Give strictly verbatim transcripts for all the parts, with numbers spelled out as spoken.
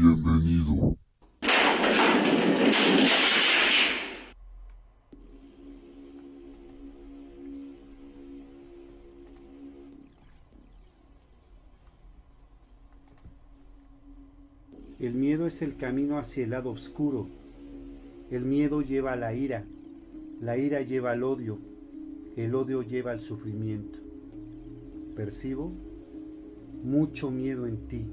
Bienvenido. El miedo es el camino hacia el lado oscuro. El miedo lleva a la ira. La ira lleva al odio. El odio lleva al sufrimiento. Percibo mucho miedo en ti.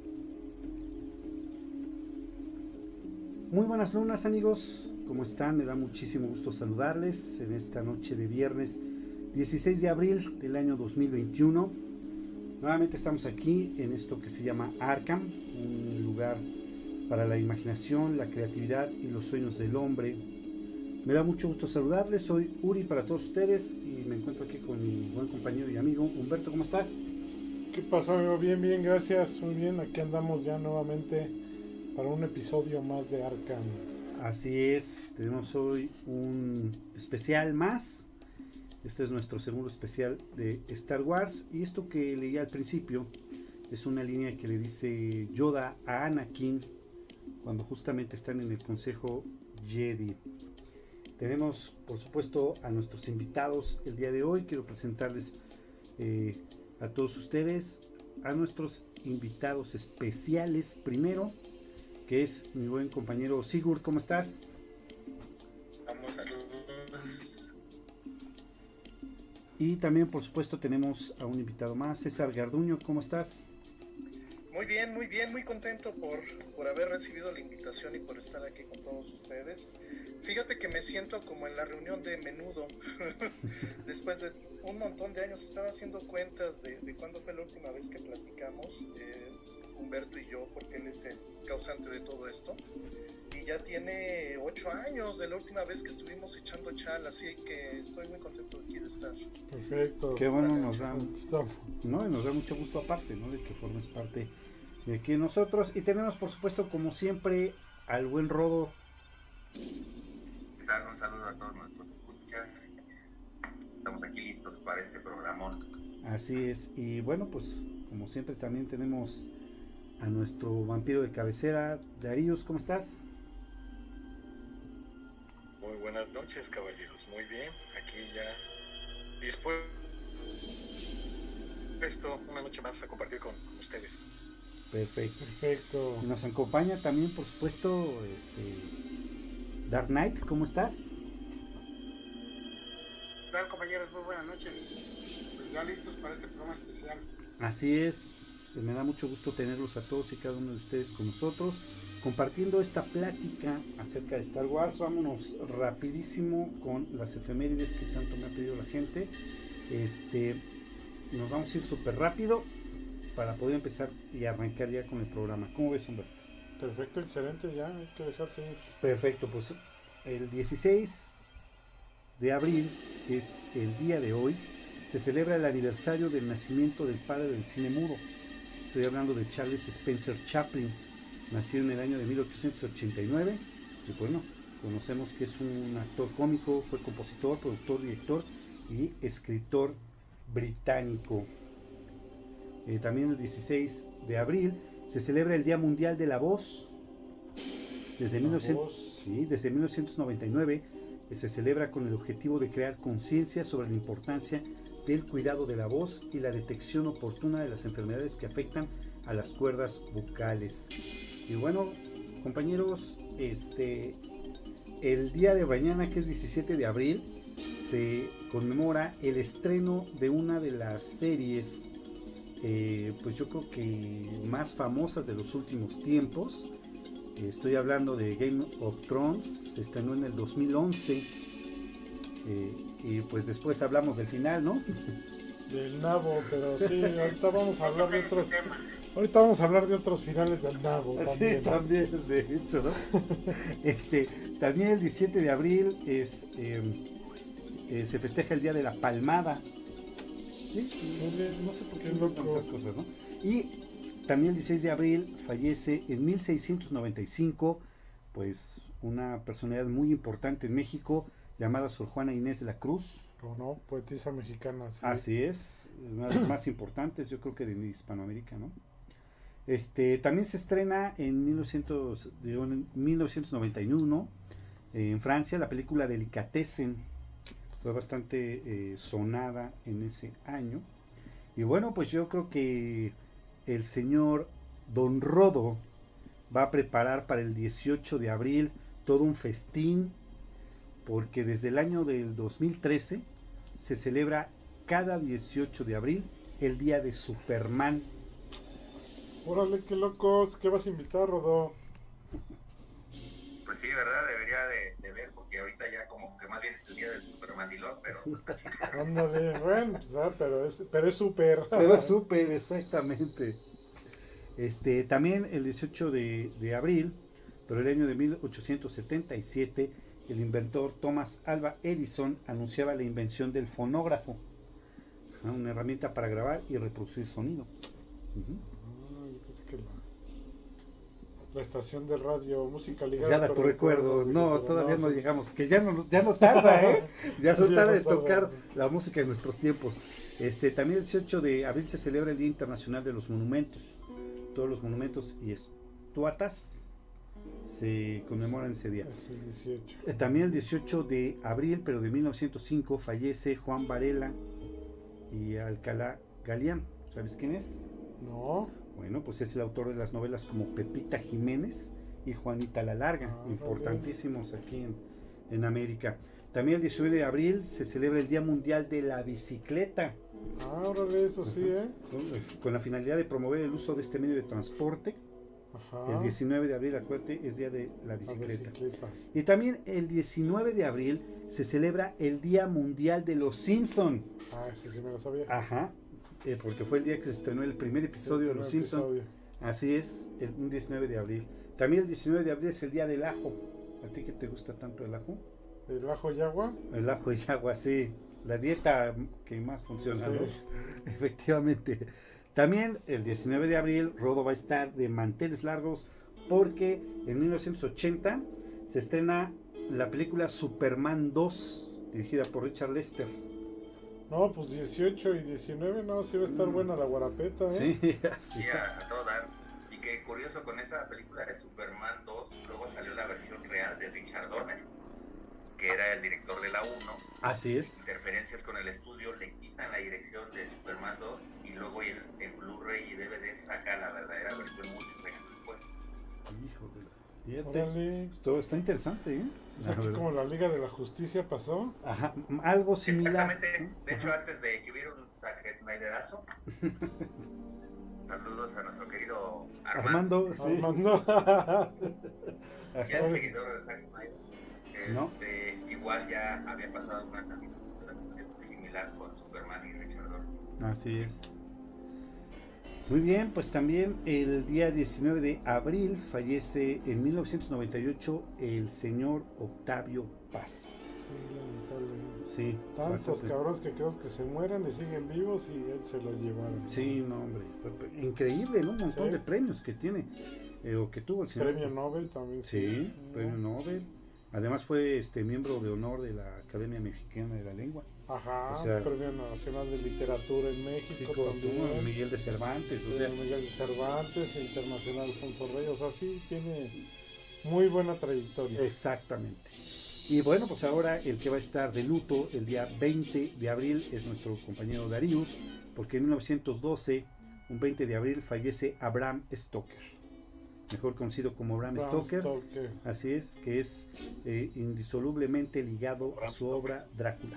Muy buenas lunas, amigos. ¿Cómo están? Me da muchísimo gusto saludarles en esta noche de viernes dieciséis de abril del año dos mil veintiuno. Nuevamente estamos aquí en esto que se llama Arkham, un lugar para la imaginación, la creatividad y los sueños del hombre. Me da mucho gusto saludarles, soy Uri para todos ustedes y me encuentro aquí con mi buen compañero y amigo Humberto. ¿Cómo estás? ¿Qué pasó, amigo? Bien, bien, gracias, muy bien. Aquí andamos ya nuevamente para un episodio más de Arkham. Así es, tenemos hoy un especial más. Este es nuestro segundo especial de Star Wars. Y esto que leí al principio es una línea que le dice Yoda a Anakin cuando justamente están en el Consejo Jedi. Tenemos, por supuesto, a nuestros invitados el día de hoy. Quiero presentarles eh, a todos ustedes a nuestros invitados especiales. Primero, que es mi buen compañero Sigurd. ¿Cómo estás? Vamos, saludos. Y también, por supuesto, tenemos a un invitado más, César Garduño. ¿Cómo estás? Muy bien, muy bien, muy contento por, por haber recibido la invitación y por estar aquí con todos ustedes. Fíjate que me siento como en la reunión de Menudo. Después de un montón de años estaba haciendo cuentas de, de cuándo fue la última vez que platicamos, eh, Humberto y yo, porque él es el causante de todo esto. Y ya tiene ocho años de la última vez que estuvimos echando chal, así que estoy muy contento aquí de estar. Perfecto. Qué bueno, nos da, ¿no? nos da mucho gusto aparte, ¿no? De que formes parte de aquí nosotros. Y tenemos, por supuesto, como siempre, al buen Rodo. ¿Qué tal? Un saludo a todos nuestros escuchas. Estamos aquí listos para este programón. Así es. Y bueno, pues como siempre también tenemos a nuestro vampiro de cabecera, Darius. ¿Cómo estás? Muy buenas noches, caballeros. Muy bien, aquí ya dispuesto una noche más a compartir con, con ustedes. Perfecto. Perfecto. Y nos acompaña también, por supuesto, este Dark Knight. ¿Cómo estás? ¿Qué tal, compañeros? Muy buenas noches. Pues ya listos para este programa especial. Así es. Me da mucho gusto tenerlos a todos y cada uno de ustedes con nosotros, compartiendo esta plática acerca de Star Wars. Vámonos rapidísimo con las efemérides que tanto me ha pedido la gente. Este, nos vamos a ir súper rápido para poder empezar y arrancar ya con el programa. ¿Cómo ves, Humberto? Perfecto, excelente, ya hay que dejarse ir. Perfecto, pues el dieciséis de abril, que es el día de hoy, se celebra el aniversario del nacimiento del padre del cine mudo. Estoy hablando de Charles Spencer Chaplin, nacido en el año de mil ochocientos ochenta y nueve, y bueno, conocemos que es un actor cómico, fue compositor, productor, director y escritor británico. Eh, también el dieciséis de abril se celebra el Día Mundial de la Voz. Desde, mil novecientos, sí, desde mil novecientos noventa y nueve eh, se celebra con el objetivo de crear conciencia sobre la importancia del cuidado de la voz y la detección oportuna de las enfermedades que afectan a las cuerdas vocales. Y bueno, compañeros, este, el día de mañana, que es diecisiete de abril, se conmemora el estreno de una de las series, eh, pues yo creo que más famosas de los últimos tiempos. Eh, estoy hablando de Game of Thrones, se estrenó en el dos mil once. Eh, y pues después hablamos del final, ¿no? Del nabo, pero sí, ahorita vamos a hablar de otros. Ahorita vamos a hablar de otros finales del nabo. También, sí, también, de hecho, ¿no? este, también el diecisiete de abril es, eh, eh, se festeja el día de la palmada. ¿Sí? Y, no sé por qué no esas cosas, ¿no? Y también el dieciséis de abril fallece en mil seiscientos noventa y cinco, pues una personalidad muy importante en México, llamada Sor Juana Inés de la Cruz. ¿O no? Poetisa mexicana. Sí. Así es, una de las más importantes, yo creo que de Hispanoamérica, ¿no? Este, también se estrena en mil novecientos, digo, en mil novecientos noventa y uno eh, en Francia la película Delicatessen. Fue bastante eh, sonada en ese año. Y bueno, pues yo creo que el señor Don Rodo va a preparar para el dieciocho de abril todo un festín, porque desde el año del dos mil trece se celebra cada dieciocho de abril el día de Superman. Órale, qué locos. ¿Qué vas a invitar, Rodo? Pues sí, ¿verdad? Debería de, de ver, porque ahorita ya como que más bien es el día del Supermandilón, pero está chido. Ándale, bueno, pues, ah, pero es pero es súper. Pero es súper, exactamente. Este, también el dieciocho de, de abril, pero el año de mil ochocientos setenta y siete, el inventor Thomas Alva Edison anunciaba la invención del fonógrafo, ¿no? Una herramienta para grabar y reproducir sonido. Uh-huh. Ah, yo pensé que la, la estación de radio, música ligada Ligada a tu recuerdo. No, pero todavía no sí. llegamos, que ya no, ya no tarda, ¿eh? Ya no Sí, tarda no de tarda. tocar la música de nuestros tiempos. Este, también el dieciocho de abril se celebra el Día Internacional de los Monumentos. Todos los monumentos y estatuas se conmemoran ese día. Es el dieciocho. Eh, También el dieciocho de abril, pero de mil novecientos cinco, fallece Juan Varela y Alcalá Galián. ¿Sabes quién es? No. Bueno, pues es el autor de las novelas como Pepita Jiménez y Juanita la Larga, Ah, importantísimos aquí en, en América. También el diecinueve de abril se celebra el Día Mundial de la Bicicleta, Ah, órale, eso sí, ¿eh? con, con la finalidad de promover el uso de este medio de transporte. Ajá. El diecinueve de abril, acuérdate, es Día de la La Bicicleta. bicicleta. Y también el diecinueve de abril se celebra el Día Mundial de los Simpson. Ah, eso sí me lo sabía. Ajá, eh, porque fue el día que se estrenó el primer episodio de El Los primer Simpson. episodio. Así es, el, un diecinueve de abril. También el diecinueve de abril es el Día del Ajo. ¿A ti que te gusta tanto el ajo? El ajo y agua. El ajo y agua, sí. La dieta que más funciona, Sí. ¿no? Efectivamente. También el diecinueve de abril Rodo va a estar de manteles largos porque en mil novecientos ochenta se estrena la película Superman dos, dirigida por Richard Lester. No, pues dieciocho y diecinueve, no, sí va a estar Mm. buena la guarapeta, ¿eh? Sí, así. Sí, a, a todo dar. Y que curioso, con esa película de Superman dos, luego salió la versión real de Richard Donner, que era el director de la uno. Así es. Interferencias con el estudio, le quitan la dirección de Superman dos y luego en, en Blu-ray y D V D saca la verdadera versión muchos años después. Híjole, fíjate. Órale. Esto está interesante, ¿eh? Es La aquí verdad. como la Liga de la Justicia pasó. Ajá, algo similar. Exactamente. ¿no? De hecho, Ajá. antes de que hubiera un Zack Snyderazo, saludos a nuestro querido Armando, Armando, sí. Armando. que es seguidor de Zack Snyder. ¿No? Este, igual ya había pasado una situación similar con Superman y Richard Donner. Así es. Muy bien, pues también el día diecinueve de abril fallece en mil novecientos noventa y ocho el señor Octavio Paz. Sí, lamentable. Sí, Tantos bastante. cabrones que creo que se mueran y siguen vivos y él se lo llevaron. Sí, no, hombre. Increíble, ¿no? Un montón Sí. de premios que tiene, eh, o que tuvo el señor. Premio Nobel también. Sí, Mm. premio Nobel. Además fue este miembro de honor de la Academia Mexicana de la Lengua. Ajá, O sea, Premio Nacional de Literatura en México México, también. Miguel de Cervantes, o Premio sea, Miguel de Cervantes, Internacional Alfonso Reyes, o sea, sí tiene muy buena trayectoria. exactamente. Y bueno, pues ahora el que va a estar de luto el día veinte de abril es nuestro compañero Darius, porque en mil novecientos doce, un veinte de abril, fallece Bram Stoker, mejor conocido como Bram Bram Stoker. Stoker. Así es, que es eh, indisolublemente ligado a Bram su Stoker. obra Drácula.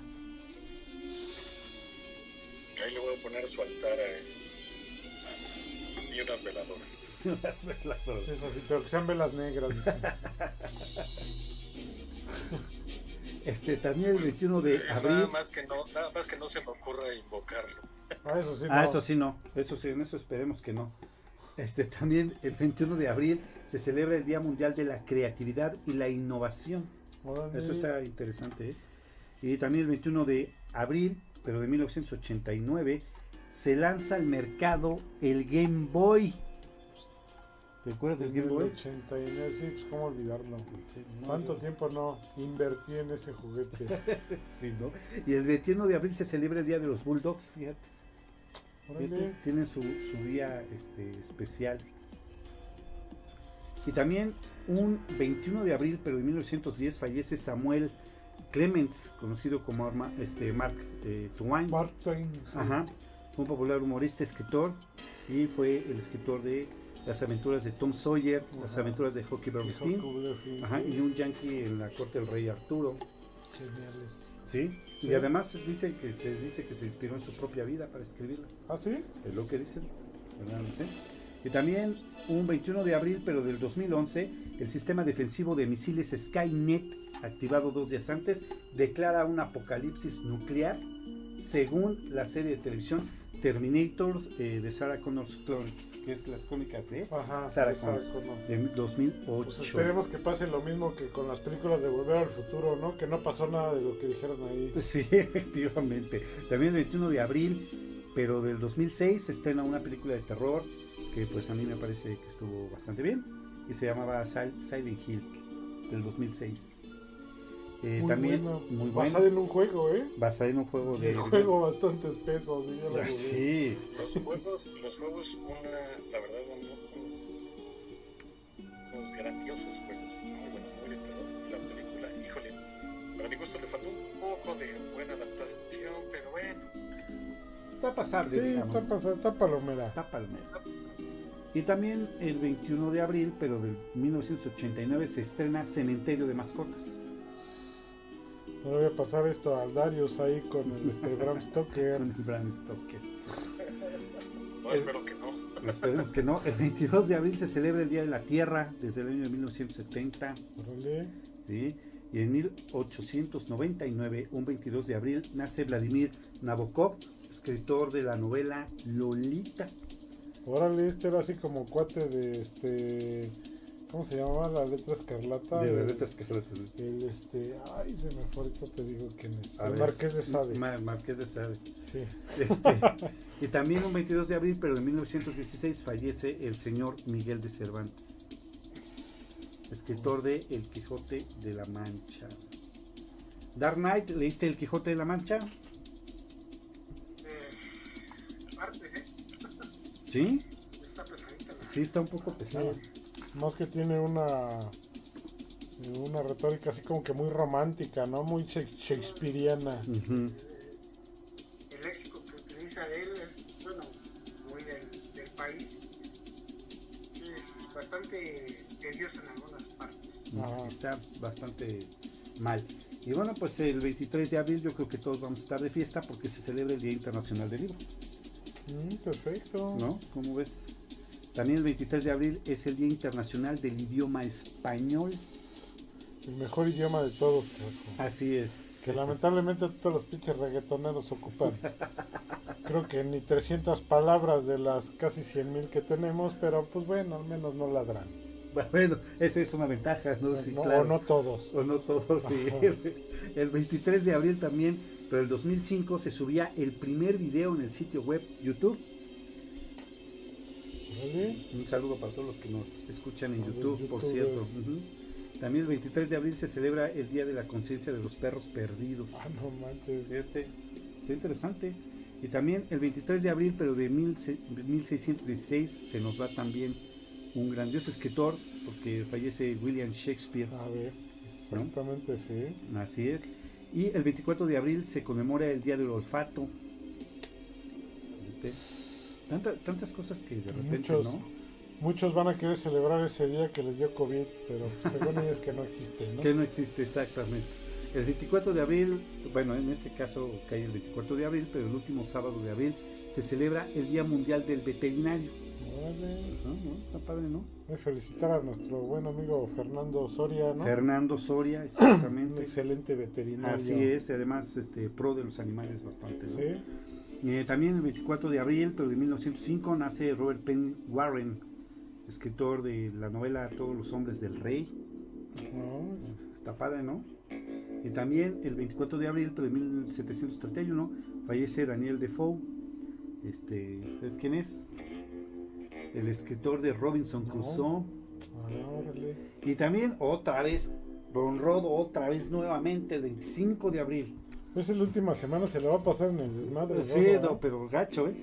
Ahí le voy a poner su altar a él. Y unas veladoras. Eso sí, pero que sean velas negras. Este, también el veintiuno de Eh, Nada abril. más que no, nada más que no se me ocurra invocarlo. Ah, eso sí, Ah, no. eso sí no, eso sí, en eso esperemos que no. Este, también el veintiuno de abril se celebra el Día Mundial de la Creatividad y la Innovación. Órale. Esto está interesante, ¿eh? Y también el veintiuno de abril, pero de mil novecientos ochenta y nueve, se lanza al mercado el Game Boy. ¿Te acuerdas del En Game el Boy? ochenta y nueve, sí, pues cómo olvidarlo. Sí, no, ¿Cuánto no. tiempo no invertí en ese juguete? Sí, ¿no? Y el veintiuno de abril se celebra el Día de los Bulldogs, fíjate. Órale. Fíjate, tienen su, su día este, especial. Y también un veintiuno de abril, pero de mil novecientos diez, fallece Samuel Clemens, conocido como Arma, este, Mark eh, Twain. Mark Twain. Sí. Ajá. Fue un popular humorista, escritor, y fue el escritor de Las aventuras de Tom Sawyer, Ajá. Las aventuras de Huckleberry Finn, Ajá, y un yankee en la corte del rey Arturo. Geniales. ¿Sí? Sí. Y además dice que se dice que se inspiró en su propia vida para escribirlas. ¿Ah, sí? Es lo que dicen, ¿verdad? No sé. Y también un veintiuno de abril, pero del dos mil once, el sistema defensivo de misiles Skynet, activado dos días antes, declara un apocalipsis nuclear, según la serie de televisión Terminator eh, de Sarah Connor Chronicles, que es las crónicas de Ajá, Sarah de Connor, Sarah Connor. de dos mil ocho. Pues esperemos que pase lo mismo que con las películas de Volver al Futuro, ¿no? Que no pasó nada de lo que dijeron ahí. Sí, efectivamente. También el veintiuno de abril, pero del dos mil seis, se estrena una película de terror que pues a mí me parece que estuvo bastante bien, y se llamaba Silent Hill, del dos mil seis. Eh, muy también bueno. muy bueno. Basada en un juego, ¿eh? Basada en un juego de... El juego bastante espeso, ¿sí? Ya lo Ah, jugué. sí. Los juegos, los juegos, una, la verdad, un, un, unos grandiosos juegos, muy buenos, muy de terror. La película, híjole, para mi gusto le faltó un poco de buena adaptación, pero bueno. Está pasable, Sí, digamos. está, pas- está palomera. Está palmera. Y también el veintiuno de abril, pero del mil novecientos ochenta y nueve, se estrena Cementerio de Mascotas. No le voy a pasar esto al Darius ahí con el este, Bram Stoker. Con Bram Stoker. No, El- espero que no. Esperemos que no. El veintidós de abril se celebra el Día de la Tierra, desde el año de mil novecientos setenta. Órale. ¿Sí? Y en mil ochocientos noventa y nueve, un veintidós de abril, nace Vladimir Nabokov, escritor de la novela Lolita. Órale, este era así como cuate de este. ¿Cómo se llamaba? La letra escarlata. De el, las letras que el este. Ay, se me fue, ahorita te digo quién es. A El ver. Marqués de Sade. Ma- Marqués de Sade. Sí. Este, y también un veintidós de abril, pero de mil novecientos dieciséis, fallece el señor Miguel de Cervantes, escritor de El Quijote de la Mancha. Dark Knight, ¿leíste El Quijote de la Mancha? Eh, partes, ¿eh? ¿Sí? Está pesadita la... Sí, está un poco pesado. Sí. Más que tiene una. Una retórica así como que muy romántica, ¿no? Muy shak- shakespeariana. Ujú. El léxico que utiliza él es, bueno, muy del, del país. Sí, es bastante tedioso en algunas partes. Ajá. Está bastante mal. Y bueno, pues el veintitrés de abril yo creo que todos vamos a estar de fiesta porque se celebra el Día Internacional del Libro, Mm, perfecto. ¿no? ¿Cómo ves? También el veintitrés de abril es el Día Internacional del Idioma Español. El mejor idioma de todos, carajo. Así es. Que lamentablemente todos los pinches reggaetoneros ocupan. Creo que ni trescientas palabras de las casi cien mil que tenemos, pero pues bueno, al menos no ladran. Bueno, esa es una ventaja, ¿no? Sí, No- claro. O no todos. O no todos, sí. Ajá. El veintitrés de abril también, pero el dos mil cinco se subía el primer video en el sitio web YouTube. ¿Vale? Un saludo para todos los que nos escuchan en A los YouTube, por youtubers. cierto. Ujú. También el veintitrés de abril se celebra el Día de la Conciencia de los Perros Perdidos. Ah, no manches. Fíjate, está interesante. Y también el veintitrés de abril, pero de mil seiscientos dieciséis, se nos va también un grandioso escritor, porque fallece William Shakespeare. A ver, exactamente, sí. Así es. Y el veinticuatro de abril se conmemora el Día del Olfato. Fíjate. Tanta- tantas cosas que de repente, Muchos. ¿no? Muchos van a querer celebrar ese día que les dio COVID, pero según ellos que no existe, ¿no? Que no existe exactamente. El veinticuatro de abril, bueno, en este caso cae el veinticuatro de abril, pero el último sábado de abril se celebra el Día Mundial del Veterinario. Vale. Ajá, ¿no? Está padre, ¿no? Voy a felicitar a nuestro buen amigo Fernando Soria, ¿no? Fernando Soria, Un exactamente. excelente veterinario. Así es, además este pro de los animales bastante, ¿no? Sí. Eh, también el veinticuatro de abril, pero de mil novecientos cinco, nace Robert Penn Warren, escritor de la novela Todos los hombres del rey. No, Está padre, ¿no? Y también el veinticuatro de abril, pero de mil setecientos treinta y uno, fallece Daniel Defoe. Este, ¿sabes quién es? El escritor de Robinson No. Crusoe. ah, órale. Y también otra vez, Ron Rodo, otra vez nuevamente, el veinticinco de abril. Esa es la última semana, se la va a pasar en el desmadre. Sí, ¿no? no, pero gacho, ¿eh?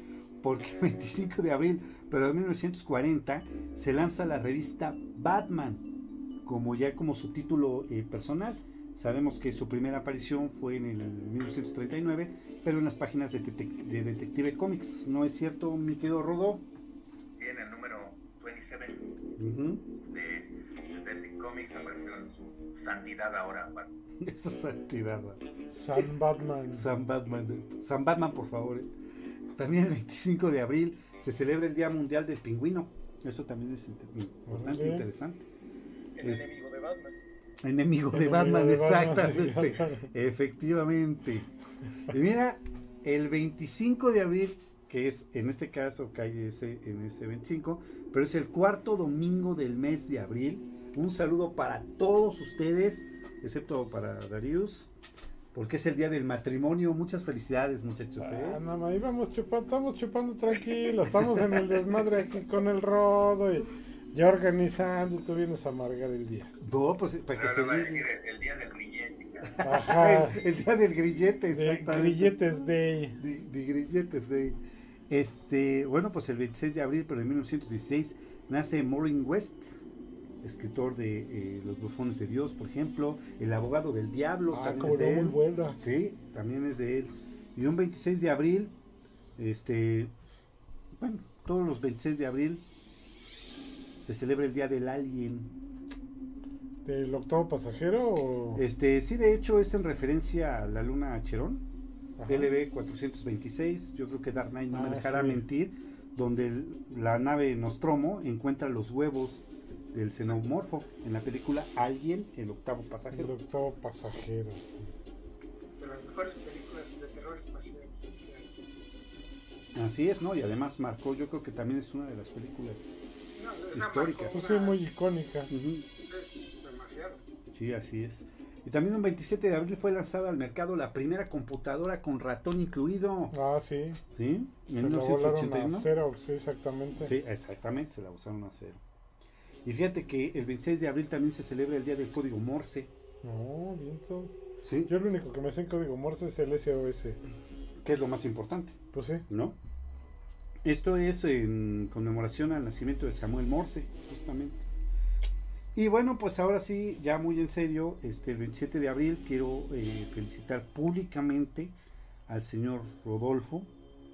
porque el veinticinco de abril, pero de mil novecientos cuarenta, se lanza la revista Batman, como ya como su título eh, personal. Sabemos que su primera aparición fue en el mil novecientos treinta y nueve, pero en las páginas de, detec- de Detective Comics. ¿No es cierto, mi querido Rodó? Bien, el número veintisiete Uh-huh. de Detective Comics apareció en su santidad ahora. Batman. Esa santidad. San Batman. San Batman. San Batman, por favor. eh. También el veinticinco de abril se celebra el Día Mundial del Pingüino. Eso también es inter- importante, Ok. interesante. El Es- enemigo de Batman. Enemigo de Enemigo Batman, de Batman, exactamente. sí. Efectivamente. Y mira, el veinticinco de abril, que es en este caso cae ese, en ese veinticinco, pero es el cuarto domingo del mes de abril. Un saludo para todos ustedes, excepto para Darius, porque es el día del matrimonio. Muchas felicidades, muchachos. ¿eh? Ah, no, no, ahí vamos chupando, estamos chupando tranquilos, estamos en el desmadre aquí con el rodo y ya organizando, y tú vienes a amargar el día. No, pues para que Ahora se va a vea. decir el, el día del grillete. Ajá, el, el día del grillete, de exactamente. grilletes day. De, de grilletes de este, bueno, pues el veintiséis de abril, pero de mil novecientos dieciséis, nace Maureen West, escritor de eh, Los bufones de Dios, por ejemplo, El abogado del diablo, Ah, también como es de no, él. muy buena. Sí, también es de él. Y un veintiséis de abril, este, bueno, todos los veintiséis de abril se celebra el Día del Alien. ¿Del octavo pasajero o...? Este, sí, de hecho es en referencia a la luna Cherón, Ajá. L B cuatrocientos veintiséis. Yo creo que Dark Knight no me Ah, dejará sí. mentir, donde el- la nave Nostromo encuentra los huevos del xenomorfo en la película Alien, el octavo El pasajero. octavo pasajero. De las mejores películas de terror espacial. Así es, ¿no? Y además marcó, yo creo que también es una de las películas. No, esa Históricas. marcó Pues una- sí, muy icónica. Ujú. es demasiado. Sí, así es. Y también un veintisiete de abril fue lanzada al mercado la primera computadora con ratón incluido. Ah, sí. ¿Sí? Se En la mil novecientos ochenta y volaron uno. a cero, sí, exactamente. Sí, exactamente, se la usaron a cero. Y fíjate que el veintiséis de abril también se celebra el Día del Código Morse. No, vientos. ¿Sí? Yo lo único que me sé en código Morse es el S O S. Que es lo más importante, Pues sí. ¿no? Esto es en conmemoración al nacimiento de Samuel Morse, justamente. Y bueno, pues ahora sí, ya muy en serio, este, el veintisiete de abril quiero eh, felicitar públicamente al señor Rodolfo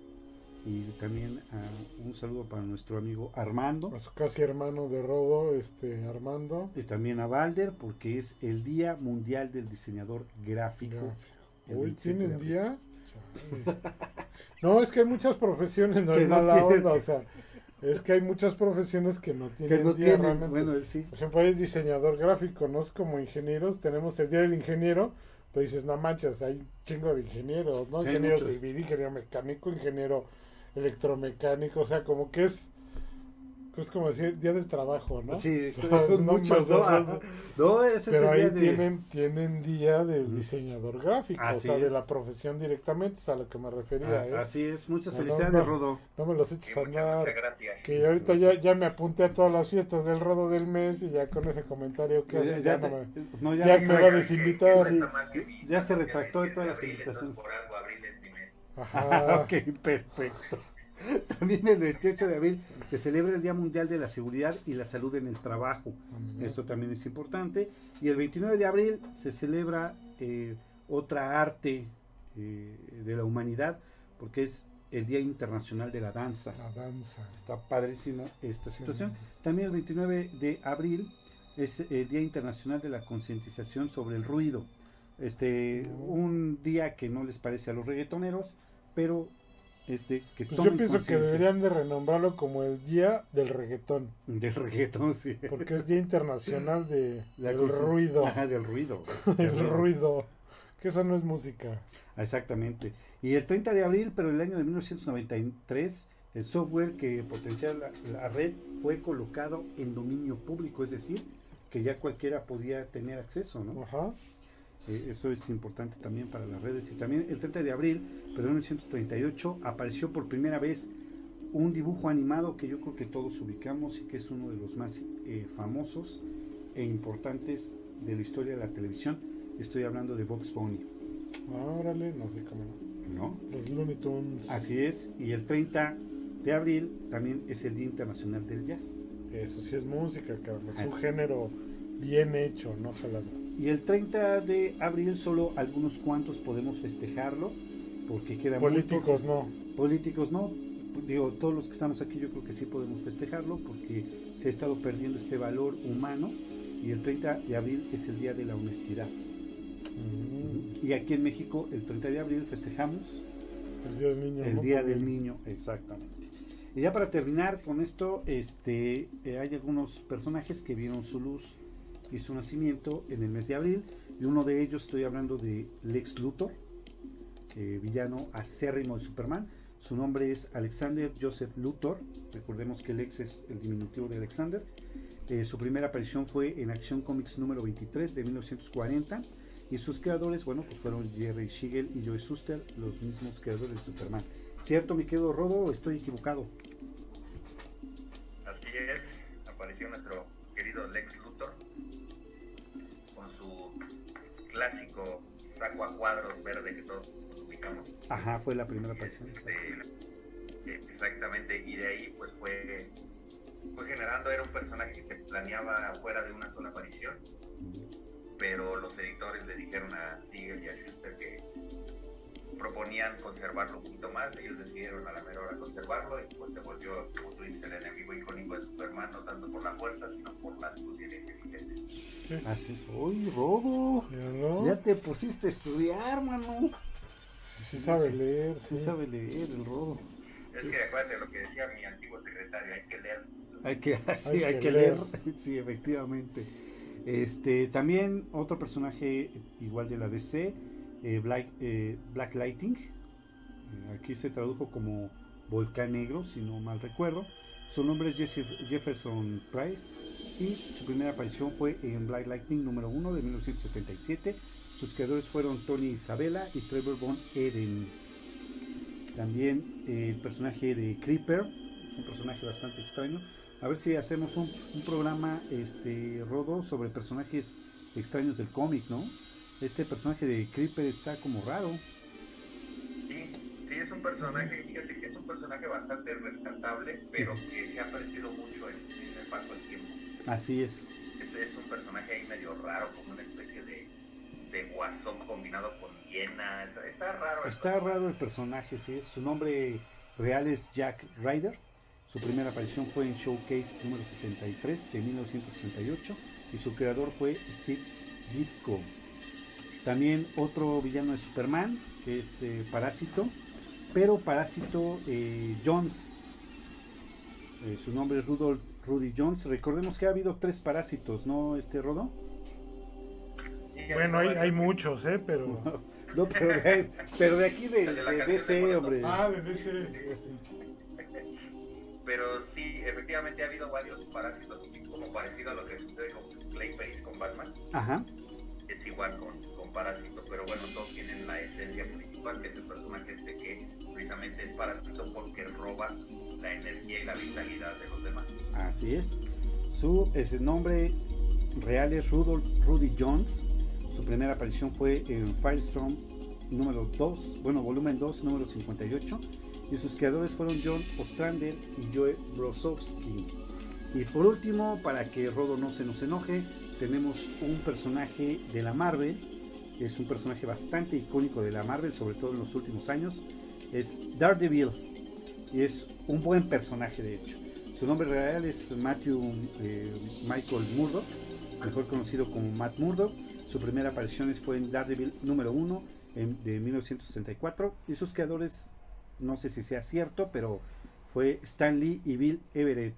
y también a, un saludo para nuestro amigo Armando A su casi hermano de Rodo, este, Armando. y también a Valder, porque es el Día Mundial del Diseñador Gráfico. Gráfico. el Hoy veintisiete de tienen abril. día. Chale. No, es que hay muchas profesiones, no Que es no mala tienen. onda, o sea, es que hay muchas profesiones que no tienen Que no día tiene, realmente. bueno, él sí. Por ejemplo, hay diseñador gráfico, no es como ingenieros, tenemos el día del ingeniero, pero dices, no manches, hay un chingo de ingenieros, ¿no? Sí, hay ingeniero muchos. civil, ingeniero mecánico, ingeniero electromecánico, o sea, como que es, es como decir, día del trabajo, ¿no? Sí, O sea, son no muchos, ¿no? manches, Ah, no, ese pero es el ahí día de... tienen, tienen día del Ujú. diseñador gráfico, Así o sea, de es. la profesión directamente, es a lo que me refería, Ah, ¿eh? así es, muchas No, no, felicidades, no. Rodo. No me los Sí, eches a muchas, andar. muchas gracias. Que ahorita ya, ya me apunté a todas las fiestas del rodo del mes y ya con ese comentario que Ya, haces, ya ya te- no me... no, ya ya no me trae- va a desinvitar. Sí, Sí, ya se retractó de todas las invitaciones. invitaciones. Por algo abril es mi mes. Ajá. Ok, perfecto. También el veintiocho de abril se celebra el Día Mundial de la Seguridad y la Salud en el Trabajo. Esto también es importante. Y el veintinueve de abril se celebra eh, otra arte eh, de la humanidad, porque es el Día Internacional de la Danza. La danza. Está padrísimo esta situación. Sí. También el veintinueve de abril es el Día Internacional de la Concientización sobre el Ruido. Este, Oh. un día que no les parece a los reggaetoneros, pero es de que Pues tomen yo pienso que conciencia deberían de renombrarlo como el Día del Reggaetón, del reggaetón, sí. porque es Día Internacional de, La del conciencia- ruido. Ajá, del ruido. El ruido. Que eso no es música. Exactamente. Y el treinta de abril, pero el año de mil novecientos noventa y tres, el software que potencia la, la red fue colocado en dominio público, es decir, que ya cualquiera podía tener acceso, ¿no? Ajá. Eh, eso es importante también para las redes. Y también el treinta de abril, pero en mil novecientos treinta y ocho, apareció por primera vez un dibujo animado que yo creo que todos ubicamos y que es uno de los más eh, famosos e importantes de la historia de la televisión. Estoy hablando de Bugs Bunny, Órale, no sé cómo no. ¿no? Los Looney Tunes. Así es. Y el treinta de abril también es el Día Internacional del Jazz. Eso sí es música, cabrón. Es Así. un género bien hecho, no jalado. Y el treinta de abril solo algunos cuantos podemos festejarlo, porque queda muy Políticos poco. no. Políticos no. Digo, todos los que estamos aquí yo creo que sí podemos festejarlo, porque se ha estado perdiendo este valor humano, y el treinta de abril es el Día de la Honestidad. Mm, Y aquí en México el treinta de abril festejamos el Día del Niño. el ¿no? Día del Niño, exactamente. Y ya para terminar con esto, este, eh, hay algunos personajes que vieron su luz y su nacimiento en el mes de abril, y uno de ellos, estoy hablando de Lex Luthor, eh, villano acérrimo de Superman. Su nombre es Alexander Joseph Luthor. Recordemos que Lex es el diminutivo de Alexander. Eh, su primera aparición fue en Action Comics número veintitrés de mil novecientos cuarenta, y sus creadores, bueno, pues fueron Jerry Siegel y Joe Shuster, los mismos creadores de Superman. ¿Cierto, mi querido Rodo, o estoy equivocado? Así es, apareció nuestro querido Lex Luthor con su clásico saco a cuadros verde que todos ubicamos. Ajá, fue la primera aparición. Este, exactamente, y de ahí pues fue, fue generando, era un personaje que se planeaba fuera de una sola aparición, pero los editores le dijeron a Siegel y a Shuster que proponían conservarlo un poquito más. Ellos decidieron a la mera hora conservarlo, y pues se volvió, como tú dices, el enemigo icónico de Superman, no tanto por la fuerza, sino por la astucia y la inteligencia. Sí. Así es. ¡Uy, Rodo! Ya no. Ya te pusiste a estudiar, mano. Sí sabe leer. Sí Sí. sabe leer el Rodo. Es que acuérdate lo que decía mi antiguo secretario, hay que leer. Hay que, sí, Hay hay que que leer. leer. Sí, efectivamente. Este, también otro personaje igual de la D C, eh, Black, eh, Black Lightning. Eh, aquí se tradujo como Volcán Negro, si no mal recuerdo. Su nombre es Jesse, Jefferson Price, y su primera aparición fue en Black Lightning número uno de mil novecientos setenta y siete. Sus creadores fueron Tony Isabella y Trevor Von Eden. También eh, el personaje de Creeper, es un personaje bastante extraño. A ver si hacemos un, un programa, este, Rodo, sobre personajes extraños del cómic, ¿no? Este personaje de Creeper está como raro. Sí, sí, es un personaje, fíjate que es un personaje bastante rescatable, pero que se ha perdido mucho en, en el paso del tiempo. Así es. Es, es un personaje ahí medio raro, como una especie de, de guasón combinado con hiena. Está, está raro. el Está personaje. raro el personaje, sí. Su nombre real es Jack Ryder. Su primera aparición fue en Showcase número setenta y tres de mil novecientos sesenta y ocho, y su creador fue Steve Ditko. También otro villano de Superman, que es eh, Parásito, pero Parásito eh, Jones. Eh, su nombre es Rudolph Rudy Jones. Recordemos que ha habido tres parásitos, ¿no, este Rodo? Sí, Bueno, no, hay, es- hay muchos, ¿eh? Pero... No, pero de, pero de aquí de, El de la de canción de D C, Molotov. hombre. Ah, de ese... Pero sí, efectivamente ha habido varios parásitos, así como parecido a lo que sucede con Clayface con Batman. Ajá. Es igual con, con Parásito, pero bueno, todos tienen la esencia principal, que es el personaje este que precisamente es Parásito porque roba la energía y la vitalidad de los demás. Así es. Su ese nombre real es Rudolph Rudy Jones. Su primera aparición fue en Firestorm número dos, bueno, volumen dos, número cincuenta y ocho. Y sus creadores fueron John Ostrander y Joe Brosowski. Y por último, para que Rodo no se nos enoje, tenemos un personaje de la Marvel. Es un personaje bastante icónico de la Marvel, sobre todo en los últimos años. Es Daredevil. Y es un buen personaje, de hecho. Su nombre real es Matthew eh, Michael Murdock, mejor conocido como Matt Murdock. Su primera aparición fue en Daredevil número uno en, de mil novecientos sesenta y cuatro. Y sus creadores, no sé si sea cierto, pero fue Stan Lee y Bill Everett.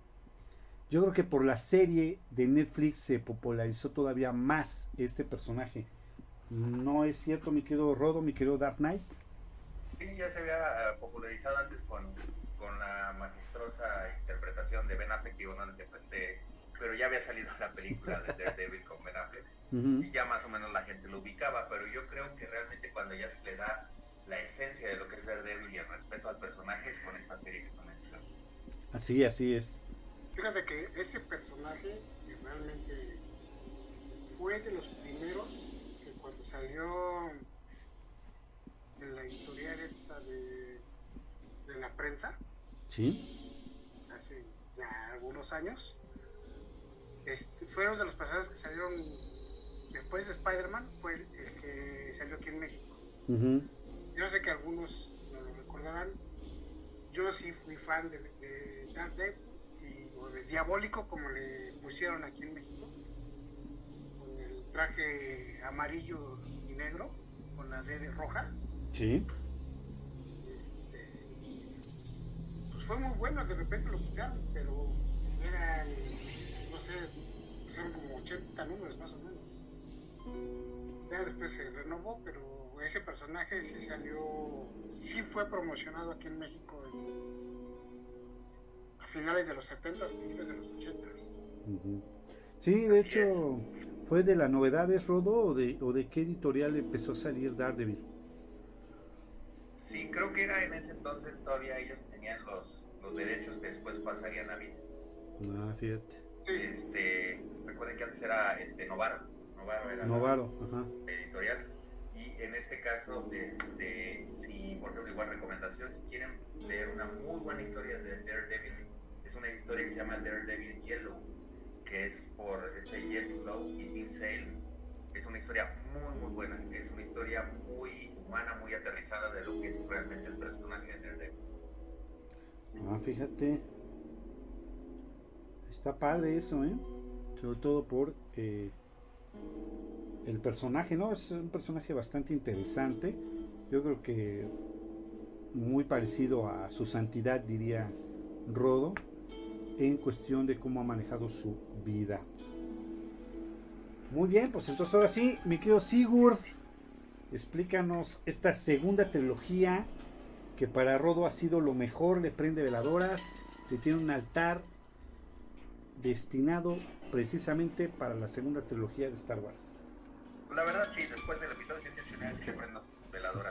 Yo creo que por la serie de Netflix se popularizó todavía más este personaje. ¿No es cierto, mi querido Rodo, mi querido Dark Knight? Sí, ya se había uh, popularizado antes con, con la magistrosa interpretación de Ben Affleck, digo, no les presté, pero ya había salido la película de Daredevil con Ben Affleck, Uh-huh. y ya más o menos la gente lo ubicaba, pero yo creo que realmente cuando ya se le da la esencia de lo que es Daredevil y el respeto al personaje es con esta serie que tú mencionas. Así, así es. Fíjate que ese personaje que realmente fue de los primeros que cuando salió en la editorial esta de, de la prensa, Sí. Hace ya algunos años. Este, fue uno de los personajes que salieron después de Spider-Man, fue el, el que salió aquí en México. Uh-huh. Yo sé que algunos no lo recordarán. Yo sí fui fan de, de Daredevil y, o de Diabólico, como le pusieron aquí en México, con el traje amarillo y negro, con la D de roja. Sí. Este, pues fue muy bueno, de repente lo quitaron, pero eran, no sé, fueron como ochenta números más o menos. Ya después se renovó, pero ese personaje sí salió, sí fue promocionado aquí en México en, a finales de los setenta, principios de los ochenta. Uh-huh. Sí, de hecho, ¿fue de las novedades, Rodo, o de, o de qué editorial empezó a salir Daredevil? Sí, creo que era en ese entonces, todavía ellos tenían los, los derechos que después pasarían a Vid. Ah, fíjate. Sí. Este, recuerden que antes era este, Novaro. Novaro era Novaro, ajá. la editorial. Y en este caso, este, si, por ejemplo, igual recomendación, si quieren leer una muy buena historia de Daredevil, es una historia que se llama Daredevil Yellow, que es por este Jeff Lowe y Tim Sale. Es una historia muy, muy buena. Es una historia muy humana, muy aterrizada de lo que es realmente el personaje de Daredevil. Ah, fíjate. Está padre eso, ¿eh? Sobre todo por eh, el personaje, ¿no? Es un personaje bastante interesante. Yo creo que muy parecido a su santidad, diría Rodo, en cuestión de cómo ha manejado su vida. Muy bien, pues entonces ahora sí, mi querido Sigurd, explícanos esta segunda trilogía que para Rodo ha sido lo mejor, le prende veladoras, le tiene un altar destinado precisamente para la segunda trilogía de Star Wars. La verdad, sí, después del episodio ciento ochenta y nueve sí le prendo veladoras.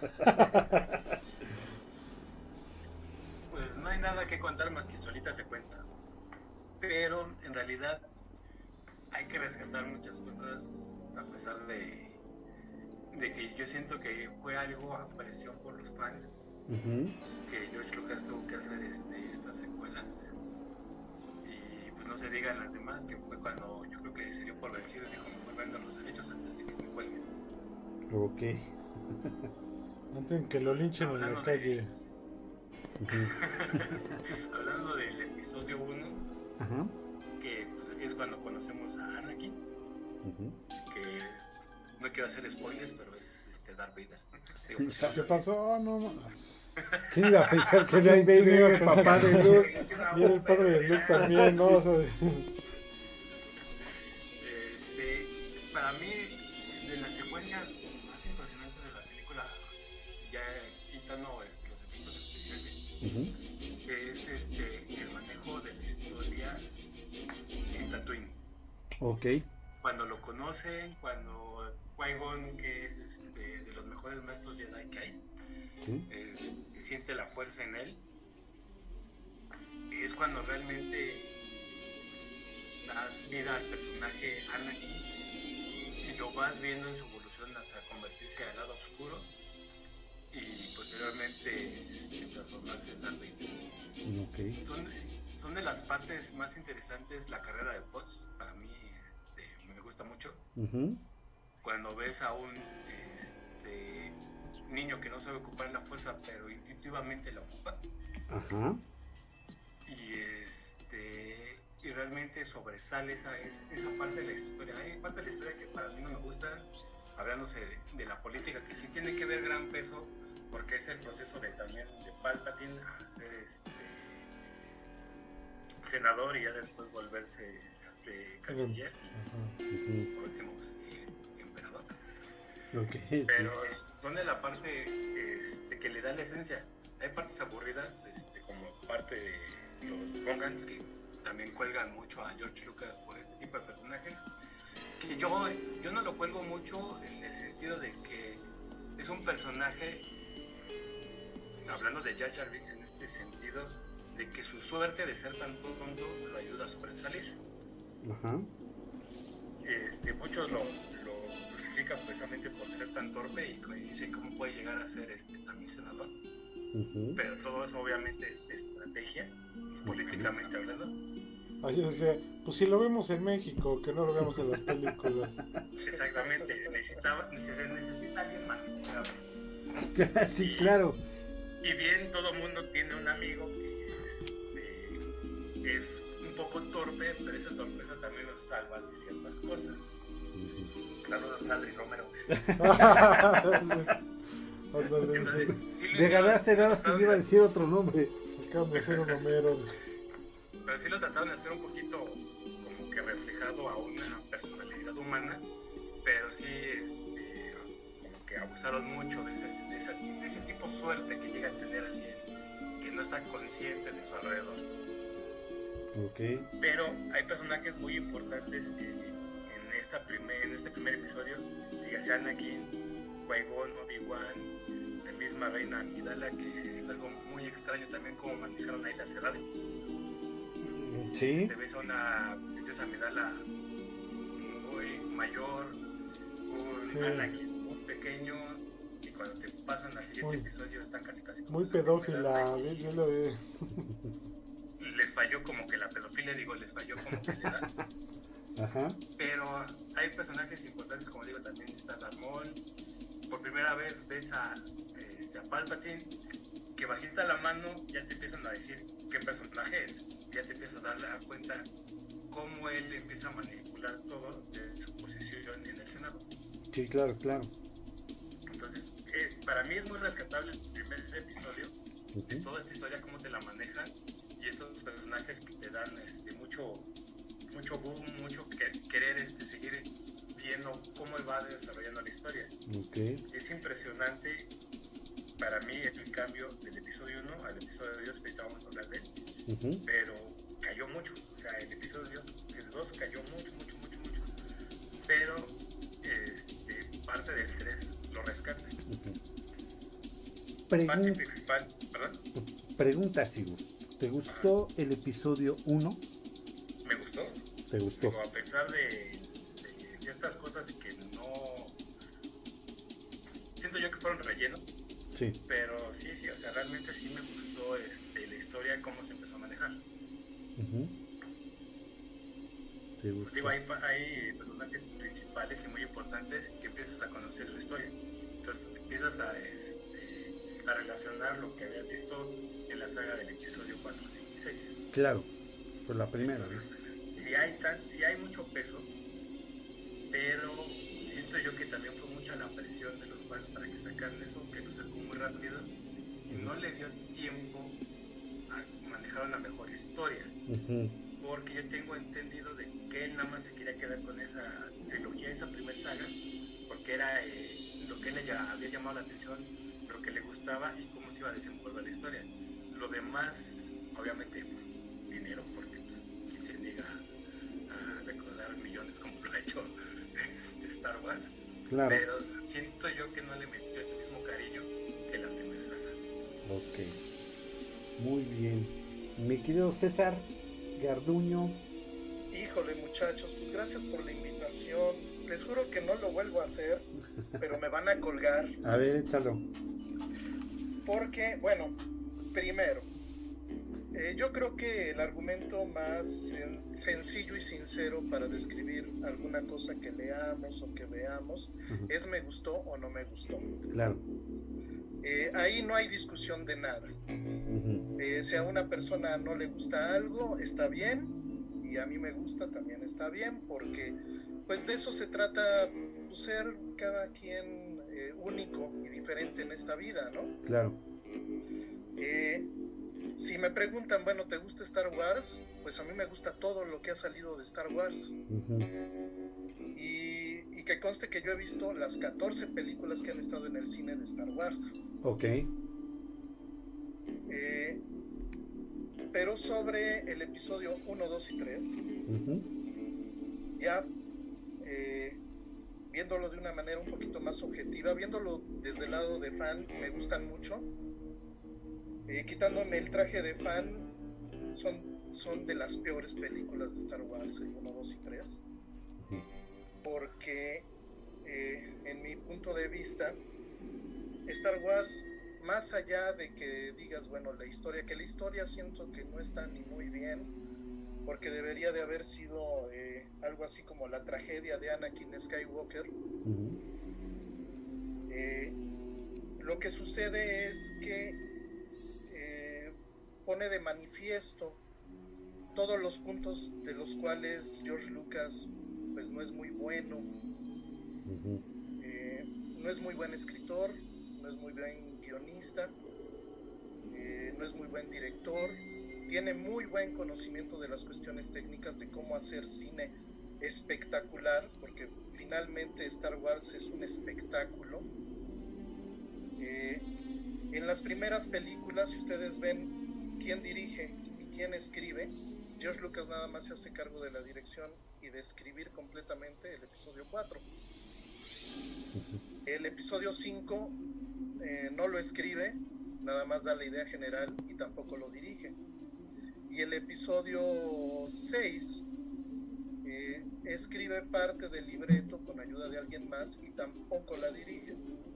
Pues no hay nada que contar más que solita se cuenta. Pero en realidad hay que rescatar muchas cosas a pesar de, de que yo siento que fue algo a presión por los fans. Uh-huh. Que George Lucas tuvo que hacer este, estas secuelas. Y pues no se digan las demás, que fue cuando yo creo que se dio por vencido y dijo, me voy a vender los derechos antes de que me cuelguen. Ok. Antes de que lo linchen en la calle. De... Uh-huh. Hablando del episodio uno, uh-huh. que pues, es cuando conocemos a Anakin, uh-huh. que no quiero hacer spoilers, pero es este Darth Vader. Digo, pues, ¿Qué se pasó? Oh, no, no. ¿Quién iba a pensar que Darth Vader era el papá de Luke? Y era el padre de Luke también, ¿no? O sea, este, para mí, de las secuencias más impresionantes de la película, ya quitando este, los efectos especiales, uh-huh. es este, el manejo de la historia en Tatooine. Ok. Cuando lo conocen, cuando Qui-Gon, que es este, de los mejores maestros Jedi que hay, ¿sí? eh, siente la fuerza en él, es cuando realmente das vida al personaje Anakin y lo vas viendo en su evolución hasta convertirse al lado oscuro y posteriormente este, transformarse en Darth Vader. Okay. Son, son de las partes más interesantes la carrera de Potts, para mí este, me gusta mucho. Uh-huh. Cuando ves a un este, niño que no sabe ocupar la fuerza, pero intuitivamente la ocupa. Ajá. Y este y realmente sobresale esa, esa parte de la historia. Hay parte de la historia que para mí no me gusta, hablándose de, de la política, que sí tiene que ver gran peso, porque es el proceso de también de Palpatine a ser este senador y ya después volverse este canciller y uh-huh. por último pues, emperador. Okay, pero sí. Son de la parte este, que le da la esencia. Hay partes aburridas, este, como parte de los Gongans, que también cuelgan mucho a George Lucas por este tipo de personajes, que yo, yo no lo cuelgo mucho en el sentido de que es un personaje, hablando de Jar Jar Binks en este sentido, de que su suerte de ser tan tonto lo ayuda a sobresalir. Ajá. Este, muchos lo, lo crucifican precisamente por ser tan torpe y, y dicen cómo puede llegar a ser este, también senador. Ujú. pero todo eso obviamente es estrategia, políticamente hablando. Ahí decía, pues si lo vemos en México, que no lo vemos en las películas. Exactamente, necesitaba, se necesita alguien manipulable. Sí, Y- claro. Y bien, todo mundo tiene un amigo que este, es un poco torpe, pero esa torpeza también nos salva de ciertas cosas. Saludos, Adri Romero. Ándale, Entonces, dice, sí lo Me hicieron- ganaste, nada más que yo iba a decir otro nombre. acaban de hacer un Homero. Pero sí lo trataron de hacer un poquito como que reflejado a una personalidad humana, pero sí este, como que abusaron mucho de ese, de, esa- de ese tipo de suerte que llega a tener alguien que no está consciente de su alrededor. Ok. Pero hay personajes muy importantes en, en, esta primer, en este primer episodio, ya sea Anakin, Qui-Gon, Obi-Wan, la misma reina Amidala, que es algo muy extraño también cómo manejaron ahí las edades. Sí. Te ves a una princesa Amidala muy mayor, un Sí. Anakin muy pequeño, y cuando te pasan al siguiente Muy- episodio están casi casi como Muy de la misma pedófila. edad. ¿ves? Yo lo vi. Les falló como que la pedofilia, digo, les falló como que la edad. Ajá. Pero hay personajes importantes, como digo, también está Darth Maul. Por primera vez ves a, este, a Palpatine, que bajita la mano ya te empiezan a decir qué personaje es. Ya te empiezas a dar la cuenta cómo él empieza a manipular todo de su posición en el Senado. Sí, claro, claro. Entonces, eh, para mí es muy rescatable el primer episodio de Ujú. toda esta historia, cómo te la manejan, y estos personajes que te dan este, mucho, mucho boom, mucho que- querer este, seguir viendo cómo va desarrollando la historia. Ok. Es impresionante para mí el cambio del episodio uno al episodio dos, que ahorita vamos a hablar de él, Ujú. pero cayó mucho. O sea, el episodio dos cayó mucho, mucho, mucho, mucho. Pero este, parte del tres lo rescata. Ujú. Parte Pregun- principal, ¿perdón? Pregunta, Sigur. ¿Te gustó el episodio uno? Me gustó. ¿Te gustó? Digo, a pesar de, de ciertas cosas que no siento yo que fueron relleno, Sí. pero sí, sí, o sea, realmente sí me gustó este, la historia, cómo se empezó a manejar. Ujú. ¿Te gustó? Digo, hay, pa- hay personajes principales y muy importantes que empiezas a conocer su historia. Entonces te empiezas a, este, a relacionar lo que habías visto en la saga del episodio cuatro, cinco y seis. Claro. Fue la primera, ¿no? Entonces, sí hay, tan, sí hay mucho peso, pero siento yo que también fue mucha la presión de los fans para que sacaran eso, que lo sacó muy rápido y no le dio tiempo a manejar una mejor historia. Ujú. Porque yo tengo entendido de que él nada más se quería quedar con esa trilogía, esa primera saga, porque era eh, lo que él ya había llamado la atención, lo que le gustaba y cómo se iba a desenvolver la historia. Lo demás, obviamente, dinero, porque pues, quién se niega a recordar millones como lo ha hecho este, Star Wars, Claro. pero siento yo que no le metió el mismo cariño que la primera saga. Ok. Muy bien. Mi querido César Garduño. Híjole, muchachos, pues gracias por la invitación. Les juro que no lo vuelvo a hacer, pero me van a colgar. A ver, échalo. Porque, bueno, primero, eh, yo creo que el argumento más sen- sencillo y sincero para describir alguna cosa que leamos o que veamos Ujú. es me gustó o no me gustó. Claro. Eh, ahí no hay discusión de nada. Ujú. Eh, si a una persona no le gusta algo, está bien, y a mí me gusta, también está bien, porque pues de eso se trata, pues, ser cada quien eh, único y diferente en esta vida, ¿no? Claro. Eh, si me preguntan, bueno, ¿te gusta Star Wars? Pues a mí me gusta todo lo que ha salido de Star Wars. Ujú. Y, y que conste que yo he visto las catorce películas que han estado en el cine de Star Wars. Ok. Eh, pero sobre el episodio uno, dos y tres, Ujú. ya eh, viéndolo de una manera un poquito más objetiva, viéndolo desde el lado de fan, me gustan mucho. Eh, quitándome el traje de fan, son, son de las peores películas de Star Wars, el uno, dos y tres, Ujú. porque eh, en mi punto de vista, Star Wars más allá de que digas, bueno, la historia, que la historia siento que no está ni muy bien, porque debería de haber sido eh, algo así como la tragedia de Anakin Skywalker. Uh-huh. Eh, lo que sucede es que eh, pone de manifiesto todos los puntos de los cuales George Lucas pues no es muy bueno. Uh-huh. eh, no es muy buen escritor, no es muy buen guionista, eh, no es muy buen director, tiene muy buen conocimiento de las cuestiones técnicas de cómo hacer cine espectacular, porque finalmente Star Wars es un espectáculo. Eh, en las primeras películas, si ustedes ven quién dirige y quién escribe, George Lucas nada más se hace cargo de la dirección y de escribir completamente el episodio cuatro. El episodio cinco eh, no lo escribe, nada más da la idea general y tampoco lo dirige. Y el episodio seis eh, escribe parte del libreto con ayuda de alguien más y tampoco la dirige.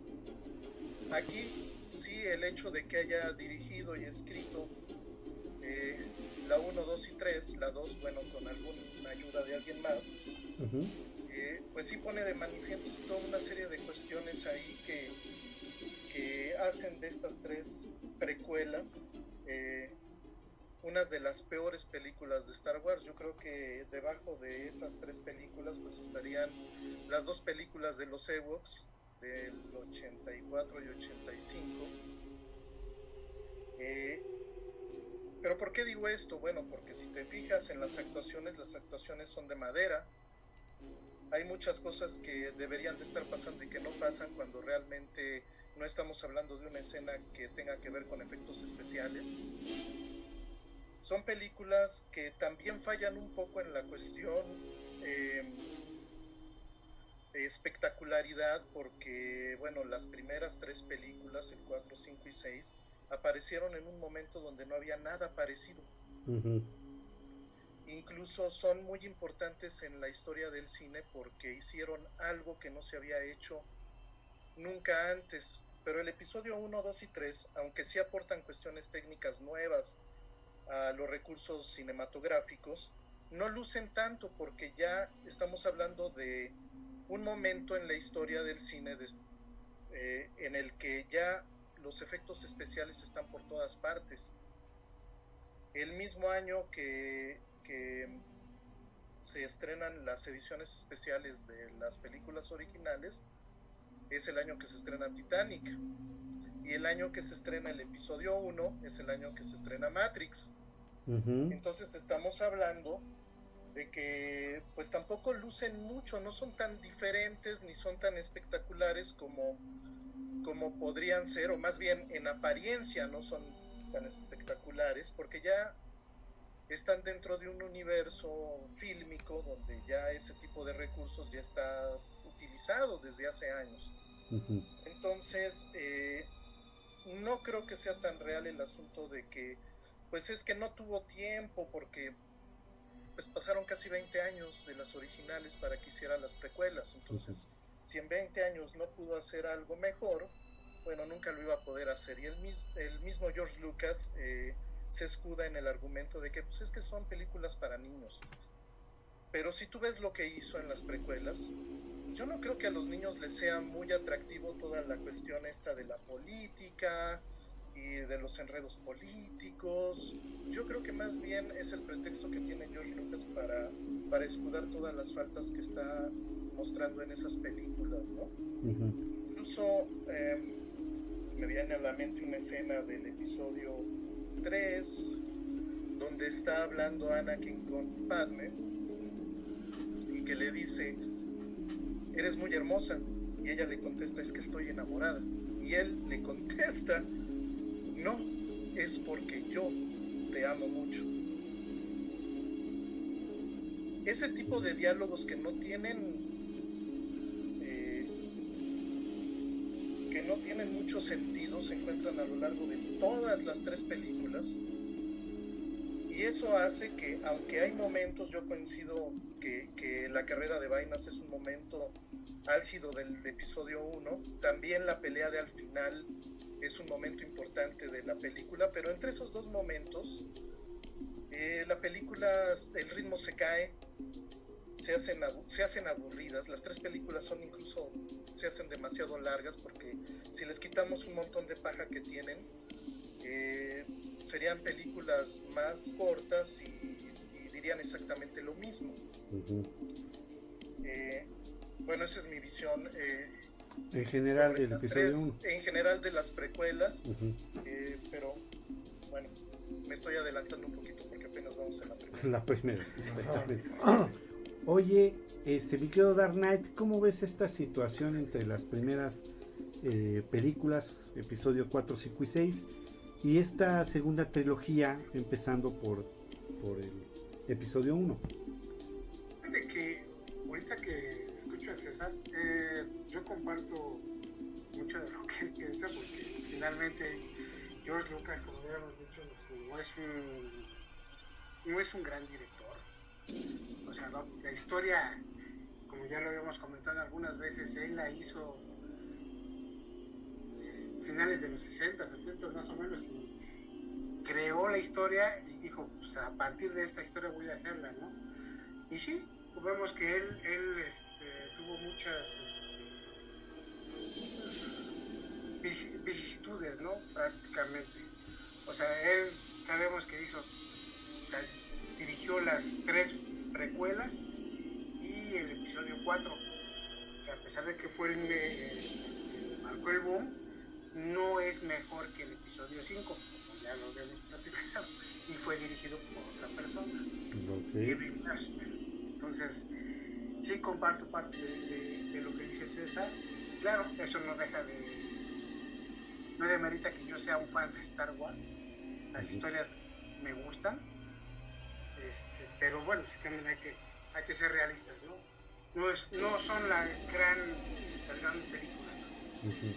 Aquí sí, el hecho de que haya dirigido y escrito eh, la uno, dos y tres, la dos, bueno, con alguna ayuda de alguien más, uh-huh. eh, pues sí pone de manifiesto toda una serie de cuestiones ahí que, que hacen de estas tres precuelas eh, unas de las peores películas de Star Wars. Yo creo que debajo de esas tres películas pues estarían las dos películas de los Ewoks del ochenta y cuatro y ochenta y cinco. Eh, pero ¿por qué digo esto? Bueno, porque si te fijas en las actuaciones, las actuaciones son de madera. Hay muchas cosas que deberían de estar pasando y que no pasan cuando realmente no estamos hablando de una escena que tenga que ver con efectos especiales. Son películas que también fallan un poco en la cuestión eh, de espectacularidad, porque, bueno, las primeras tres películas, el cuatro, cinco y seis, aparecieron en un momento donde no había nada parecido. Uh-huh. Incluso son muy importantes en la historia del cine porque hicieron algo que no se había hecho nunca antes. Pero el episodio uno, dos y tres, aunque sí aportan cuestiones técnicas nuevas a los recursos cinematográficos, no lucen tanto porque ya estamos hablando de un momento en la historia del cine de, eh, en el que ya los efectos especiales están por todas partes. El mismo año que, que se estrenan las ediciones especiales de las películas originales es el año que se estrena Titanic, y el año que se estrena el episodio uno es el año que se estrena Matrix. Uh-huh. Entonces estamos hablando de que pues tampoco lucen mucho, no son tan diferentes ni son tan espectaculares como, como podrían ser, o más bien en apariencia no son tan espectaculares, porque ya están dentro de un universo fílmico donde ya ese tipo de recursos ya está utilizado desde hace años. Uh-huh. Entonces eh, no creo que sea tan real el asunto de que pues es que no tuvo tiempo, porque pues pasaron casi veinte años de las originales para que hiciera las precuelas. Entonces, uh-huh. si en veinte años no pudo hacer algo mejor, bueno, nunca lo iba a poder hacer. Y el, mis, el mismo George Lucas eh, se escuda en el argumento de que pues es que son películas para niños. Pero si tú ves lo que hizo en las precuelas, pues yo no creo que a los niños les sea muy atractivo toda la cuestión esta de la política y de los enredos políticos. Yo creo que más bien es el pretexto que tiene George Lucas para, para escudar todas las faltas que está mostrando en esas películas, ¿no? Uh-huh. Incluso eh, me viene a la mente una escena del episodio tres donde está hablando Anakin con Padme y que le dice: eres muy hermosa, y ella le contesta: es que estoy enamorada, y él le contesta: no, es porque yo te amo mucho. Ese tipo de diálogos que no tienen eh, que no tienen mucho sentido se encuentran a lo largo de todas las tres películas, y y eso hace que, aunque hay momentos, yo coincido que, que la carrera de vainas es un momento álgido del episodio uno, también la pelea de al final es un momento importante de la película, pero entre esos dos momentos eh, la película, el ritmo se cae, se hacen, se hacen aburridas. Las tres películas son incluso, se hacen demasiado largas, porque si les quitamos un montón de paja que tienen, eh, serían películas más cortas y, y dirían exactamente lo mismo. Uh-huh. eh, bueno, esa es mi visión eh, en general del episodio uno. En general de las precuelas, uh-huh. eh, pero bueno, me estoy adelantando un poquito porque apenas vamos en la primera. La primera, exactamente. Oye, este, mi querido Dark Knight, ¿cómo ves esta situación entre las primeras eh, películas, episodio cuatro, cinco y seis, y esta segunda trilogía, empezando por, por el episodio uno? Fíjate que ahorita que escucho a César, eh, yo comparto mucho de lo que él piensa, porque finalmente George Lucas, como ya hemos dicho, no es un, no es un gran director. O sea, no, la historia, como ya lo habíamos comentado algunas veces, él la hizo eh, finales de los sesenta, setenta más o menos, y creó la historia y dijo, pues a partir de esta historia voy a hacerla, ¿no? Y sí, pues vemos que él, él este, tuvo muchas este, vicisitudes, ¿no? Prácticamente. O sea, él sabemos que hizo, dirigió las tres precuelas y el episodio cuatro, que a pesar de que fue el que marcó el boom, no es mejor que el episodio cinco, como ya lo habíamos platicado, y fue dirigido por otra persona, okay. Irving Kershner. Entonces, sí comparto parte de, de, de lo que dice César. Claro, eso no deja de, no demerita que yo sea un fan de Star Wars. Las uh-huh. historias me gustan. Este, pero bueno, sí, también hay que, hay que ser realistas, ¿no? No, es, no son la gran, las grandes películas, uh-huh.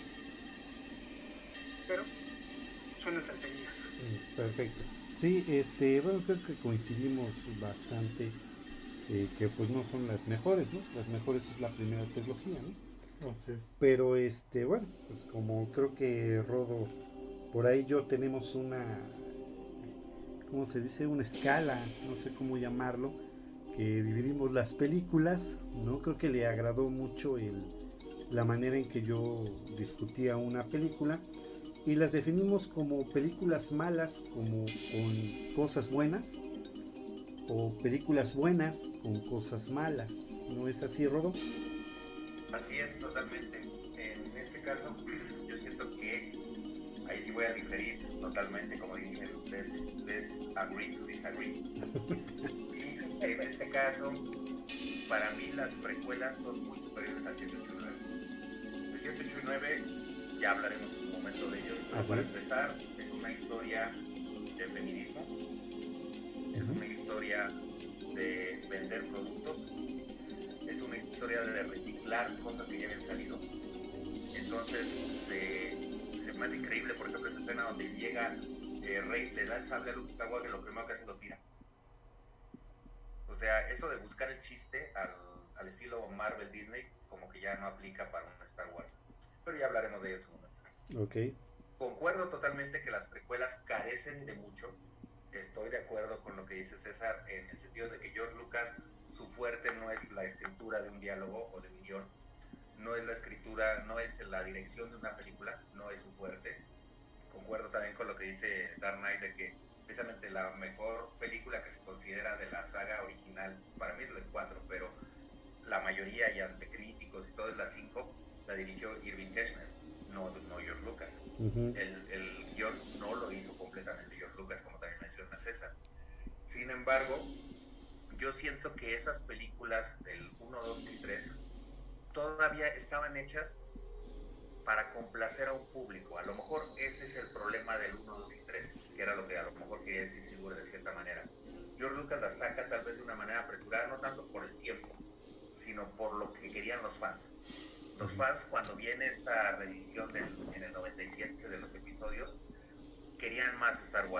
pero son entretenidas. Perfecto. Sí, este, bueno, creo que coincidimos bastante, eh, que pues no son las mejores, ¿no? Las mejores es la primera trilogía, ¿no? Así es. Pero este, bueno, pues como creo que Rodo, por ahí yo tenemos una, ¿cómo se dice? Una escala, no sé cómo llamarlo, que dividimos las películas, ¿no? Creo que le agradó mucho el, la manera en que yo discutía una película, y las definimos como películas malas, como con cosas buenas, o películas buenas con cosas malas. ¿No es así, Rodo? Así es, totalmente. En este caso, yo siento que ahí sí voy a diferir totalmente, como dicen, let's, let's agree to disagree. Y en este caso, para mí las precuelas son muy superiores al ciento ochenta y nueve. El ciento ochenta y nueve, ya hablaremos en un momento de ellos, pero para empezar, es una historia de feminismo, es una historia de vender productos, es una historia de reciclar cosas que ya habían salido. Entonces, se, se me hace increíble, por ejemplo, esa escena donde llega eh, Rey, le da el sable a Luke Skywalker, lo primero que hace lo tira. O sea, eso de buscar el chiste al, al estilo Marvel Disney, como que ya no aplica para un Star Wars. Pero ya hablaremos de ello en su momento. Okay. Concuerdo totalmente que las precuelas carecen de mucho. Estoy de acuerdo con lo que dice César, en el sentido de que George Lucas, su fuerte no es la escritura de un diálogo o de un guión, no es la escritura, no es la dirección de una película, no es su fuerte. Concuerdo también con lo que dice Dark Knight, de que precisamente la mejor película que se considera de la saga original, para mí es la cuatro, pero la mayoría, y ante críticos y todo, es la cinco, la dirigió Irving Kershner, no, no George Lucas. Uh-huh. El, el guión no lo hizo completamente George Lucas, como también menciona César. Sin embargo, yo siento que esas películas del uno, dos y tres todavía estaban hechas para complacer a un público. A lo mejor ese es el problema del uno, dos y tres, que era lo que a lo mejor quería decir Silver de cierta manera. George Lucas la saca tal vez de una manera apresurada, no tanto por el tiempo, sino por lo que querían los fans. Los fans, cuando viene esta reedición del, en el noventa y siete de los episodios, querían más Star Wars.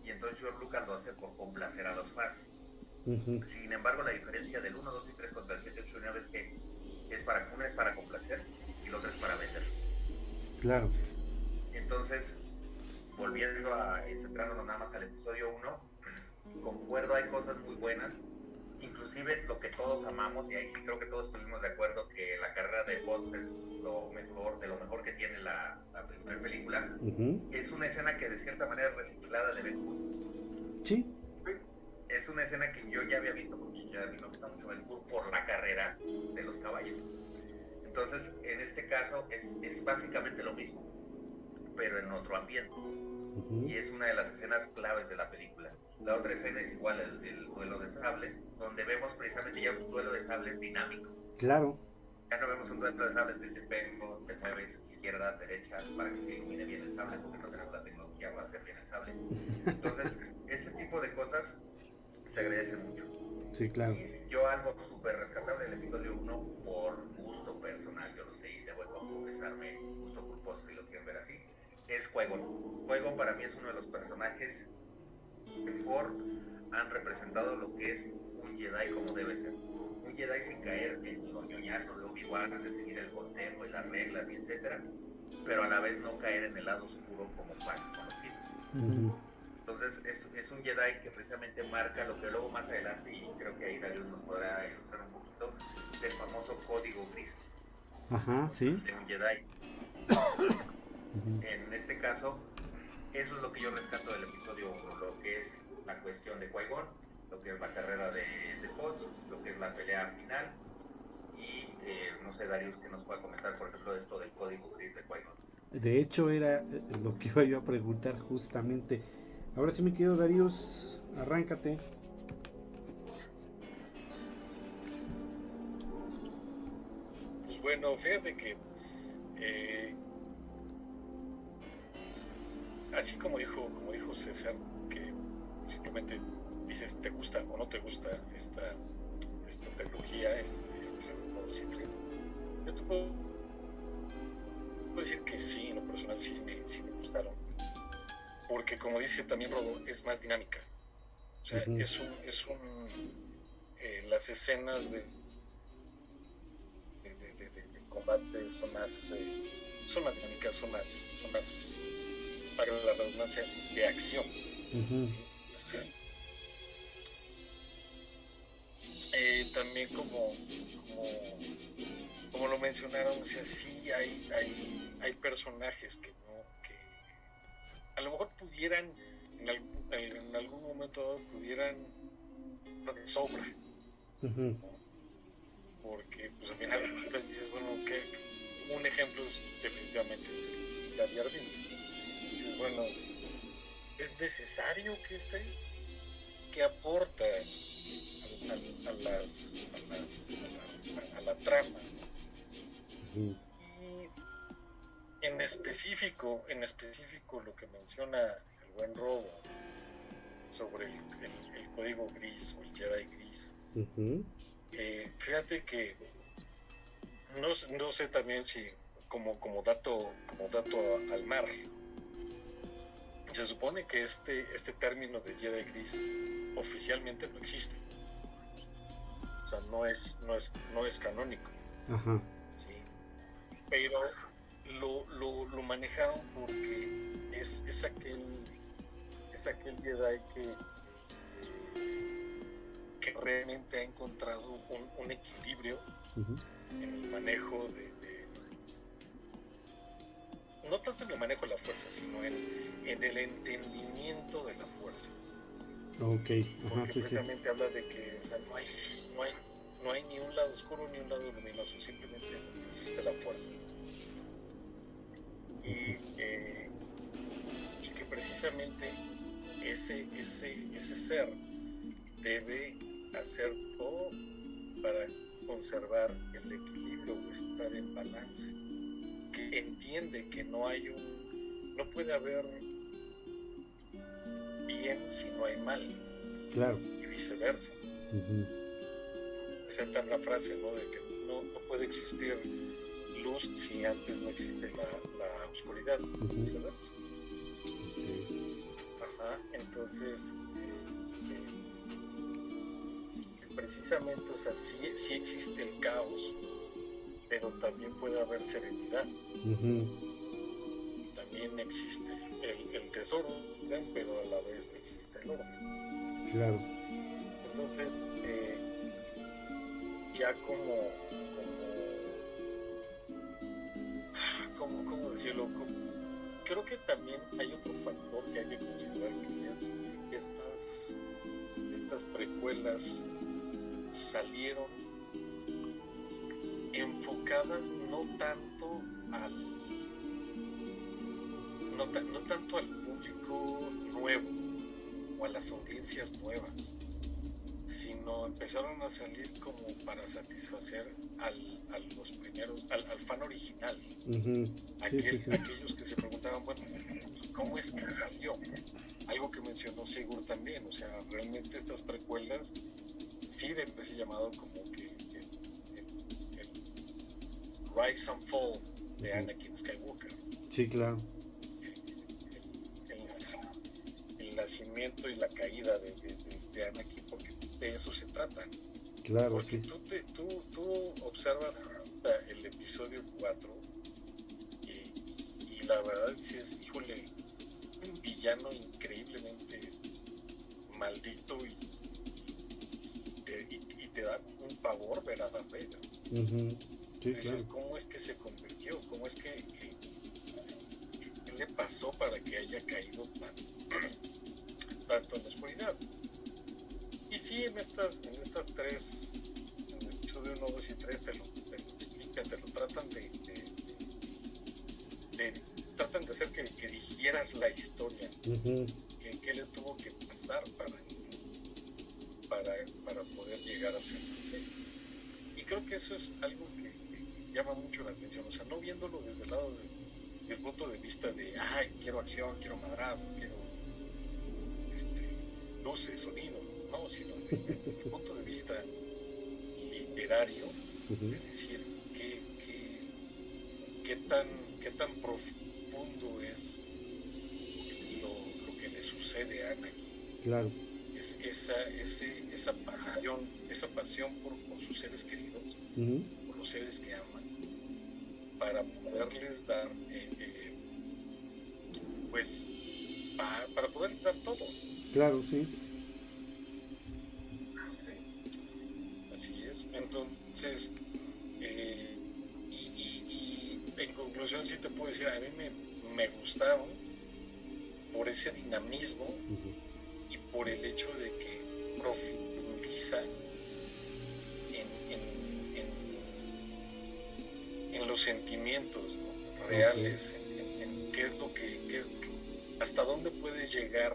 y entonces George Lucas lo hace por complacer a los fans. Uh-huh. Sin embargo, la diferencia del uno, dos y tres contra el siete, ocho y nueve es que es para, una es para complacer y la otra es para vender. Claro. Entonces, volviendo a centrándonos nada más al episodio uno, concuerdo, hay cosas muy buenas, inclusive lo que todos amamos, y ahí sí creo que todos estuvimos de acuerdo que la carrera de Potts es lo mejor, de lo mejor que tiene la, la primera película. Uh-huh. Es una escena que de cierta manera es reciclada de Ben Hur. Sí. Es una escena que yo ya había visto, porque ya a mí me gusta mucho Ben Hur por la carrera de los caballos. Entonces, en este caso, es, es básicamente lo mismo, pero en otro ambiente. Uh-huh. Y es una de las escenas claves de la película. La otra escena es igual, el, el duelo de sables, donde vemos precisamente ya un duelo de sables dinámico. Claro. Ya no vemos un duelo de sables de te pego, te mueves izquierda, derecha, para que se ilumine bien el sable, porque no tenemos la tecnología para hacer bien el sable. Entonces, ese tipo de cosas se agradecen mucho. Sí, claro. Y yo algo súper rescatable del episodio uno, por gusto personal, yo lo sé, y debo confesarme, gusto culposo si lo quieren ver así, es Qui-Gon. Qui-Gon para mí es uno de los personajes que mejor han representado lo que es un Jedi como debe ser. Un Jedi sin caer en los ñoñazos de Obi-Wan, de seguir el consejo y las reglas, y etcétera, pero a la vez no caer en el lado oscuro como pasa con los Sith. Uh-huh. Entonces es, es un Jedi que precisamente marca lo que luego más adelante, y creo que ahí Darius nos podrá ilustrar un poquito, del famoso código gris. Ajá, sí. De un Jedi. Uh-huh. En este caso, eso es lo que yo rescato del episodio uno, lo que es la cuestión de Qui-Gon, lo que es la carrera de, de Potts, lo que es la pelea final, y eh, no sé, Darius, que nos pueda comentar, por ejemplo, esto del código gris de Qui-Gon. De hecho, era lo que iba yo a preguntar justamente. Ahora sí, mi querido Darius, arráncate. Pues bueno, fíjate que eh, así como dijo, como dijo César, que simplemente dices te gusta o no te gusta esta, esta trilogía, este uno, dos y tres, yo te puedo, puedo decir que sí, en lo personal sí me, sí me gustaron, porque como dice también Rodo, es más dinámica. O sea, uh-huh. es un, es un eh, las escenas de de, de, de, de combate son más eh, son más dinámicas, son más son más, para la redundancia, de acción. Uh-huh. Eh, también como, como como lo mencionaron, o sea, sí hay hay hay personajes que no que a lo mejor pudieran en algún, en algún momento dado pudieran de sobra. Uh-huh. Porque pues al final entonces dices, bueno, que un ejemplo es, definitivamente es el Jar Jar Binks. Dices, bueno, ¿es necesario que esté ahí? ¿Qué aporta a, a, a las a las a la, a la trama? Uh-huh. Y en específico en específico lo que menciona el buen Rodo sobre el, el, el código gris o el Jedi gris, uh-huh. eh, fíjate que no, no sé también si como, como dato como dato al mar, se supone que este, este término de Jedi gris oficialmente no existe, o sea, no es, no es, no es canónico. Uh-huh. ¿Sí? Pero lo, lo, lo manejaron porque es, es aquel es aquel Jedi que eh, que realmente ha encontrado un, un equilibrio uh-huh. en el manejo de, de no tanto en el manejo de la fuerza, sino en, en el entendimiento de la fuerza. Ok, ajá, porque sí, precisamente sí. habla de que, o sea, no hay no hay no hay ni un lado oscuro ni un lado luminoso, simplemente existe la fuerza. Y, eh, y que precisamente ese, ese, ese ser debe hacer todo para conservar el equilibrio o estar en balance, que entiende que no hay un no puede haber bien si no hay mal, claro, y viceversa. Uh-huh. Esa es la frase, ¿no? De que no, no puede existir luz si antes no existe la, la oscuridad, uh-huh. viceversa. Okay. Ajá. Entonces, eh, eh, precisamente, o sea, sí, sí existe el caos, pero también puede haber serenidad. Uh-huh. También existe el, el desorden, pero a la vez existe el orden. Claro. Entonces, eh, ya como, como, como, ¿cómo decirlo? Como, creo que también hay otro factor que hay que considerar, que es estas, estas precuelas salieron enfocadas no tanto al no, ta, no tanto al público nuevo o a las audiencias nuevas, sino empezaron a salir como para satisfacer al, a los primeros, al, al fan original. Uh-huh. Aquel, sí, sí, sí. Aquellos que se preguntaban, bueno, ¿cómo es que salió? Algo que mencionó Sigurd también, o sea, realmente estas precuelas sí deben ser llamado como que el, el, el Rise and Fall de uh-huh. Anakin Skywalker. Sí, claro. El, el, el, el nacimiento y la caída de, de, de, de Anakin, porque de eso se trata. Claro, porque sí. tú, te, tú, tú observas el episodio cuatro y, y la verdad dices, híjole, un villano increíblemente maldito y, y, te, y, y te da un pavor ver a Darth Vader. Uh-huh. Sí, Entonces, claro. ¿cómo es que se convirtió? ¿Cómo es que, que qué le pasó para que haya caído tan, tanto en la oscuridad? Y sí, en estas, en estas tres, en el episodio uno, dos y tres, te lo, te lo explican, te lo tratan de, de, de, de tratan de hacer que, que digieras la historia, uh-huh. que, que le tuvo que pasar para, para, para poder llegar a ser. Y creo que eso es algo que, que llama mucho la atención, o sea, no viéndolo desde el lado de, desde el punto de vista de, ay, quiero acción, quiero madrazos, quiero este, luces, sonidos, no, sino desde, desde el punto de vista literario, uh-huh. de decir qué, qué, qué, tan, qué tan profundo es lo, lo que le sucede a Anakin. Claro. Es, esa, ese, esa pasión, esa pasión por, por sus seres queridos, uh-huh. por los seres que aman, para poderles dar, eh, eh, pues, pa, para poderles dar todo. Claro, sí. Así es. Entonces, eh, y, y, y en conclusión sí te puedo decir, a mí me, me gustaron por ese dinamismo uh-huh. y por el hecho de que profundiza en, en, en, en los sentimientos, ¿no? reales, okay. en, en, en qué es lo que, qué es, hasta dónde puedes llegar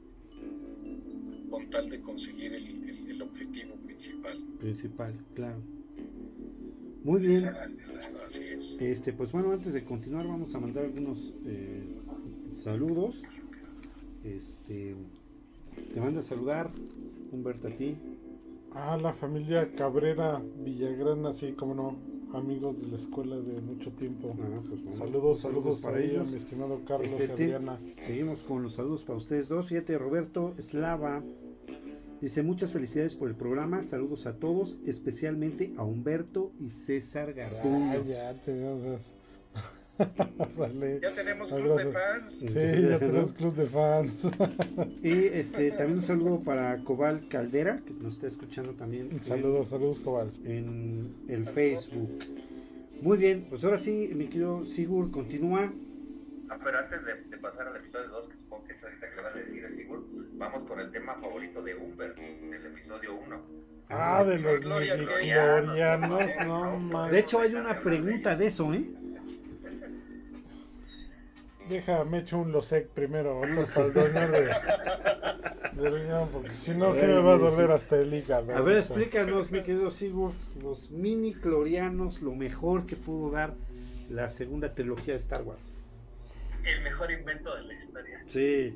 con tal de conseguir el, el, el objetivo principal. Principal, claro. Muy bien. Así es. Este, pues bueno, antes de continuar vamos a mandar algunos eh, saludos. Este, te mando a saludar, Humberto, a ti. A la familia Cabrera Villagrán, así como no, amigos de la escuela de mucho tiempo. Ah, pues bueno, saludos, saludos, saludos para ellos, mi estimado Carlos este, y Adriana. Te, seguimos con los saludos para ustedes dos. Fíjate, Roberto Eslava dice: muchas felicidades por el programa, saludos a todos, especialmente a Humberto y César Garduño. Ah, ya tenemos vale. Ya tenemos club de fans. Sí, ya tenemos club de fans. Y este también un saludo para Cobal Caldera, que nos está escuchando también. Saludos, saludos Cobal. En el Facebook. Muy bien, pues ahora sí, mi querido Sigurd, continúa. Ah, pero antes de, de pasar al episodio dos, que supongo que es ahorita que vas a decir, Sigurd, vamos con el tema favorito de Humber, del episodio uno. Ah, de los glorianos, no más. De hecho, hay una pregunta de eso, ¿eh? Déjame echo un Losec primero, otro saldoño de, de riñón, porque si no, sí me va a doler hasta el hígado. A ver, explícanos, mi querido Sigurd, los mini clorianos, lo mejor que pudo dar la segunda trilogía de Star Wars. El mejor invento de la historia. Sí.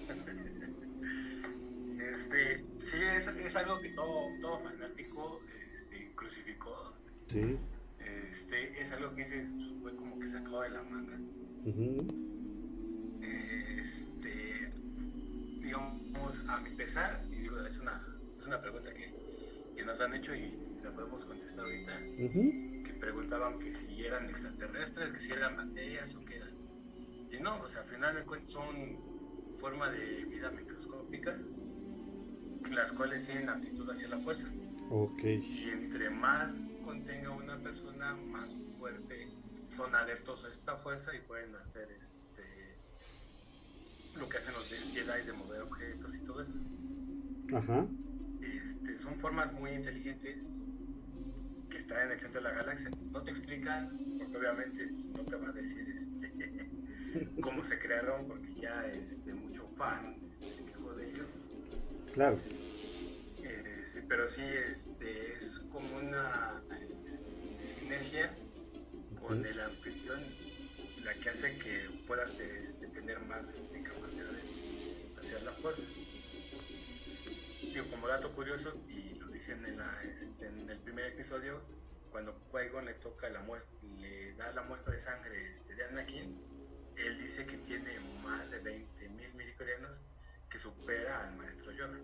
Este, sí, es, es algo que todo, todo fanático este, crucificó. Sí. Este, es algo que se fue como que sacado de la manga. Uh-huh. Este, digamos, a mi pesar, y digo, es una, es una pregunta que, que nos han hecho y la podemos contestar ahorita, Ujú. que preguntaban que si eran extraterrestres, que si eran materias o qué eran. Y no, o sea, al final de cuentas son forma de vida microscópicas, las cuales tienen aptitud hacia la fuerza. Ok. Y entre más contenga una persona, más fuerte son adeptos a esta fuerza y pueden hacer este lo que hacen los Jedi de mover objetos y todo eso. Ajá. Este, son formas muy inteligentes que están en el centro de la galaxia. No te explican, porque obviamente no te va a decir este, cómo se crearon, porque ya este, mucho fan este, se quejó de ello. Claro. Este, pero sí este, es como una este, sinergia con Ujú. el anfitrión, la que hace que puedas este, tener más este, capacidades hacia la fuerza. Digo, como dato curioso, y lo dicen en, la, este, en el primer episodio, cuando Qui-Gon le toca la muestra, le da la muestra de sangre este, de Anakin, él dice que tiene más de veinte mil midichlorianos, que supera al maestro Yoda.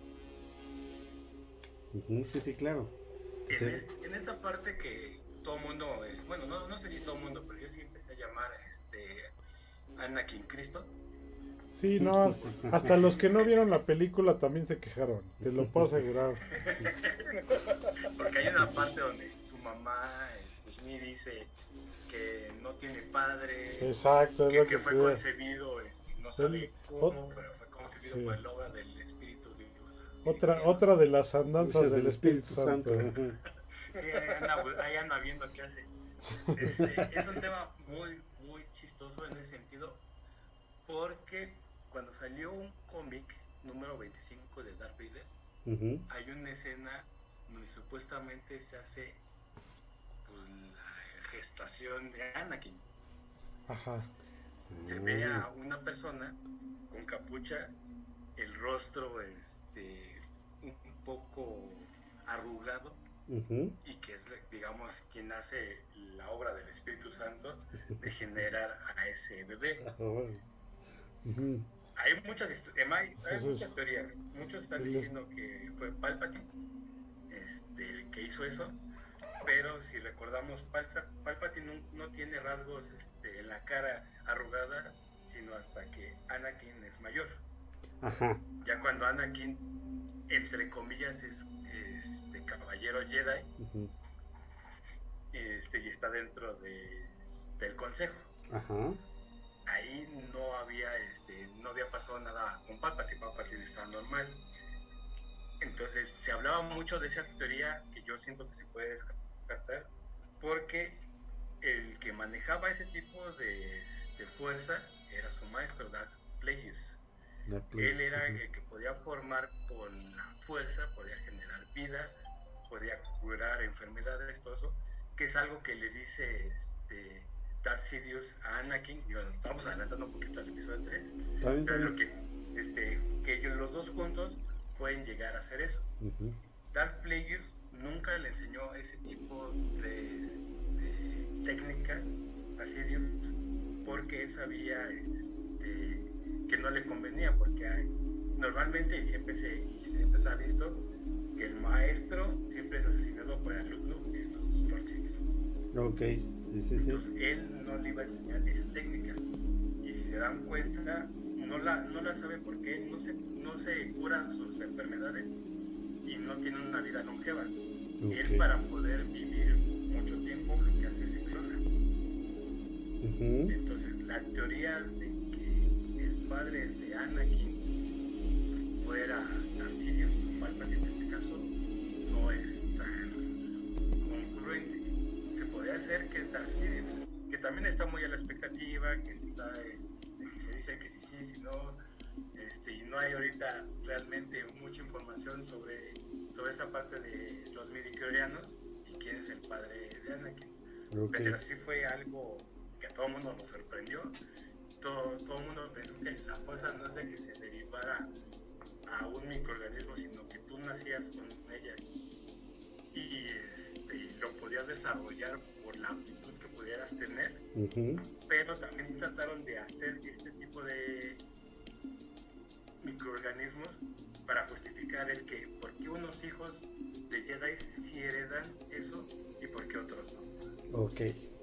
Ujú, sí, sí, claro. En, Sí. es, en esta parte que todo mundo, eh, bueno, no, no sé si todo mundo, pero yo sí empecé a llamar este, Anakin Cristo. Sí, no, hasta los que no vieron la película también se quejaron, te lo puedo asegurar. Porque hay una parte donde su mamá, este, Shmi, dice que no tiene padre, Exacto, es que, lo que que fue te digo. concebido, este, no sabe El- cómo, ot- pero fue concebido sí. por el obra del espíritu de Dios. Otra, otra de las Cosas andanzas del Espíritu Santo. ajá. Sí, ahí anda, ahí anda viendo qué hace. Este, es un tema muy, muy chistoso en ese sentido, porque cuando salió un cómic número veinticinco de Darth Vader, Ujú. hay una escena donde supuestamente se hace pues, la gestación de Anakin. Ajá. Se ve a una persona con capucha, el rostro este, un poco arrugado, Ujú. y que es, digamos, quien hace la obra del Espíritu Santo de generar a ese bebé. Ah, bueno. Ujú. Hay muchas, histo- em, hay, hay Entonces, muchas teorías. Muchos están él es- diciendo que fue Palpatine este, el que hizo eso, pero si recordamos, Palpa- Palpatine no, no tiene rasgos este, en la cara arrugadas, sino hasta que Anakin es mayor. Ajá. Ya cuando Anakin, entre comillas, es este, caballero Jedi, Ujú. este, y está dentro de, del consejo. Ajá. Ahí no había, este, no había pasado nada con Palpatine, Palpatine estaba normal. Entonces se hablaba mucho de esa teoría que yo siento que se puede descartar, porque el que manejaba ese tipo de, de fuerza era su maestro, Darth Plagueis. La Él era ujú. el que podía formar con la fuerza, podía generar vida, podía curar enfermedades, todo eso, que es algo que le dice este, Darth Sidious a Anakin. Y bueno, estamos adelantando un poquito al episodio tres, Está bien, está pero lo bien. que, este, que ellos los dos juntos pueden llegar a hacer eso. Ujú. Darth Plagueis nunca le enseñó ese tipo de, este, técnicas a Sidious, porque él sabía este, que no le convenía, porque hay, normalmente, y siempre se, siempre se ha visto, que el maestro siempre es asesinado por el alumno en los Lord Sith. Ok. Sí, sí, sí. Entonces él no le iba a enseñar esa técnica, y si se dan cuenta, no la, no la sabe porque él no se, no se cura sus enfermedades y no tiene una vida longeva. Ok. Él, para poder vivir mucho tiempo, lo que hace es se clona. Ujú. Entonces la teoría de que el padre de Anakin fuera Darth Sidious, o Palpatine en este caso, no es tan congruente. Se podría hacer que es Darth Sidious, que también está muy a la expectativa, que está este, que se dice que sí, sí, si no, este, y no hay ahorita realmente mucha información sobre, sobre esa parte de los midichlorianos y quién es el padre de Anakin. Ok. Pero sí fue algo que a todo el mundo nos sorprendió. Todo, todo el mundo pensó que la fuerza no es de que se derivara a un microorganismo, sino que tú nacías con ella y este, lo podías desarrollar por la aptitud que pudieras tener. Ujú. Pero también trataron de hacer este tipo de microorganismos para justificar el que por qué unos hijos de Jedi sí heredan eso y por qué otros no. Ok.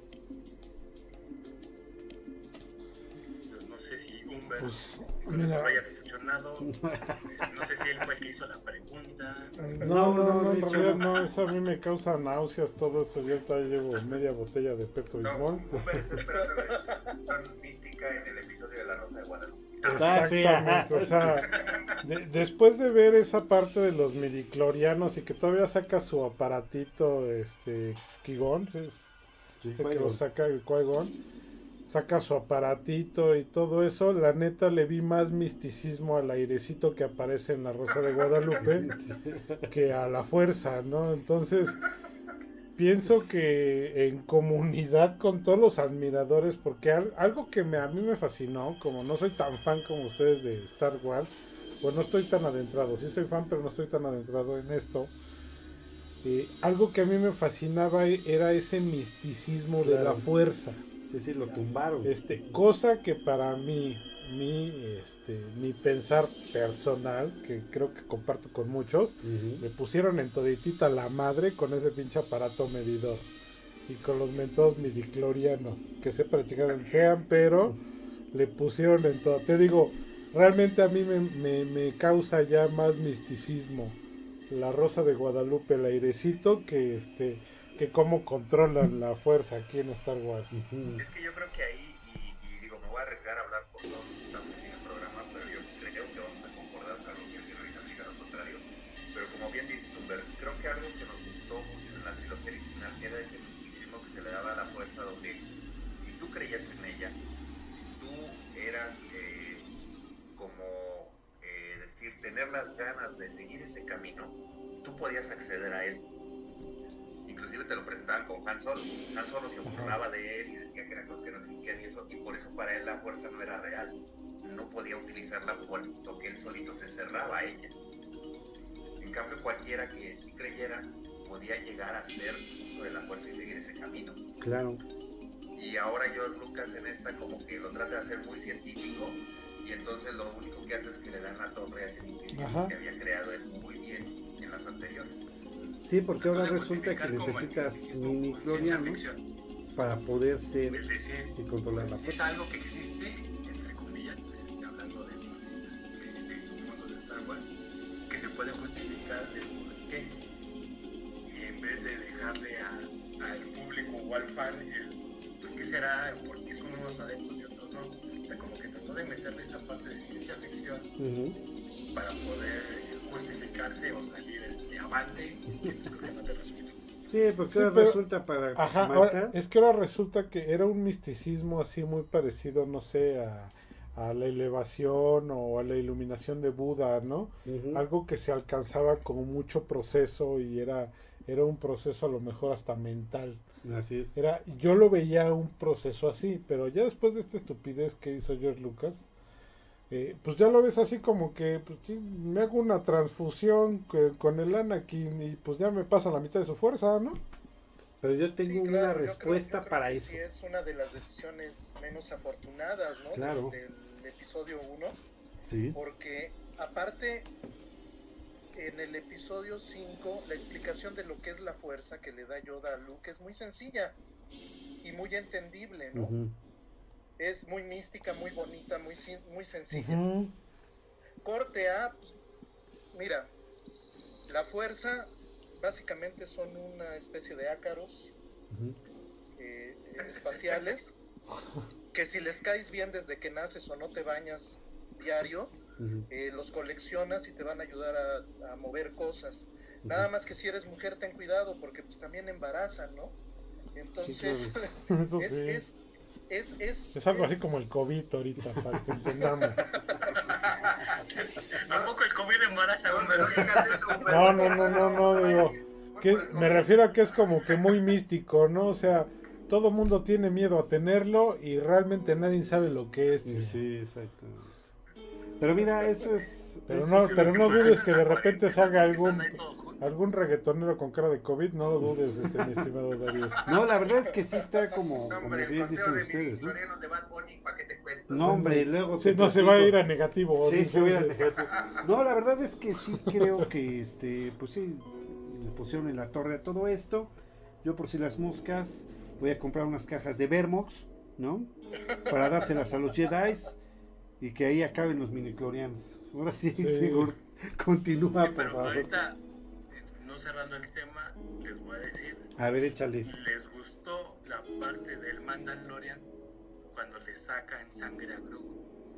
No sé si Humber Pues, con mira. eso lo haya decepcionado, no sé si él fue el que hizo la pregunta. No, no, no, de en hecho, realidad no. no, eso a mí me causa náuseas, todo eso. Yo ahorita llevo media botella de Pepto No, Bismol. Humber está esperando la versión mística en el episodio de La Rosa de Guadalupe. Ah, sí, Exactamente, o sea, de- después de ver esa parte de los midiclorianos y que todavía saca su aparatito, este, Qui-Gon, sí, Sí, sé que Qui-Gon. lo saca el Qui-Gon, saca su aparatito y todo eso, la neta le vi más misticismo al airecito que aparece en La Rosa de Guadalupe que a la fuerza, ¿no? Entonces, pienso que en comunidad con todos los admiradores, porque al- algo que me, a mí me fascinó, como no soy tan fan como ustedes de Star Wars, pues no estoy tan adentrado, sí soy fan, pero no estoy tan adentrado en esto. Eh, algo que a mí me fascinaba era ese misticismo de Claro. la fuerza. Sí, sí, lo tumbaron. Este, cosa que para mí, mi, este, mi pensar personal, que creo que comparto con muchos, Ujú. le pusieron en toditita la madre con ese pinche aparato medidor. Y con los mentados midiclorianos, que sepa la chica donde sean, pero le pusieron en todo. Te digo, realmente a mí me, me, me causa ya más misticismo La Rosa de Guadalupe, el airecito, que este que cómo controlan la fuerza aquí en Star Wars. Ujú. Es que yo creo que ahí, y, y digo, me voy a arriesgar a hablar por todos los que estamos en el programa, pero yo creo que vamos a concordar, salvo que alguien ahorita diga lo contrario. Pero como bien dice Humber, creo que algo que nos gustó mucho en la trilogía original era ese misticismo que se le daba a la fuerza, donde si tú creías en ella, si tú eras eh, como eh, decir, tener las ganas de seguir ese camino, tú podías acceder a él. Inclusive te lo presentaban con Han Solo. Han Solo se burlaba de él y decía que eran cosas que no existían y eso, y por eso para él la fuerza no era real. No podía utilizarla porque él solito se cerraba a ella. En cambio, cualquiera que sí creyera podía llegar a ser uso de la fuerza y seguir ese camino. Claro. Y ahora George Lucas en esta como que lo trata de hacer muy científico y entonces lo único que hace es que le dan la torre a ese misticismo Ajá. que había creado él muy bien en las anteriores. Sí, porque ahora Puede resulta que justificar como el necesitas misticismo mini como ciencia clorianos ficción. para poder ser Es decir, y controlar la si es fuerza. algo que existe, entre comillas, este, hablando del este, del mundo de Star Wars, que se puede justificar del por qué, y en vez de dejarle a- al público o al fan, el, pues qué será, porque son unos adeptos y otros no. O sea, como que trató de meterle esa parte de ciencia ficción Ujú. para poder justificarse o salir este, avante, que creo que no le resultó. Sí, porque Sí, ahora pero- resulta para Ajá, matar. ahora, es que ahora resulta que era un misticismo así muy parecido, no sé, a, a la elevación o a la iluminación de Buda, ¿no? Ujú. Algo que se alcanzaba con mucho proceso y era, era un proceso a lo mejor hasta mental. Así es. Era, yo lo veía un proceso así, pero ya después de esta estupidez que hizo George Lucas, eh, pues ya lo ves así como que pues, sí, me hago una transfusión que- con el Anakin y pues ya me pasa la mitad de su fuerza, ¿no? Pero yo tengo Sí, una claro, yo creo- respuesta yo creo para que eso. Sí, es una de las decisiones menos afortunadas, ¿no? Claro. Del, del episodio uno, Sí. porque aparte en el episodio cinco la explicación de lo que es la fuerza que le da Yoda a Luke es muy sencilla y muy entendible, ¿no? Ujú. Es muy mística, muy bonita, muy, sin- muy sencilla. Ujú. Corte A, pues, mira, la fuerza básicamente son una especie de ácaros Ujú. eh, espaciales que si les caes bien desde que naces o no te bañas diario, Ujú. eh, los coleccionas y te van a ayudar a, a mover cosas. Nada más que si eres mujer ten cuidado porque pues también embarazan, ¿no? Entonces Eso es, sí. es, es, es, Es algo así es- como el COVID ahorita, para que entendamos. Tampoco el COVID embaraza, No, hombre. pero digas eso, Humber. No, no, no, no, no, digo, Fue que por el me COVID. refiero a que es como que muy místico, ¿no? O sea, todo mundo tiene miedo a tenerlo y realmente nadie sabe lo que es. Sí, exacto. Pero mira, eso es... Pero eso no, es- pero no dudes que de repente salga algún Están ahí todos juntos. algún reggaetonero con cara de COVID, no lo dudes, este, mi estimado Darío. No, la verdad es que sí está como, No, como hombre, el bien conteo dicen de ustedes, ¿no? midichlorianos de Bad Bunny, ¿para qué te cuento? No, hombre, luego... Sí, te no se va a platico. ir a negativo. Sí, dice. se hubiera dejado. No, la verdad es que sí creo que, este, pues sí, le pusieron en la torre a todo esto. Yo por si las moscas voy a comprar unas cajas de Vermox, ¿no? Para dárselas a los Jedis y que ahí acaben los miniclorianos. Ahora sí, Sí. Sigur, continúa, Sí, por pero favor. ahorita, es- no cerrando el tema, les voy a decir, A ver, échale. ¿les gustó la parte del Mandalorian cuando le sacan sangre a Grogu?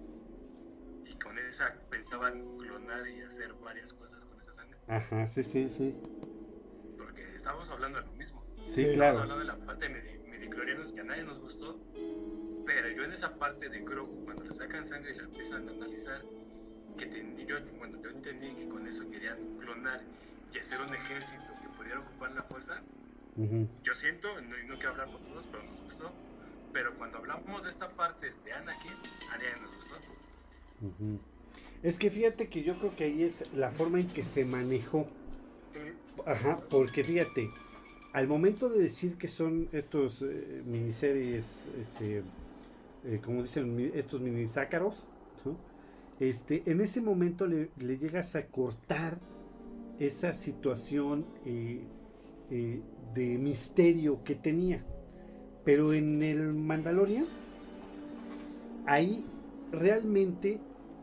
Y con esa pensaban clonar y hacer varias cosas con esa sangre. Ajá, sí, sí, sí. Porque estábamos hablando de lo mismo. Sí, Sí, Estamos claro. hablando de la parte de midi- midichlorianos que a nadie nos gustó. Pero yo en esa parte de Grogu, cuando le sacan sangre y la empiezan a analizar, que entendí- yo, bueno, yo entendí que con eso querían clonar y hacer un ejército que pudiera ocupar la fuerza. Ujú. Yo siento, no, no quiero hablar por todos, pero nos gustó. Pero cuando hablamos de esta parte de Anakin, a nadie nos gustó. Ujú. Es que fíjate que yo creo que ahí es la forma en que se manejó. Ajá, porque fíjate, al momento de decir que son estos eh, miniseries, este, eh, como dicen, mi- estos minisácaros, ¿no? Este, en ese momento le, le llegas a cortar esa situación eh, eh, de misterio que tenía. Pero en el Mandalorian, ahí realmente,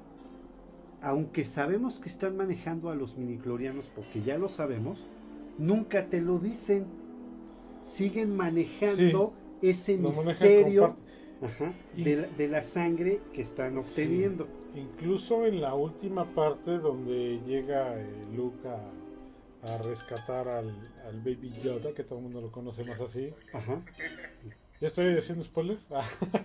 aunque sabemos que están manejando a los miniclorianos, porque ya lo sabemos, nunca te lo dicen. Siguen manejando ese Lo manejan misterio, como ajá, Y- de, la, de la sangre que están obteniendo. Incluso en la última parte donde llega eh, Luke a, a rescatar al, al Baby Yoda, que todo el mundo lo conoce más así. Ajá. ¿Ya estoy haciendo spoiler? Ah.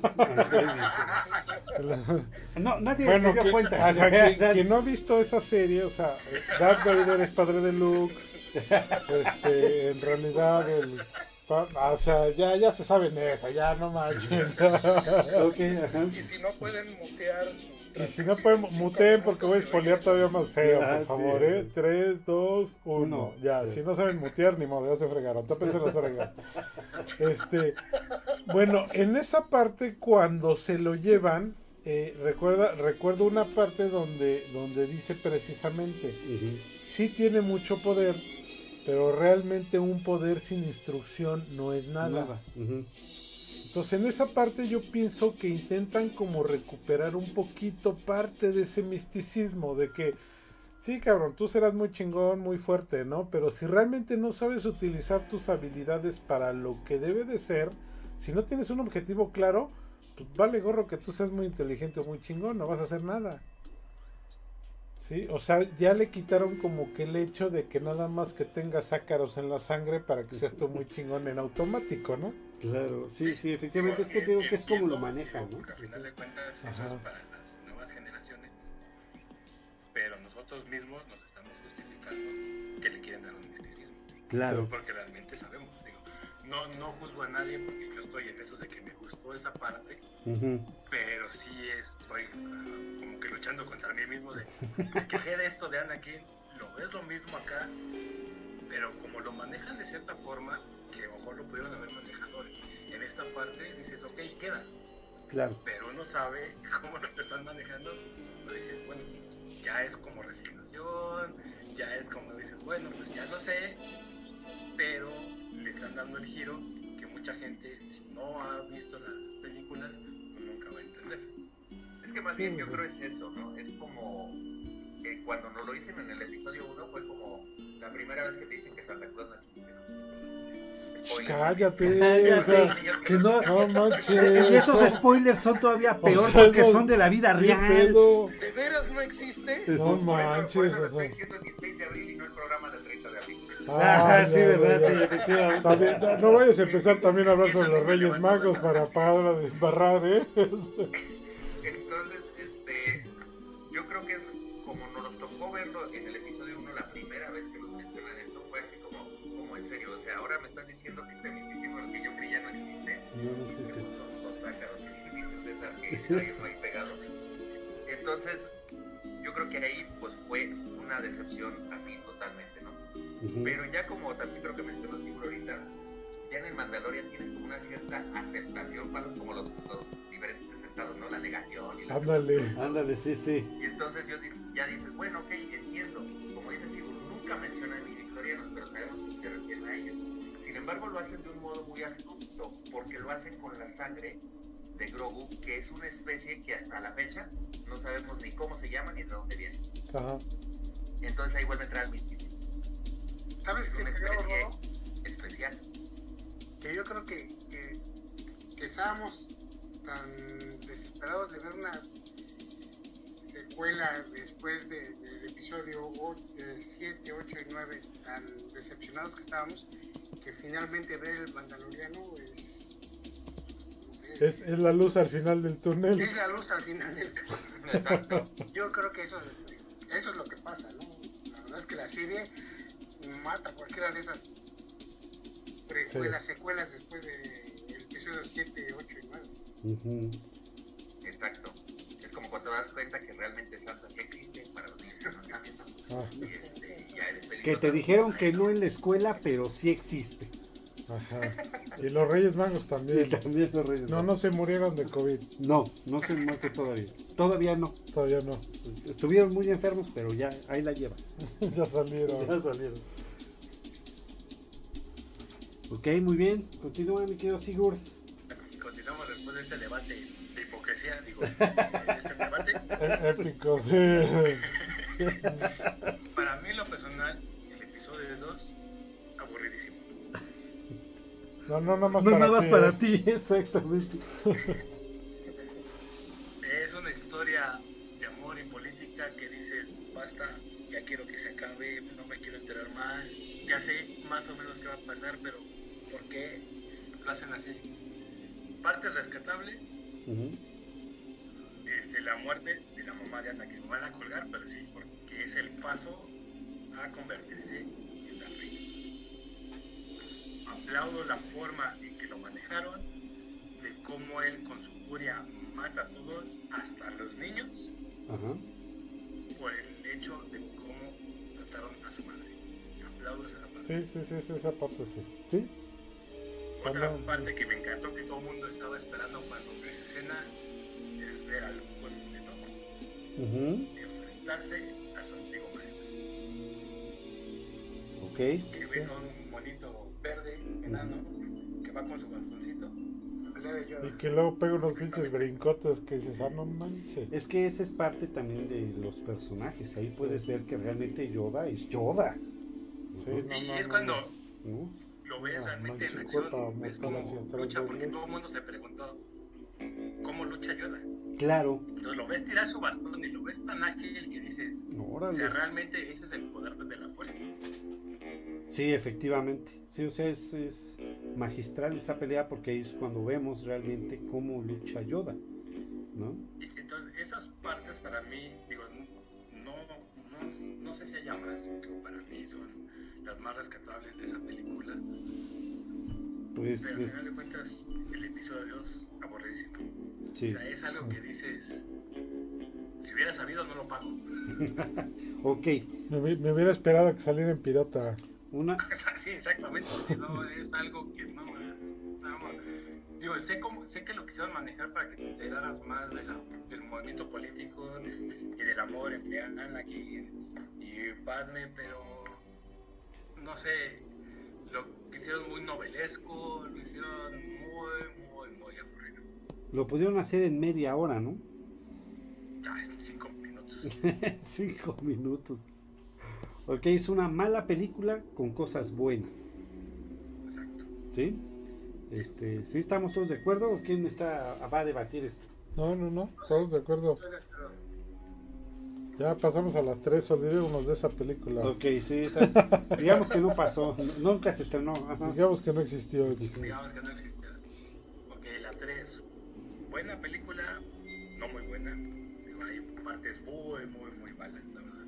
No, nadie Bueno, se dio que, cuenta. ajá, que- quien no ha visto esa serie, o sea, eh, Darth Vader es padre de Luke, este, en realidad el, pa- ah, o sea, ya, ya se saben esa, ya no manches. Ok, ajá. Y si no pueden mutear su Y si no pueden, muteen porque voy a spoilear todavía más feo, Ah, por favor, sí. ¿eh? tres, dos, uno. Uno. Ya, Sí. si no saben mutear, ni modo, ya se fregaron. Tápense las orejas. Este, bueno, en esa parte, cuando se lo llevan, eh, recuerda, recuerdo una parte donde, donde dice precisamente, Ujú. sí tiene mucho poder, pero realmente un poder sin instrucción no es nada. Nada. Ujú. Entonces en esa parte yo pienso que intentan como recuperar un poquito parte de ese misticismo, de que sí cabrón, tú serás muy chingón, muy fuerte, ¿no? Pero si realmente no sabes utilizar tus habilidades para lo que debe de ser, si no tienes un objetivo claro, pues vale gorro que tú seas muy inteligente o muy chingón, no vas a hacer nada. Sí, o sea, ya le quitaron como que el hecho de que nada más que tengas ácaros en la sangre para que seas tú muy chingón en automático, ¿no? Claro, sí, sí, efectivamente es que te digo que es como lo manejan, ¿no? Porque al final de cuentas eso Ajá. es para las nuevas generaciones, pero nosotros mismos nos estamos justificando que le quieren dar un misticismo. Claro. Porque realmente sabemos, digo, no, no juzgo a nadie porque yo estoy en eso de que me gustó esa parte, Ujú. pero sí estoy ah, como que luchando contra mí mismo de me quejé de esto de Anakin, lo ves lo mismo acá, pero como lo manejan de cierta forma, que a lo mejor lo pudieron haber manejado en esta parte, dices, ok, queda, Claro. pero uno sabe cómo lo están manejando, lo dices, bueno, ya es como resignación, ya es como dices, bueno, pues ya lo sé, pero le están dando el giro que mucha gente, si no ha visto las películas, pues nunca va a entender. Es que más bien yo creo es eso, ¿no? Es como que cuando nos lo dicen en el episodio uno fue como la primera vez que te dicen que Santa Claus no existe, ¿no? Spoiler. Cállate, Cállate. o sea, Que no- no manches. Y esos spoilers son todavía peor O sea, porque no- son de la vida ¿Qué real. pedo? ¿De veras no existe? No Por eso- por manches, eso lo o estoy sea. diciendo el dieciséis de abril y no el programa del treinta de abril. Ah, ya, sí, ya, verdad, ya. sí, efectivamente. También, no, no vayas a empezar también a hablar sobre los Reyes Magos para para desbarrar, ¿eh? Entonces, este, yo creo que es como nos tocó verlo en el episodio uno la primera vez que nos mencionan eso, fue así como, como en serio, o sea, ahora me estás diciendo que ese misticismo el que yo creía no existe, No, no y existe. según son los ácaros que dice César que hay uno ahí pegados. Entonces, creo que ahí pues fue una decepción así totalmente, ¿no? Uh-huh. Pero ya como también creo que mencionó Steve ahorita, ya en el Mandalorian tienes como una cierta aceptación, pasas como los, los diferentes estados, ¿no? La negación y la Ándale. Ándale, sí, sí. Y entonces yo di- ya dices, bueno, ok, entiendo. Como dice Sigur, nunca mencionan midichlorianos, pero sabemos que se refieren a ellos. Sin embargo, lo hacen de un modo muy astuto, porque lo hacen con la sangre de Grogu, que es una especie que hasta la fecha no sabemos ni cómo se llama ni de dónde viene. Ajá. Entonces ahí vuelve a entrar el misticismo. ¿Sabes Es qué una creo, especie Rodo? especial. Que yo creo que, que, que estábamos tan desesperados de ver una secuela después de, del episodio siete, ocho y nueve, tan decepcionados que estábamos, que finalmente ver el Mandaloriano es, no sé, Es, es la luz al final del túnel. es la luz al final del Exacto. Yo creo que eso, es- eso es lo que pasa, ¿no? La verdad es que la serie mata cualquiera de esas precuelas, secuelas después del episodio siete, ocho y nueve. Uh-huh. Exacto. Es como cuando te das cuenta que realmente Santa sí existe para los niños que nos están viendo. Ah, Y este, ya eres feliz. Que te dijeron que no en la escuela, pero sí existe. ajá. Y los Reyes Magos Y también. también los Reyes No, Magos. no se murieron de COVID. No, no se han muerto todavía. Todavía no. Todavía no. Estuvieron muy enfermos, pero ya ahí la llevan. Ya salieron. Ya salieron. Ok, muy bien. Continúa, mi querido Sigurd. Y continuamos después de este debate de hipocresía, digo, de este debate. É- Épico, sí. Para mí, en lo personal, el episodio dos, aburridísimo. No, no, nada más No para nada más ti, para eh. ti, exactamente. Es una historia de amor y política que dices, basta, ya quiero que se acabe, no me quiero enterar más, ya sé más o menos qué va a pasar, pero ¿por qué lo hacen así? Partes rescatables, Uh-huh. este, la muerte de la mamá de Ana, que me van a colgar, pero sí, porque es el paso a convertirse en la reina. Aplaudo la forma en que lo manejaron, de cómo él con su furia mata a todos, hasta a los niños, Ajá. por el hecho de cómo trataron a su madre. Aplaudo esa parte. Sí, sí, sí, sí, esa parte sí. ¿Sí? Otra Cuando- parte que me encantó, que todo el mundo estaba esperando cuando vi esa escena, es ver al pueblo de Toco Uh-huh. enfrentarse a su antiguo maestro. Ok. Que ves a un monito verde, enano, que va con su bastoncito. Pelea de Yoda. Y que luego pega unos pinches brincotes que dices, ah, no manches. Es que esa es parte también de los personajes. Ahí puedes ver que realmente Yoda es Yoda. Sí, Ujú. no, Y no, es no, cuando no. ¿No? lo ves Ah, realmente en manche, acción, cuerpo ves mortal cómo hacia atrás, lucha, porque doble. todo el mundo se preguntó cómo lucha Yoda. Claro. Entonces lo ves tirar su bastón y lo ves tan ágil que dices, o Órale. sea, realmente ese es el poder de la fuerza. Sí, efectivamente. Sí, o sea, es, es magistral esa pelea porque ahí es cuando vemos realmente cómo lucha Yoda, ¿no? Y entonces esas partes para mí, digo, no, no, no sé si haya más, digo, para mí son las más rescatables de esa película. Pues, Pero al es- final de cuentas, el episodio dos, aburridísimo. sí. O sea, es algo que dices, si hubiera sabido no lo pago. Ok, Me, hubi- me hubiera esperado que saliera en pirata. una... Sí, exactamente, sí, no, es algo que no, es, no, digo, sé, cómo, sé que lo quisieron manejar para que te enteraras más de la, del movimiento político y del amor entre Anakin y Padme, pero no sé, lo hicieron muy novelesco, lo hicieron muy, muy, muy aburrido. Lo pudieron hacer en media hora, ¿no? Ya, en cinco minutos. Cinco minutos. Ok, es una mala película con cosas buenas. Exacto. ¿Sí? Este, ¿sí estamos todos de acuerdo o quién está, va a debatir esto? No, no, no, todos de acuerdo. Estoy de acuerdo. Ya pasamos a las tres, olvidémonos de esa película. Ok, sí, esa- digamos que no pasó, n- nunca se estrenó. Ajá. Digamos que no existió. Digamos que no existía. Ok, la tres, buena película, no muy buena. Digo, hay partes muy, muy, muy malas, la verdad.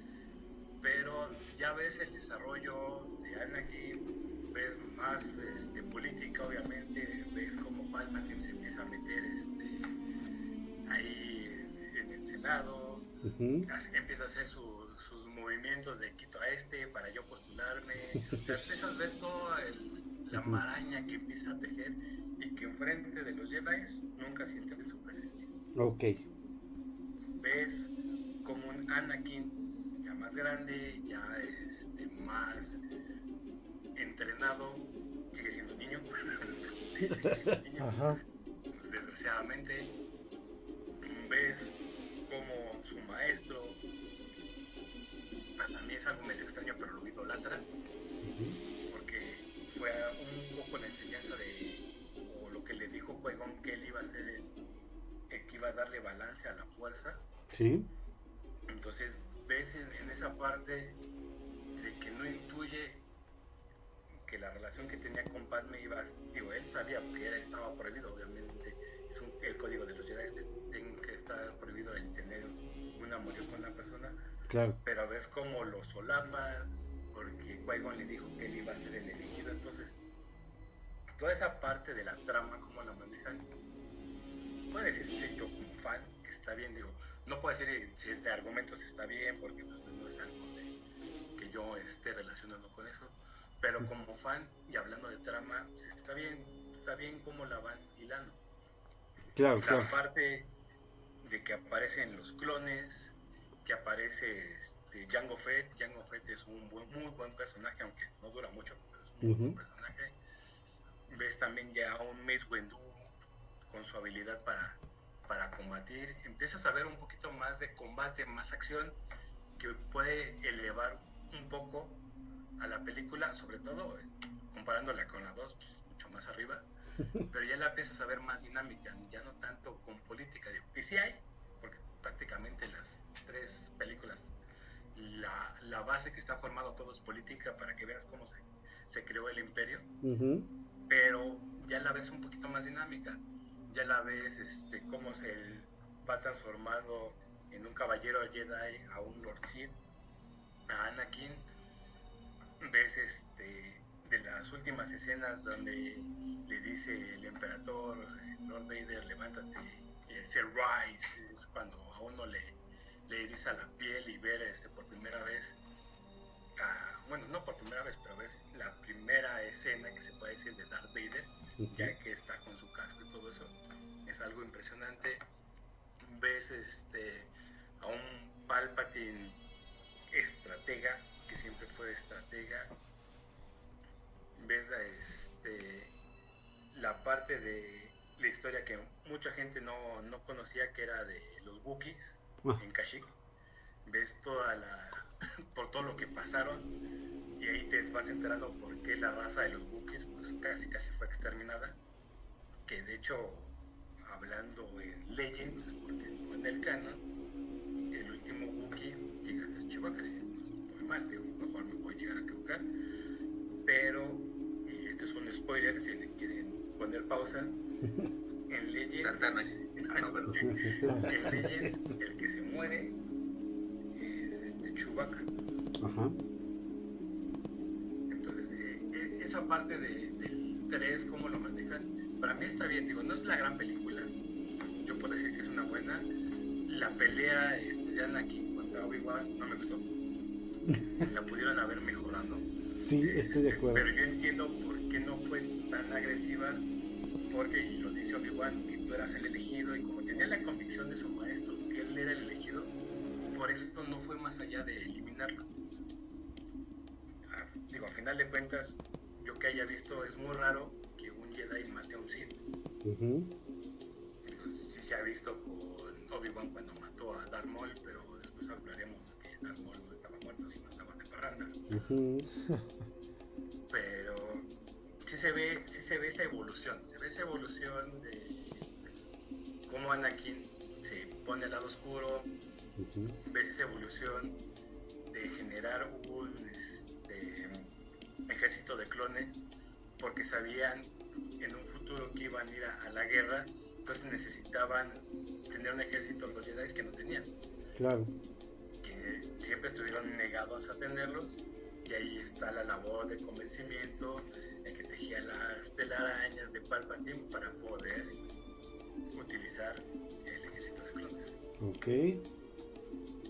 Pero ya ves el desarrollo de Anakin, ves más este, política, obviamente, ves cómo Palpatine se empieza a meter este, ahí en el Senado, Ujú. Hace- empieza a hacer su- sus movimientos de quito a este para yo postularme. O sea, empiezas a ver toda el- la Ujú. maraña que empieza a tejer y que enfrente de los Jedi nunca sienten su presencia. Ok. Ves como un Anakin ya más grande, ya este, más entrenado, sigue siendo un niño, sigue siendo un niño, Ajá. desgraciadamente. Ves como su maestro, para mí es algo medio extraño, pero lo idolatra, Ujú. porque fue un poco la enseñanza de, o lo que le dijo Qui-Gon, que él iba a ser el, el que iba a darle balance a la fuerza. Sí. Entonces ves en, en esa parte de que no intuye que la relación que tenía con Padme iba, digo, él sabía que era, estaba prohibido, obviamente, es un, el código de los Jedi es que tienen que estar prohibido el tener un amorío con una persona, Claro. pero ves cómo lo solapa, porque Qui-Gon le dijo que él iba a ser el elegido. Entonces toda esa parte de la trama, cómo la manejan, puede decirse yo como fan que está bien, digo, no puedo decir si de argumentos está bien, porque pues, no es algo de, que yo esté relacionando con eso, pero como fan y hablando de trama, pues, está bien, está bien cómo la van hilando. Claro, La claro. parte de que aparecen los clones, que aparece este, Jango Fett. Jango Fett es un buen, muy buen personaje, aunque no dura mucho, pero es un muy Ujú. buen personaje. Ves también ya a un Mace Windu con su habilidad para, para combatir. Empiezas a ver un poquito más de combate, más acción, que puede elevar un poco a la película, sobre todo eh, comparándola con la dos, pues, mucho más arriba, pero ya la empiezas a ver más dinámica, ya no tanto con política, digo, que sí hay, porque prácticamente en las tres películas la, la base que está formado todo es política, para que veas cómo se, se creó el imperio, Ujú. pero ya la ves un poquito más dinámica, ya la ves este, cómo se va transformando en un caballero Jedi a un Lord Sith, a Anakin. Ves este, de las últimas escenas donde le dice el emperador Lord Vader, levántate, y él dice rise, es cuando a uno le, le eriza la piel, y ver este, por primera vez, uh, bueno, no por primera vez, pero ves la primera escena que se puede decir de Darth Vader, Ujú. ya que está con su casco y todo eso, es algo impresionante. Ves este, a un Palpatine estratega, que siempre fue estratega. Ves a este, la parte de la historia que mucha gente no, no conocía, que era de los Wookiees Ah. en Kashyyyk. Ves toda la por todo lo que pasaron, y ahí te vas enterando por qué la raza de los Wookiees pues casi casi fue exterminada, que de hecho, hablando en Legends, porque no en el canon, el último Wookiee llega a ser Chewbacca, si no estoy mal, digo, mejor me puedo llegar a equivocar, pero, y este es un spoiler si le quieren poner pausa, en Legends, Tanta no existe, no, pero- en Legends el que se muere es este Chewbacca. Ajá. Entonces, eh, eh, esa parte de, del tres, cómo lo manejan, para mí está bien, digo, no es la gran película, yo puedo decir que es una buena. La pelea este, de Anakin contra Obi-Wan no me gustó, la pudieron haber mejorado. Sí, estoy de Este, acuerdo. pero yo entiendo por qué no fue tan agresiva, porque, y lo dice Obi-Wan, que tú eras el elegido, y como tenía la convicción de su maestro que él era el elegido, por eso no fue más allá de eliminarlo. A, digo, a final de cuentas, yo que haya visto, es muy raro que un Jedi mate a un Sith. Ujú. Digo, sí se ha visto con Obi-Wan cuando mató a Darth Maul, pero después hablaremos que Darth Maul no estaba muerto, sino estaba de parranda. Ujú. Pero sí se ve, sí se ve esa evolución, se ve esa evolución de cómo Anakin se pone al lado oscuro, Ujú. ves esa evolución de generar un este, ejército de clones, porque sabían en un futuro que iban a ir a, a la guerra, entonces necesitaban tener un ejército de los Jedi que no tenían, Claro. que siempre estuvieron negados a tenerlos, y ahí está la labor de convencimiento, el que tejía las telarañas de Palpatine para poder utilizar el ejército de clones. Ok.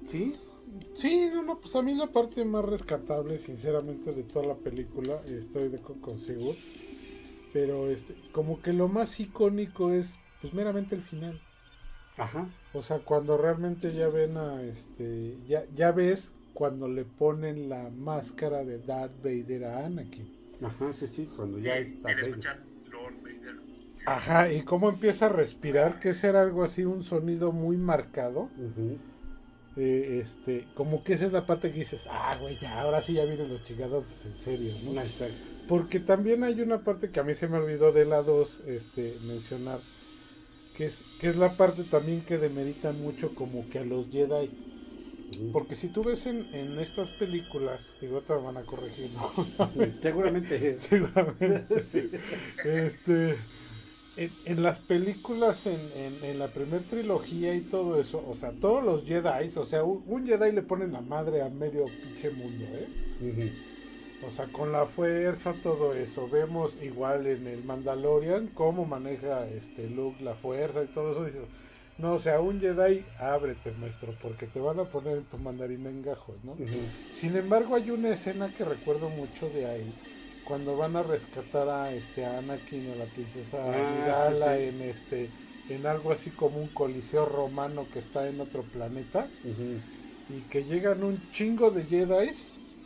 ¿Sí? Sí, no, no, pues a mí la parte más rescatable, sinceramente, de toda la película, estoy de acuerdo con Sigur, pero este, como que lo más icónico es, pues meramente el final. Ajá. O sea, cuando realmente ya ven a, este, ya, ya ves cuando le ponen la máscara de Darth Vader a Anakin. Ajá, sí, sí, cuando ya Eh, está. en escuchar Lord Vader. Ajá, y cómo empieza a respirar, que ese era algo así, un sonido muy marcado. Uh-huh. Eh, este, como que esa es la parte que dices, ah, güey, ya, ahora sí ya vienen los chingados en serio, ¿no? Exacto. Porque también hay una parte que a mí se me olvidó de la dos este, mencionar, que es, que es la parte también que demeritan mucho como que a los Jedi. Uh-huh. Porque si tú ves en, en estas películas, digo, te van a corregir, ¿no? Seguramente. Seguramente. Sí. Este... En, en las películas, en, en, en la primera trilogía y todo eso, o sea, todos los Jedi, o sea, un, un Jedi le ponen la madre a medio pinche mundo, ¿eh? Uh-huh. O sea, con la fuerza, todo eso. Vemos igual en el Mandalorian cómo maneja este Luke la fuerza y todo eso. Dices, no, o sea, un Jedi, ábrete, maestro, porque te van a poner en tu mandarín en gajos, ¿no? Uh-huh. Sin embargo, hay una escena que recuerdo mucho de ahí, cuando van a rescatar a este a Anakin y a la princesa Amidala ah, sí, sí. en este en algo así como un coliseo romano que está en otro planeta, uh-huh. y que llegan un chingo de Jedi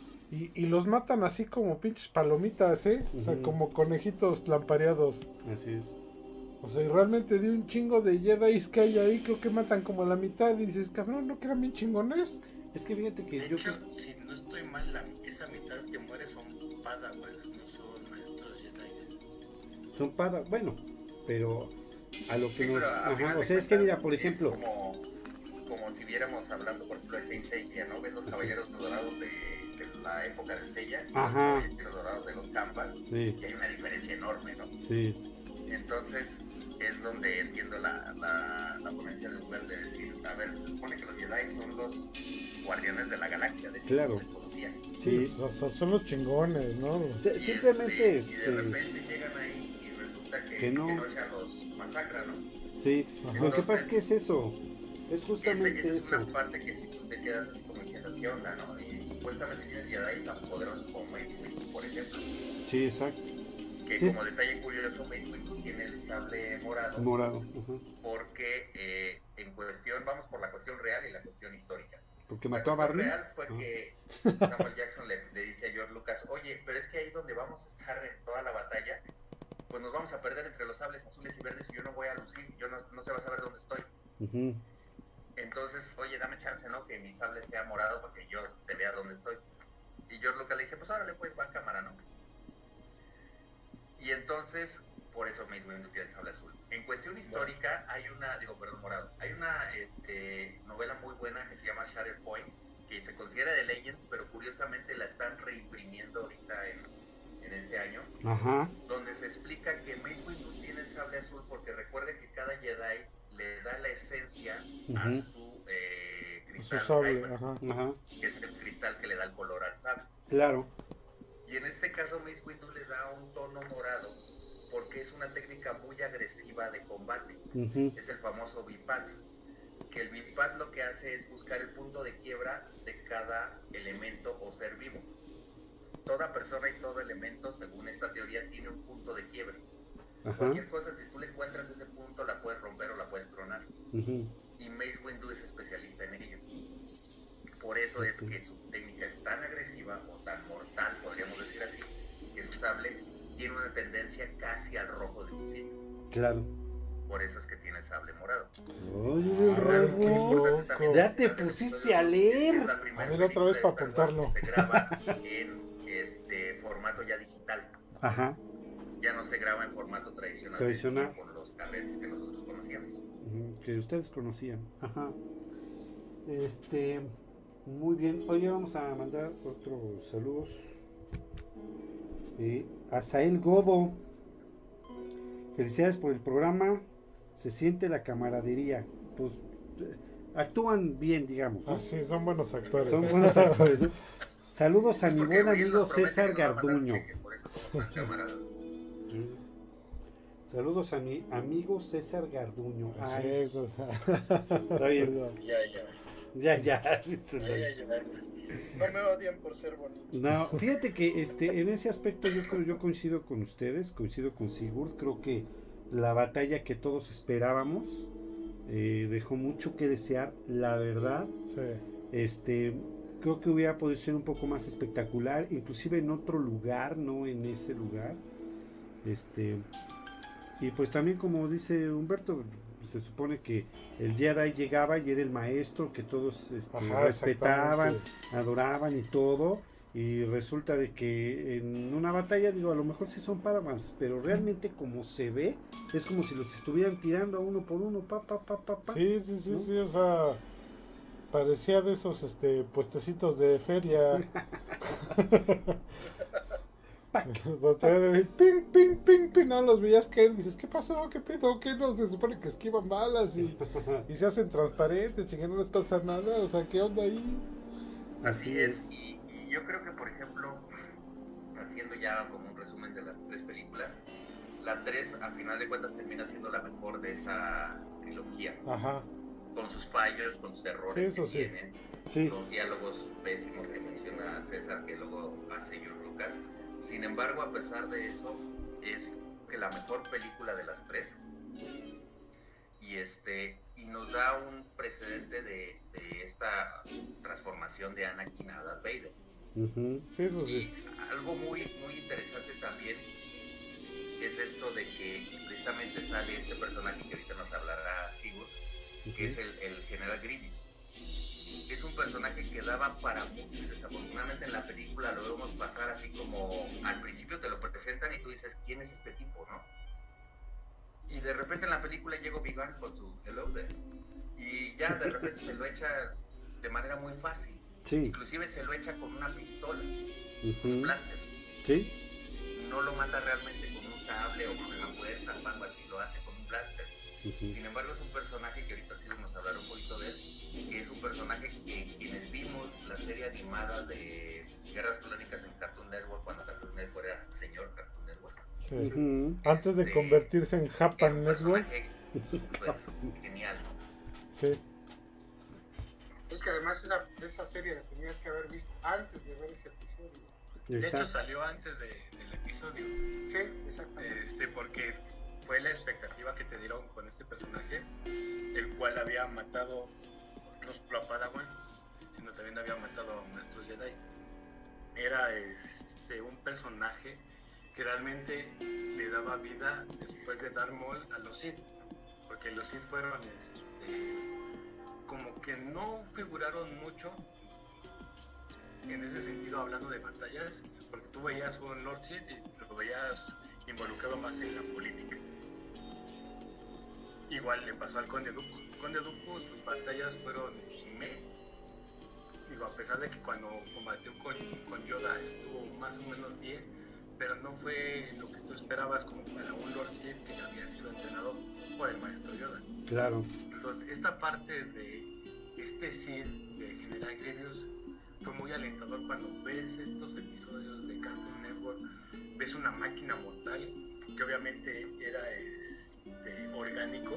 y, y los matan así como pinches palomitas, ¿eh? Uh-huh. O sea, como conejitos lampareados. Así es. O sea, y realmente de un chingo de Jedi que hay ahí, creo que matan como la mitad y dices, cabrón, ¿no que eran bien chingones? Es que fíjate que de yo... hecho, si no estoy mal, la, esa mitad que muere son padawans, no son maestros Jedi. Son padawans, bueno, pero a lo que sí, nos... Ajá, o sea, es que mira, por es ejemplo... Como, como si viéramos hablando, por ejemplo, de Saint Seiya, ¿no? Ves los sí. caballeros dorados de, de la época de Seiya, Ajá. Los caballeros dorados de los Campas, sí. Y hay una diferencia enorme, ¿no? Sí. Entonces... es donde entiendo la, la, la ponencia de Uber de decir, a ver, se supone que los Jedi son los guardianes de la galaxia, de hecho claro. se les conocía. Sí, son, son los chingones, ¿no? Y simplemente este, este... y de repente llegan ahí y resulta que, que no, que no ya los masacran, ¿no? Sí, Entonces, lo que pasa es que es eso, es justamente esa, esa eso. Es una parte que si tú te quedas así como diciendo, ¿qué onda, no? Y supuestamente tienes Jedi tan poderosos como Mace Windu, por ejemplo. Sí, exacto. Que sí, como detalle curioso, Mace Windu tiene el sable morado. Morado. Uh-huh. Porque eh, en cuestión, vamos por la cuestión real y la cuestión histórica. Porque la mató a Barney. La cuestión real fue uh-huh. que Samuel Jackson le, le dice a George Lucas, oye, pero es que ahí donde vamos a estar en toda la batalla, pues nos vamos a perder entre los sables azules y verdes y yo no voy a lucir, yo no, no se va a saber dónde estoy. Uh-huh. Entonces, oye, dame chance, ¿no? Que mi sable sea morado para que yo te vea dónde estoy. Y George Lucas le dice, pues órale, pues va a cámara, ¿no? Y entonces, por eso Mace Windu tiene el sable azul. En cuestión histórica, hay una, digo, perdón, morado, hay una este, novela muy buena que se llama Shattered Point, que se considera de Legends, pero curiosamente la están reimprimiendo ahorita en, en este año, ajá. Donde se explica que Mace Windu tiene el sable azul porque recuerde que cada Jedi le da la esencia uh-huh. a su eh, cristal, su sable, ajá, ajá. que es el cristal que le da el color al sable. Claro. Y en este caso Mace Windu le da un tono morado porque es una técnica muy agresiva de combate. Uh-huh. Es el famoso Vipat. Que el Vipat lo que hace es buscar el punto de quiebra de cada elemento o ser vivo. Toda persona y todo elemento, según esta teoría, tiene un punto de quiebre. Uh-huh. Cualquier cosa, si tú le encuentras ese punto, la puedes romper o la puedes tronar. Uh-huh. Y Mace Windu es especialista en ello. Por eso es que su técnica es tan agresiva o tan mortal, podríamos decir así, que su sable tiene una tendencia casi al rojo de un sitio. Claro. Por eso es que tiene el sable morado. Oye, rojo. Ya te pusiste a leer. A ver otra vez para apuntarlo. Se graba en este formato ya digital. Ajá. Ya no se graba en formato tradicional. Tradicional. Con los carretes que nosotros conocíamos. Que ustedes conocían. Ajá. Este... Muy bien, hoy vamos a mandar otros saludos. Eh, Azael Godo, felicidades por el programa, se siente la camaradería, pues actúan bien, digamos, ¿no? Ah, sí, son buenos actores. Son buenos actores, ¿no? Saludos a mi buen amigo César Garduño. Saludos a mi amigo César Garduño. Ay, está bien. Ya, ya. Ya, ya. Ay, ay, ay. No me odian por ser bonito. No, fíjate que este, en ese aspecto yo creo, yo coincido con ustedes, coincido con Sigurd, creo que la batalla que todos esperábamos eh, dejó mucho que desear, la verdad. Sí. Este, creo que hubiera podido ser un poco más espectacular, inclusive en otro lugar, no en ese lugar. Este, y pues también como dice Humberto, se supone que el Jedi llegaba y era el maestro que todos este, Ajá, respetaban, exactamente. adoraban y todo, y resulta de que en una batalla, digo, a lo mejor sí son Padawans, pero realmente como se ve, es como si los estuvieran tirando a uno por uno, pa, pa, pa, pa, pa. Sí, sí, sí, ¿no? sí, o sea, parecía de esos este puestecitos de feria. Ping, ping, ping, ping, no los veías que dices, ¿qué pasó? ¿Qué pedo? ¿Qué no? Se supone que esquivan balas y, y se hacen transparentes y que no les pasa nada, o sea, ¿qué onda ahí? Así es, y, y yo creo que, por ejemplo, haciendo ya como un resumen de las tres películas, la tres a final de cuentas termina siendo la mejor de esa trilogía. Ajá. Con sus fallos, con sus errores Sí, eso que sí. tienen, Sí. los diálogos pésimos que menciona César, que luego hace George Lucas. Sin embargo, a pesar de eso, es que la mejor película de las tres, y este y nos da un precedente de, de esta transformación de Anakin a Darth Vader. Uh-huh. Sí, eso Y sí. algo muy muy interesante también es esto de que precisamente sale este personaje que ahorita nos hablará Sigurd, que es el, el general Grievous. Es un personaje que daba para mucho, y desafortunadamente en la película lo vemos pasar así como al principio te lo presentan y tú dices, ¿quién es este tipo, no? Y de repente en la película llega Obi-Wan con tu hello there, y ya de repente se lo echa de manera muy fácil. Sí. Inclusive se lo echa con una pistola, Uh-huh. un blaster. Sí. No lo mata realmente con un sable o con la fuerza o algo así, lo hace con un blaster. Uh-huh. Sin embargo, es un personaje que ahorita sí nos hablará un poquito de él, que es un personaje que quienes vimos la serie animada de Guerras Clónicas en Cartoon Network, cuando Cartoon Network era señor Cartoon Network. Sí. Uh-huh. Antes de Este, convertirse en Era Japan un Network. personaje súper genial. Sí. Es que además esa, esa serie la tenías que haber visto antes de ver ese episodio. De hecho, Exacto. salió antes de, del episodio, Sí, exactamente. este, porque fue la expectativa que te dieron con este personaje, el cual había matado los Padawans, sino también había matado a nuestros Jedi. Era este, un personaje que realmente le daba vida después de Darth Maul a los Sith, porque los Sith fueron este, como que no figuraron mucho en ese sentido, hablando de batallas, porque tú veías un Lord Sith y lo veías involucrado más en la política. Igual le pasó al Conde Dooku. Conde Dooku, sus batallas fueron meh. Digo, a pesar de que cuando combatió con, con Yoda estuvo más o menos bien, pero no fue lo que tú esperabas como para un Lord Sith que ya había sido entrenado por el maestro Yoda. Claro. Entonces, esta parte de este Sith de General Grievous fue muy alentador cuando ves estos episodios de Cartoon Network, ves una máquina mortal que obviamente era este, orgánico,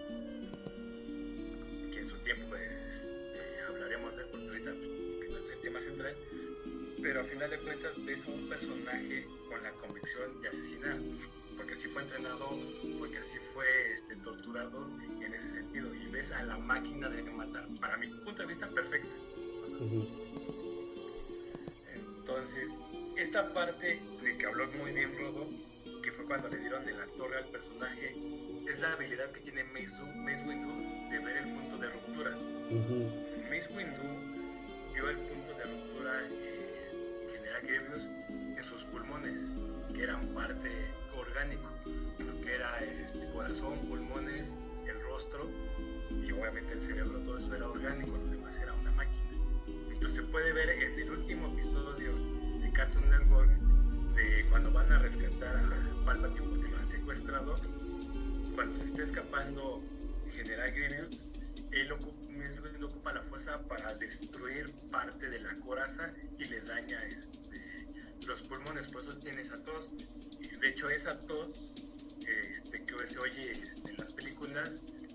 que en su tiempo este, hablaremos de él porque ahorita que no es el tema central, pero al final de cuentas ves a un personaje con la convicción de asesinar, porque así fue entrenado, porque así fue este, torturado en ese sentido, y ves a la máquina de matar, para mi punto de vista perfecta. Uh-huh. Entonces, esta parte de que habló muy bien Rodo, que fue cuando le dieron de la torre al personaje, es la habilidad que tiene Mace, Mace Windu de ver el punto de ruptura. Uh-huh. Mace Windu vio el punto de ruptura en General Grievous en sus pulmones, que eran parte orgánico, lo que era este corazón, pulmones, el rostro y obviamente el cerebro, todo eso era orgánico, lo demás era una máquina. Entonces se puede ver en el último episodio de Cartoon Network de cuando van a rescatar a Palpatine porque lo han secuestrado, cuando se está escapando General Grievous, él ocupa, él ocupa la fuerza para destruir parte de la coraza y le daña este, los pulmones, por eso tiene esa tos. Y de hecho esa tos este, que se oye este, en las películas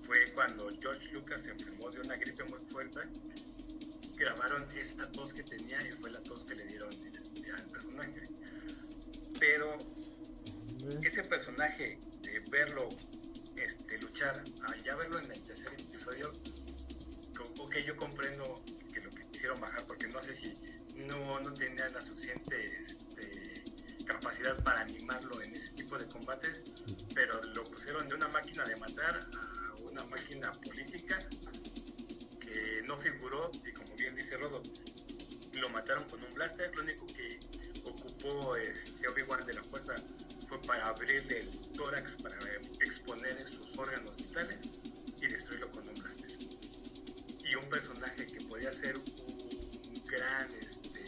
fue cuando George Lucas se enfermó de una gripe muy fuerte. Grabaron esta tos que tenía y fue la tos que le dieron este, al personaje. Pero ese personaje, de verlo este, luchar, a ya verlo en el tercer episodio, ok, yo comprendo que lo quisieron bajar porque no sé si no, no tenía la suficiente este, capacidad para animarlo en ese tipo de combates, pero lo pusieron de una máquina de matar a una máquina política que no figuró, y como bien dice Rodo, lo mataron con un blaster. Lo único que ocupó este, Obi-Wan de la fuerza fue para abrirle el tórax, para exponer sus órganos vitales y destruirlo con un blaster. Y un personaje que podía ser un gran este,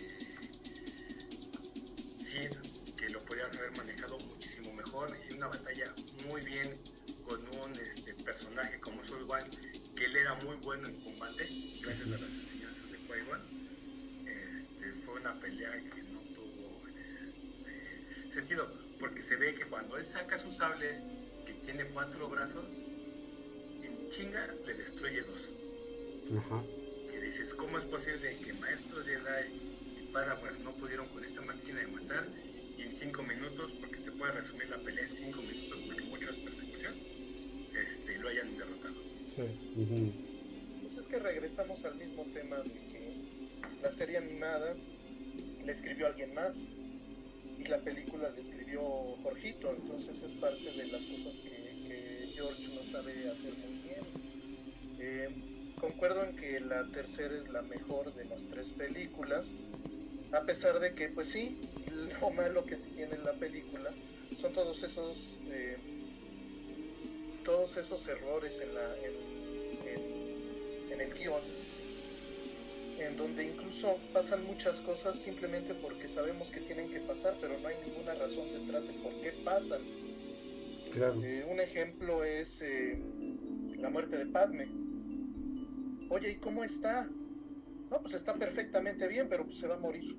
Sith, que lo podías haber manejado muchísimo mejor, y una batalla muy bien con un este, personaje como es Obi-Wan, que él era muy bueno en combate gracias a las enseñanzas de Qui-Gon. Este, fue una pelea que no tuvo este, sentido, porque se ve que cuando él saca sus sables, que tiene cuatro brazos, en chinga le destruye dos. Ajá. Que dices, ¿cómo es posible que maestros Jedi y Padawans no pudieron con esta máquina de matar, y en cinco minutos, porque te puede resumir la pelea en cinco minutos porque mucho es persecución, este, lo hayan derrotado? Sí. Uh-huh. Pues es que regresamos al mismo tema de que la serie animada le escribió alguien más y la película le escribió Jorgito, entonces es parte de las cosas que, que George no sabe hacer muy bien. Eh, concuerdo en que la tercera es la mejor de las tres películas, a pesar de que, pues sí, lo malo que tiene la película son todos esos eh, todos esos errores en, la, en, en, en el guión, en donde incluso pasan muchas cosas simplemente porque sabemos que tienen que pasar, pero no hay ninguna razón detrás de por qué pasan. Claro. Eh, un ejemplo es eh, la muerte de Padme. Oye, ¿y cómo está? No, pues está perfectamente bien, pero pues se va a morir.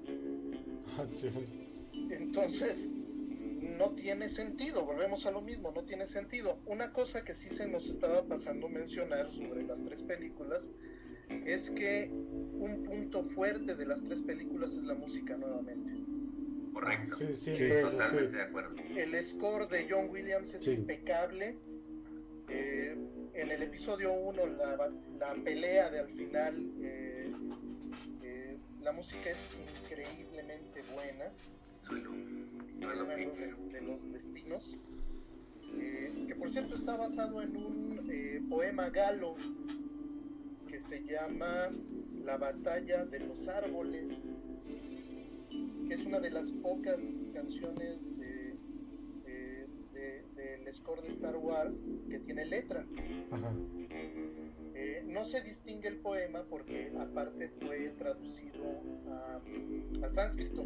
Entonces, no tiene sentido, volvemos a lo mismo, no tiene sentido. Una cosa que sí se nos estaba pasando mencionar sobre las tres películas es que un punto fuerte de las tres películas es la música nuevamente. Correcto. Sí, sí, Sí, el, totalmente sí. de acuerdo. El score de John Williams es Sí. impecable. Eh, en el episodio uno, la, la pelea de al final, eh, eh, la música es increíblemente buena. Suelo. Uno Suelo de, Pix. de los destinos, eh, que por cierto está basado en un eh, poema galo que se llama La batalla de los árboles, que es una de las pocas canciones eh, eh, de, del score de Star Wars que tiene letra. Ajá. Eh, no se distingue el poema porque aparte fue traducido a, al sánscrito,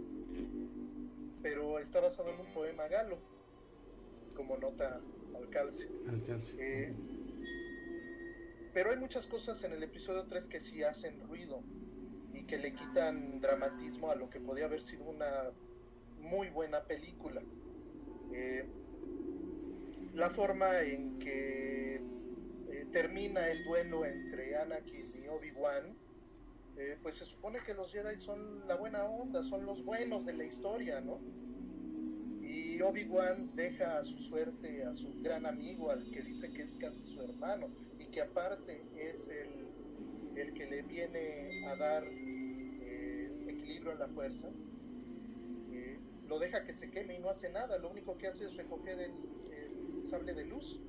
pero está basado en un poema galo, como nota al calce. Alcance. Eh, pero hay muchas cosas en el episodio tres que sí hacen ruido y que le quitan dramatismo a lo que podía haber sido una muy buena película. Eh, la forma en que eh, termina el duelo entre Anakin y Obi-Wan, eh, pues se supone que los Jedi son la buena onda, son los buenos de la historia, ¿no? Y Obi-Wan deja a su suerte a su gran amigo, al que dice que es casi su hermano, y que aparte es el, el que le viene a dar eh, equilibrio en la fuerza. Eh, lo deja que se queme y no hace nada, lo único que hace es recoger el, el sable de luz.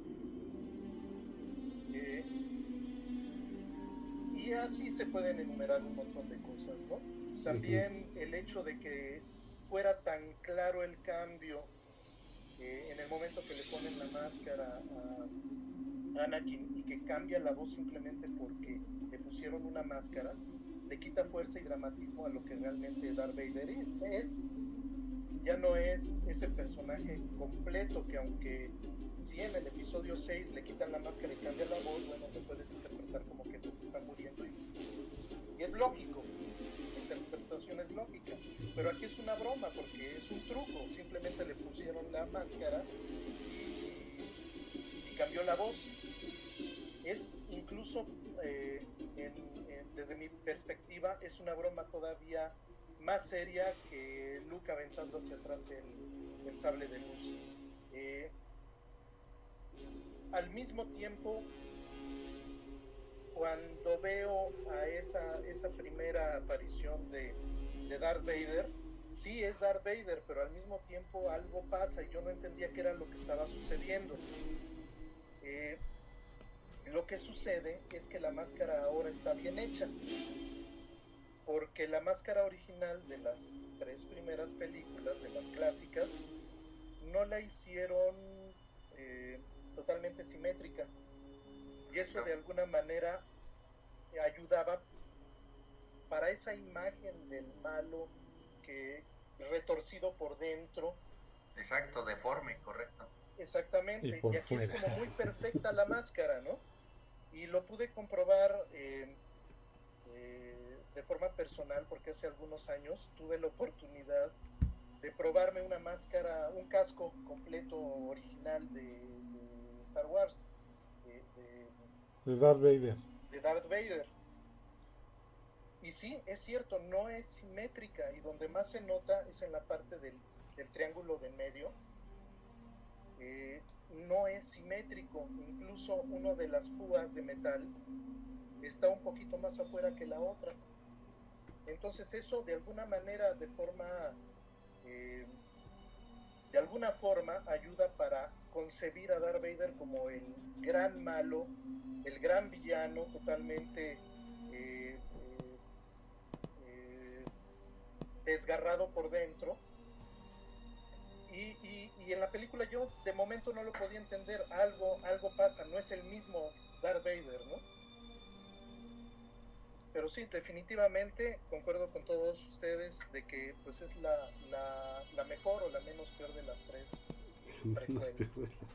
Eh, y así se pueden enumerar un montón de cosas, ¿no? También el hecho de que fuera tan claro el cambio eh, en el momento que le ponen la máscara a Anakin y que cambia la voz simplemente porque le pusieron una máscara, le quita fuerza y dramatismo a lo que realmente Darth Vader es. es. Ya no es ese personaje completo que, aunque sí en el episodio seis le quitan la máscara y cambia la voz, bueno, te puedes interpretar como que pues está muriendo y, y es lógico, la interpretación es lógica, pero aquí es una broma porque es un truco, simplemente le pusieron la máscara y, y cambió la voz. Es incluso, eh, en, en, desde mi perspectiva, es una broma todavía más seria que Luke aventando hacia atrás el, el sable de luz. Eh, al mismo tiempo, cuando veo a esa, esa primera aparición de, de Darth Vader, sí es Darth Vader, pero al mismo tiempo algo pasa y yo no entendía qué era lo que estaba sucediendo. Eh, lo que sucede es que la máscara ahora está bien hecha, porque la máscara original de las tres primeras películas, de las clásicas, no la hicieron eh, totalmente simétrica, y eso de alguna manera ayudaba para esa imagen del malo que retorcido por dentro. Exacto, deforme, correcto. Exactamente, y, y aquí fuera. es como muy perfecta la máscara, ¿no? Y lo pude comprobar eh, eh, de forma personal, porque hace algunos años tuve la oportunidad de probarme una máscara, un casco completo original de, de Star Wars, de, de, de Darth Vader. de Darth Vader. Y sí, es cierto, no es simétrica, y donde más se nota es en la parte del, del triángulo de medio. Eh, no es simétrico, incluso una de las púas de metal está un poquito más afuera que la otra. Entonces eso de alguna manera, de forma, eh, de alguna forma ayuda para concebir a Darth Vader como el gran malo, el gran villano, totalmente eh, eh, desgarrado por dentro. Y, y, y en la película yo de momento no lo podía entender. Algo, algo pasa, no es el mismo Darth Vader, ¿no? Pero sí, definitivamente concuerdo con todos ustedes de que pues es la, la, la mejor o la menos peor de las tres precuelas.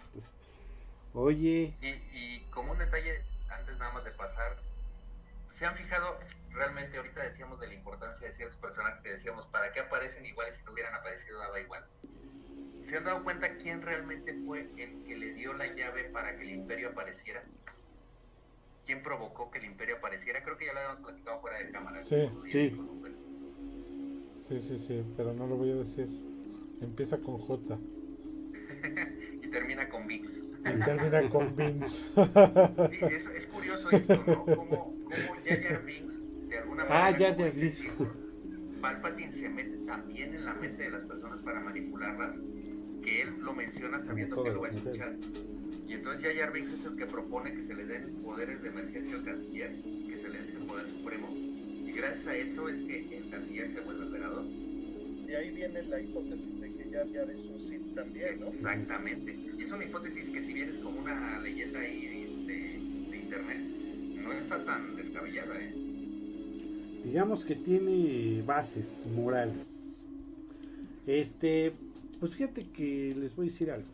Oye. Y, y como un detalle, antes nada más de pasar, ¿se han fijado? Realmente ahorita decíamos de la importancia de ciertos personajes que decíamos, ¿para qué aparecen iguales si no hubieran aparecido daba igual? ¿Se han dado cuenta quién realmente fue el que le dio la llave para que el Imperio apareciera? ¿Quién provocó que el Imperio apareciera? Creo que ya lo habíamos platicado fuera de cámara. Sí, sí. Sí, sí, sí, pero no lo voy a decir. Empieza con J. Y termina con Vince. Y termina con Vince. Sí, es, es curioso esto, ¿no? Como, como Jar Jar Binks, de alguna manera, Ah, Jar como Jar dice Binks. Sigurd, Palpatine se mete también en la mente de las personas para manipularlas, que él lo menciona sabiendo que lo va a escuchar. Y entonces Jar Jar Binks es el que propone que se le den poderes de emergencia al canciller, que se le dé ese poder supremo, y gracias a eso es que el canciller se vuelve emperador. De ahí viene la hipótesis de que Jar Jar es un Sith también, ¿no? Exactamente. Y es una hipótesis que si bien es como una leyenda ahí este, de internet, no está tan descabellada, ¿eh? Digamos que tiene bases morales. Este, pues fíjate que les voy a decir algo.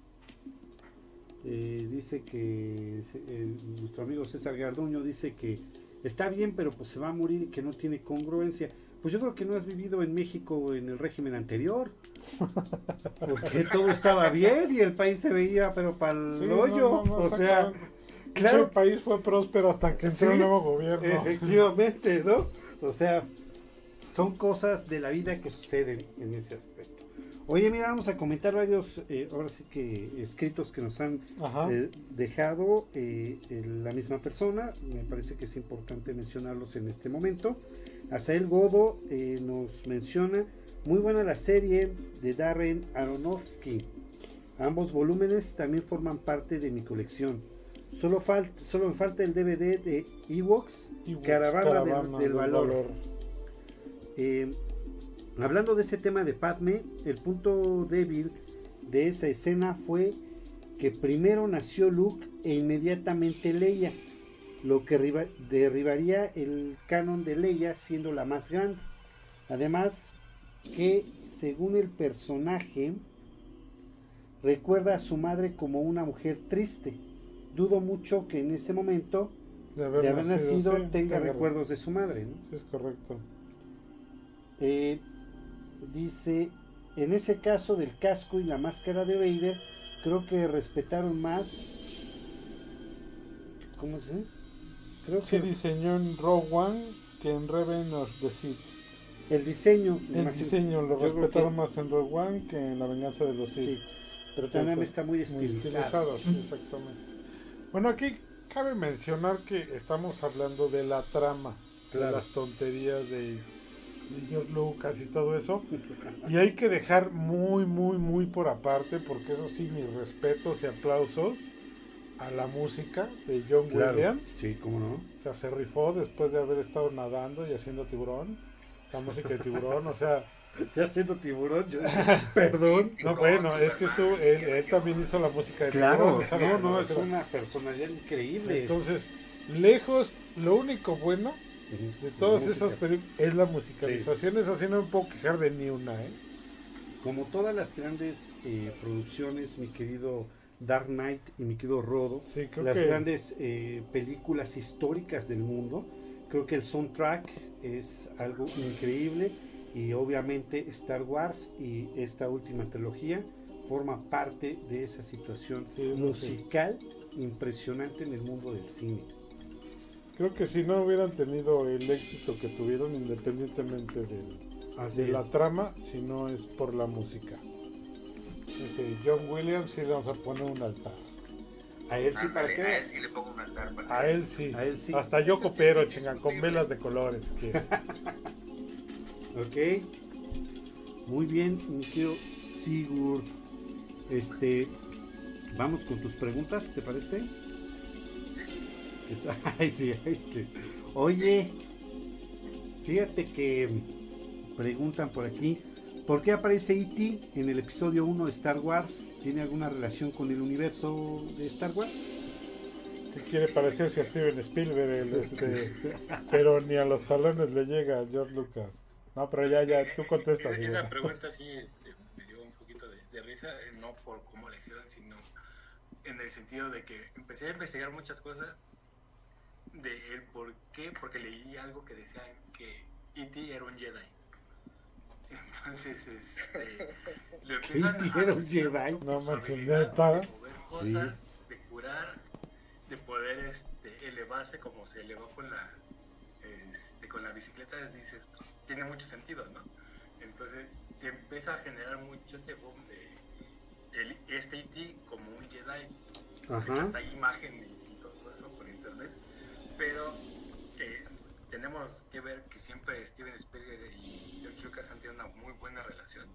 Eh, dice que eh, nuestro amigo César Garduño dice que está bien, pero pues se va a morir y que no tiene congruencia. Pues yo creo que no has vivido en México en el régimen anterior, porque todo estaba bien y el país se veía pero para el Sí, hoyo, no, no, no, o sea, claro, el país fue próspero hasta que entró sí, el nuevo gobierno. efectivamente, ¿no? O sea, son cosas de la vida que suceden en ese aspecto. Oye, mira, vamos a comentar varios, eh, ahora sí que escritos que nos han eh, dejado eh, la misma persona. Me parece que es importante mencionarlos en este momento. Asael Godo eh, nos menciona, muy buena la serie de Darren Aronofsky. Ambos volúmenes también forman parte de mi colección. Solo, fal solo me falta el D V D de Ewoks, Caravana, Caravana del, del, del Valor. valor. Eh, Hablando de ese tema de Padme, el punto débil de esa escena fue que primero nació Luke e inmediatamente Leia, lo que derribaría el canon de Leia siendo la más grande. Además que, según el personaje, recuerda a su madre como una mujer triste. Dudo mucho que en ese momento de haber, de haber nacido, nacido sí, tenga recuerdos de su madre, ¿no? Sí, es correcto. Eh, Dice, en ese caso del casco y la máscara de Vader, creo que respetaron más ¿Cómo se? Creo Sí que diseñó en Rogue One que en Revenge of the Sith. el diseño, me El imagino- diseño lo yo creo respetaron que- más en Rogue One que en La Venganza de los Sith. Sí, pero también está muy estilizado. sí, exactamente. Bueno, aquí cabe mencionar que estamos hablando de la trama, Claro. de las tonterías de, de George Lucas y todo eso. Y hay que dejar muy, muy, muy por aparte, porque eso sí, mis respetos y aplausos a la música de John Claro. Williams. Sí, cómo no. O sea, se rifó después de haber estado nadando y haciendo tiburón. La música de tiburón, o sea... Ya haciendo tiburón, yo perdón. No, bueno, es que tú, él, él también hizo la música de Claro, tiburón. o sea, no, la- no, la- es una personalidad increíble. Entonces, lejos, lo único bueno Ujú. de todas Música. esas películas es la musicalización. Es así, no me puedo quejar de ni una, ¿eh? Como todas las grandes eh, producciones, mi querido Dark Knight y mi querido Rodo, Sí, creo las que... grandes eh, películas históricas del mundo, creo que el soundtrack es algo increíble y obviamente Star Wars y esta última trilogía forma parte de esa situación Sí, eso sí. musical impresionante en el mundo del cine. Creo que si no hubieran tenido el éxito que tuvieron, independientemente de, Así de la es. trama, si no es por la música. Dice John Williams, sí le vamos a poner un altar. A él sí, para Ándale, que a él veas. sí le pongo un altar. para que- A él sí. A él sí. Hasta yo Ese sí coopero, es chinga, con indiscutible. velas de colores. que- Ok, muy bien, mi querido Sigurd. Este, vamos con tus preguntas, ¿te parece? Ay, sí, ay, que- Oye, fíjate que preguntan por aquí, ¿por qué aparece E T en el episodio uno de Star Wars? ¿Tiene alguna relación con el universo de Star Wars? que quiere parecerse a Steven Spielberg, el, este, pero ni a los talones le llega a George Lucas. No, pero ya, ya, tú contestas. Esa Diego. pregunta sí este, me dio un poquito de, de risa, eh, no por cómo la hicieron, sino en el sentido de que empecé a investigar muchas cosas de el por qué, porque leí algo que decía que E T era un Jedi. Entonces, este, lo empiezan E T a era un decir Jedi. No su manches, habilidad neta. de mover cosas, de curar, de poder este, elevarse como se elevó con la este, con la bicicleta, dices, pues, tiene mucho sentido, ¿no? Entonces se empieza a generar mucho este boom de el, este E T como un Jedi. De hecho, Ajá. hasta hay imágenes y todo eso por internet, pero que tenemos que ver que siempre Steven Spielberg y George Lucas han tenido una muy buena relación.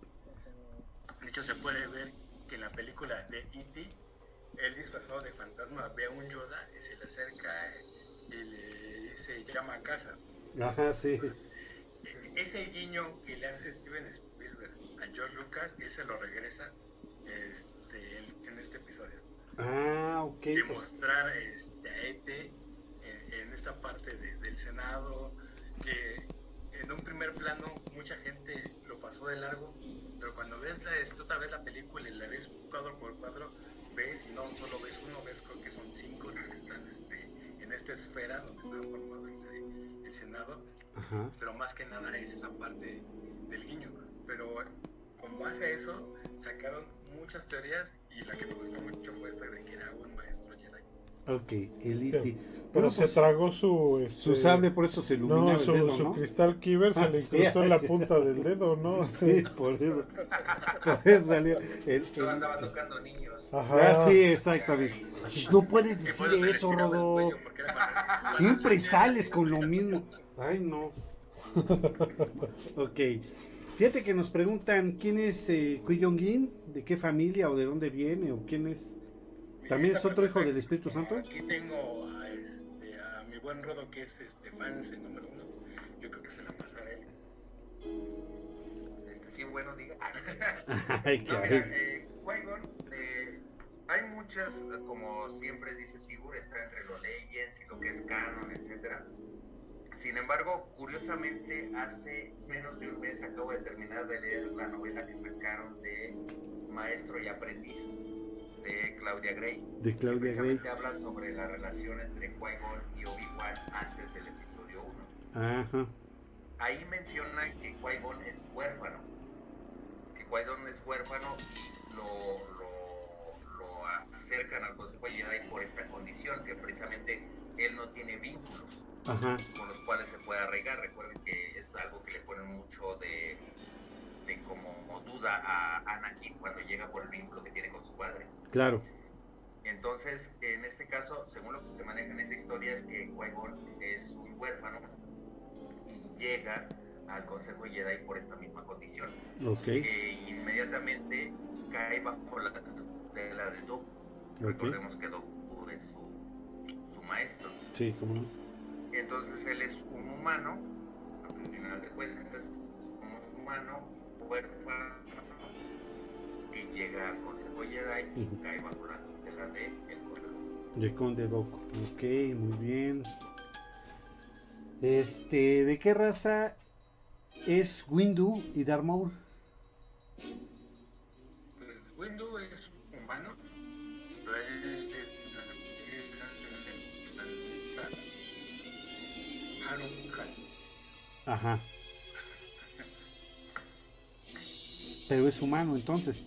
De hecho, se puede ver que en la película de E T, él disfrazado de fantasma ve a un Yoda y se le acerca y le dice, llama a casa. Ajá, sí. E- Ese guiño que le hace Steven Spielberg a George Lucas, él se lo regresa este, en, en este episodio. Ah, ok. pues, Demostrar este, a E T en, en esta parte de- del Senado, que en un primer plano mucha gente lo pasó de largo, pero cuando ves la, esta otra vez la película y la ves cuadro por cuadro, ves y no solo ves uno, ves creo que son cinco los que están este, en esta esfera donde está formado este, el Senado, Ajá. pero más que nada es esa parte del guiño. Pero con base a eso sacaron muchas teorías y la que me gustó mucho fue esta de que era un maestro Jedi. Ok, el E T. Pero Bueno, se pues, tragó su... Este, su sable, por eso se ilumina no, el su, dedo, su ¿no? cristal Kyber se Ah, le sí. incrustó en la punta del dedo, ¿no? Sí, por eso. Por eso salió. El, Yo el- andaba tocando niños. Ajá. Ah, sí, exactamente. No puedes Que decir por se le eso, estiraba el Rodo. cuello, porque era para- para Siempre enseñar sales así, con lo ¿no? mismo. Ay, no. Ok. Fíjate que nos preguntan quién es eh, Qui Jong-un, de qué familia o de dónde viene o quién es. ¿También es otro hijo del Espíritu Santo? Aquí tengo a, este, a mi buen Rodo, que es este, fan el número uno. Yo creo que se la pasará a él. Este, sí, bueno, diga. Ay, No, caray. mira, eh, Qui-Gon, eh, hay muchas, eh, como siempre dice Sigur, está entre lo Legends y lo que es canon, etcétera. Sin embargo, curiosamente, hace menos de un mes acabo de terminar de leer la novela que sacaron de Maestro y Aprendiz, de Claudia Gray. De que Claudia Gray. precisamente habla sobre la relación entre Qui-Gon y Obi-Wan antes del episodio uno. Ajá. Ahí mencionan que Qui-Gon es huérfano, que Qui-Gon es huérfano y lo, lo, lo acercan al Consejo Jedi por esta condición condición, que precisamente él no tiene vínculos Ajá. con los cuales se puede arraigar. Recuerden que es algo que le ponen mucho de, de como duda a Anakin cuando llega por el vínculo que tiene con su padre. Claro. Entonces, en este caso, según lo que se maneja en esa historia, es que Qui-Gon es un huérfano y llega al Consejo Jedi por esta misma condición. Ok. E inmediatamente cae bajo la tutela de Dooku. Ok. Recordemos que Dooku es su, su maestro. Sí, cómo no. Entonces él es un humano, al final de cuentas, un humano huérfano que llega al Consejo Jedi y Ujú. cae bajo la tutela de el Conde. De Conde Dooku. Ok, muy bien. Este, ¿de qué raza es Windu y Darth Maul? Pues, Windu es humano, pero él es Harun. Ajá. Pero es humano entonces.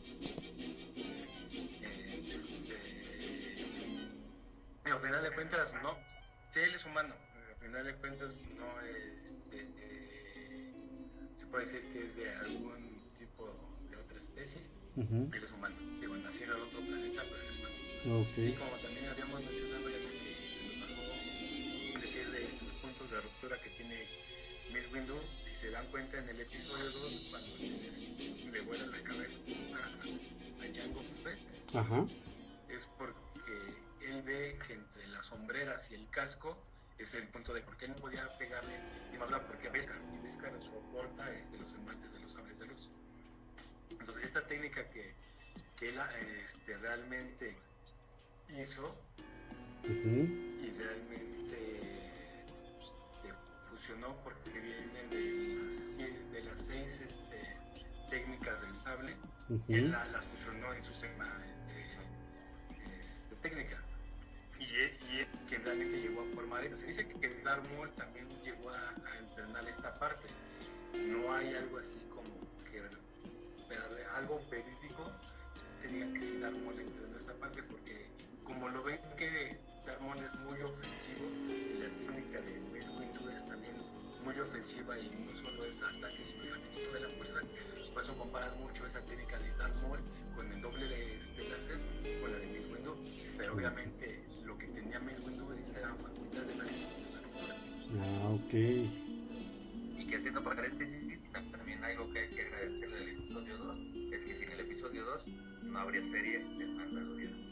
Este, al final de cuentas, no. Sí, él es humano. Al final de cuentas, no este, eh, se puede decir que es de algún tipo de otra especie. Uh-huh. Él es humano. Digo, nació en otro planeta, pero él es humano. Okay. Y como también habíamos mencionado, ya que se nos pasó decir de estos puntos de ruptura que tiene Miss Windu, si se dan cuenta en el episodio dos, cuando tienes, le vuela la cabeza a, a Jango Fett, Ajá. es porque él ve que entre las sombreras y el casco es el punto de por qué no podía pegarle, y no habla porque Beskar, y Beskar soporta eh, de los embates de los sables de luz. Entonces esta técnica que, que él este, realmente hizo, Uh-huh. y realmente este, funcionó porque viene de las, de las seis este, técnicas del sable. Uh-huh. Él la, las fusionó en su sema eh, este, técnica, y él, y él que realmente llegó a formar esta. Se dice que Darth Maul también llegó a, a entrenar esta parte. No hay algo así como que, pero algo verídico que digan que sí Darth Maul entrenó esta parte, porque como lo ven que Darth Maul es muy ofensivo, y la técnica de Mace Windu es también muy ofensiva y no solo es ataque sino también uso de la fuerza. Por eso comparan mucho esa técnica de Darth Maul con el doble de este láser, con la de Mace Windu, pero obviamente lo que tenía Mace Windu era la facultad de la ruptura. Ah, ok. Y que haciendo paréntesis, también algo que hay que agradecerle al episodio dos, es que sin el episodio dos no habría serie del Mandaloriano.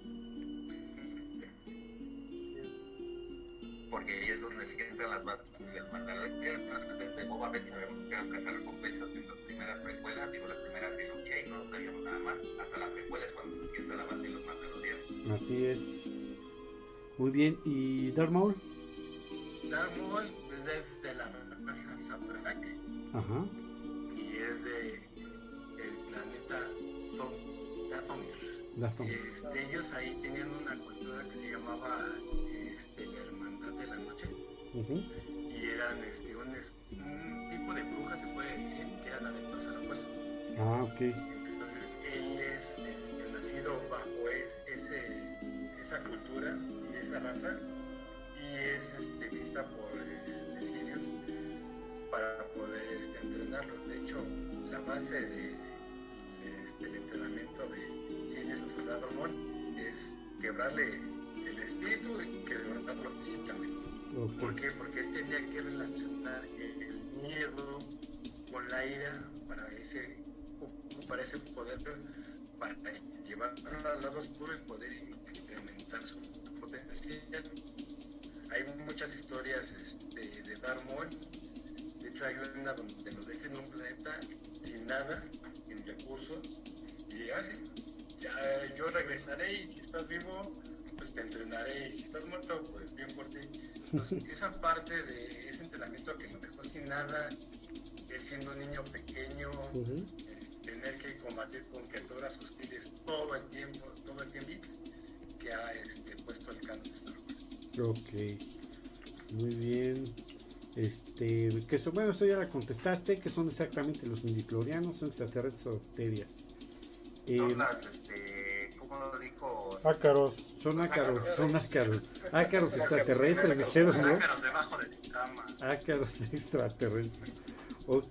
Porque ahí es donde se entran las bases del Mandaloriano. Desde Boba Fett sabemos que eran cazarrecompensas en las primeras precuelas, digo, la primera trilogía, y no sabíamos nada más. Hasta la precuela es cuando se sienta la base de los Mandalorianos. Así es. Muy bien. ¿Y Darth Maul? Darth Maul es desde la raza Zabrak, Ajá. y es de el planeta Dathomir. Dathomir. Este, ellos ahí tenían una cultura que se llamaba este, la Hermandad de la Noche, Uh-huh. y eran este, un, un tipo de bruja, se puede decir, que eran adeptos a la fuerza. Ah, ok. Entonces él es este, nacido bajo ese, esa cultura y esa raza, y es este, vista por este, sirios para poder este, entrenarlo. De hecho, la base de, de, este, el entrenamiento de sirios a Darth Maul es quebrarle el espíritu y quebrarlo físicamente. Okay. ¿Por qué? Porque él tenía que relacionar el miedo con la ira para ese, para ese poder, para llevarlo al lado oscuro y poder incrementar su potencia. Hay muchas historias este, de Darth Maul. De hecho, hay una donde lo dejan en un planeta sin nada, sin recursos, y así, ya yo regresaré, y si estás vivo, pues te entrenaré, y si estás muerto, pues bien por ti. Entonces, esa parte de ese entrenamiento que lo dejó sin nada, él siendo un niño pequeño, uh-huh. este, tener que combatir con criaturas hostiles todo el tiempo, todo el tiempo, que ha este, puesto el canon de Star Wars. Ok, muy bien. Este, que eso, bueno, esto ya la contestaste, que son exactamente los midichlorianos, son extraterrestres o bacterias. Son eh, las, este, ¿cómo lo dijo ácaros. Ácaros. Son ácaros, son ácaros. Ácaros extraterrestres, dijeron, ¿no? Ácaros debajo de tu cama. Ácaros extraterrestres. Ok.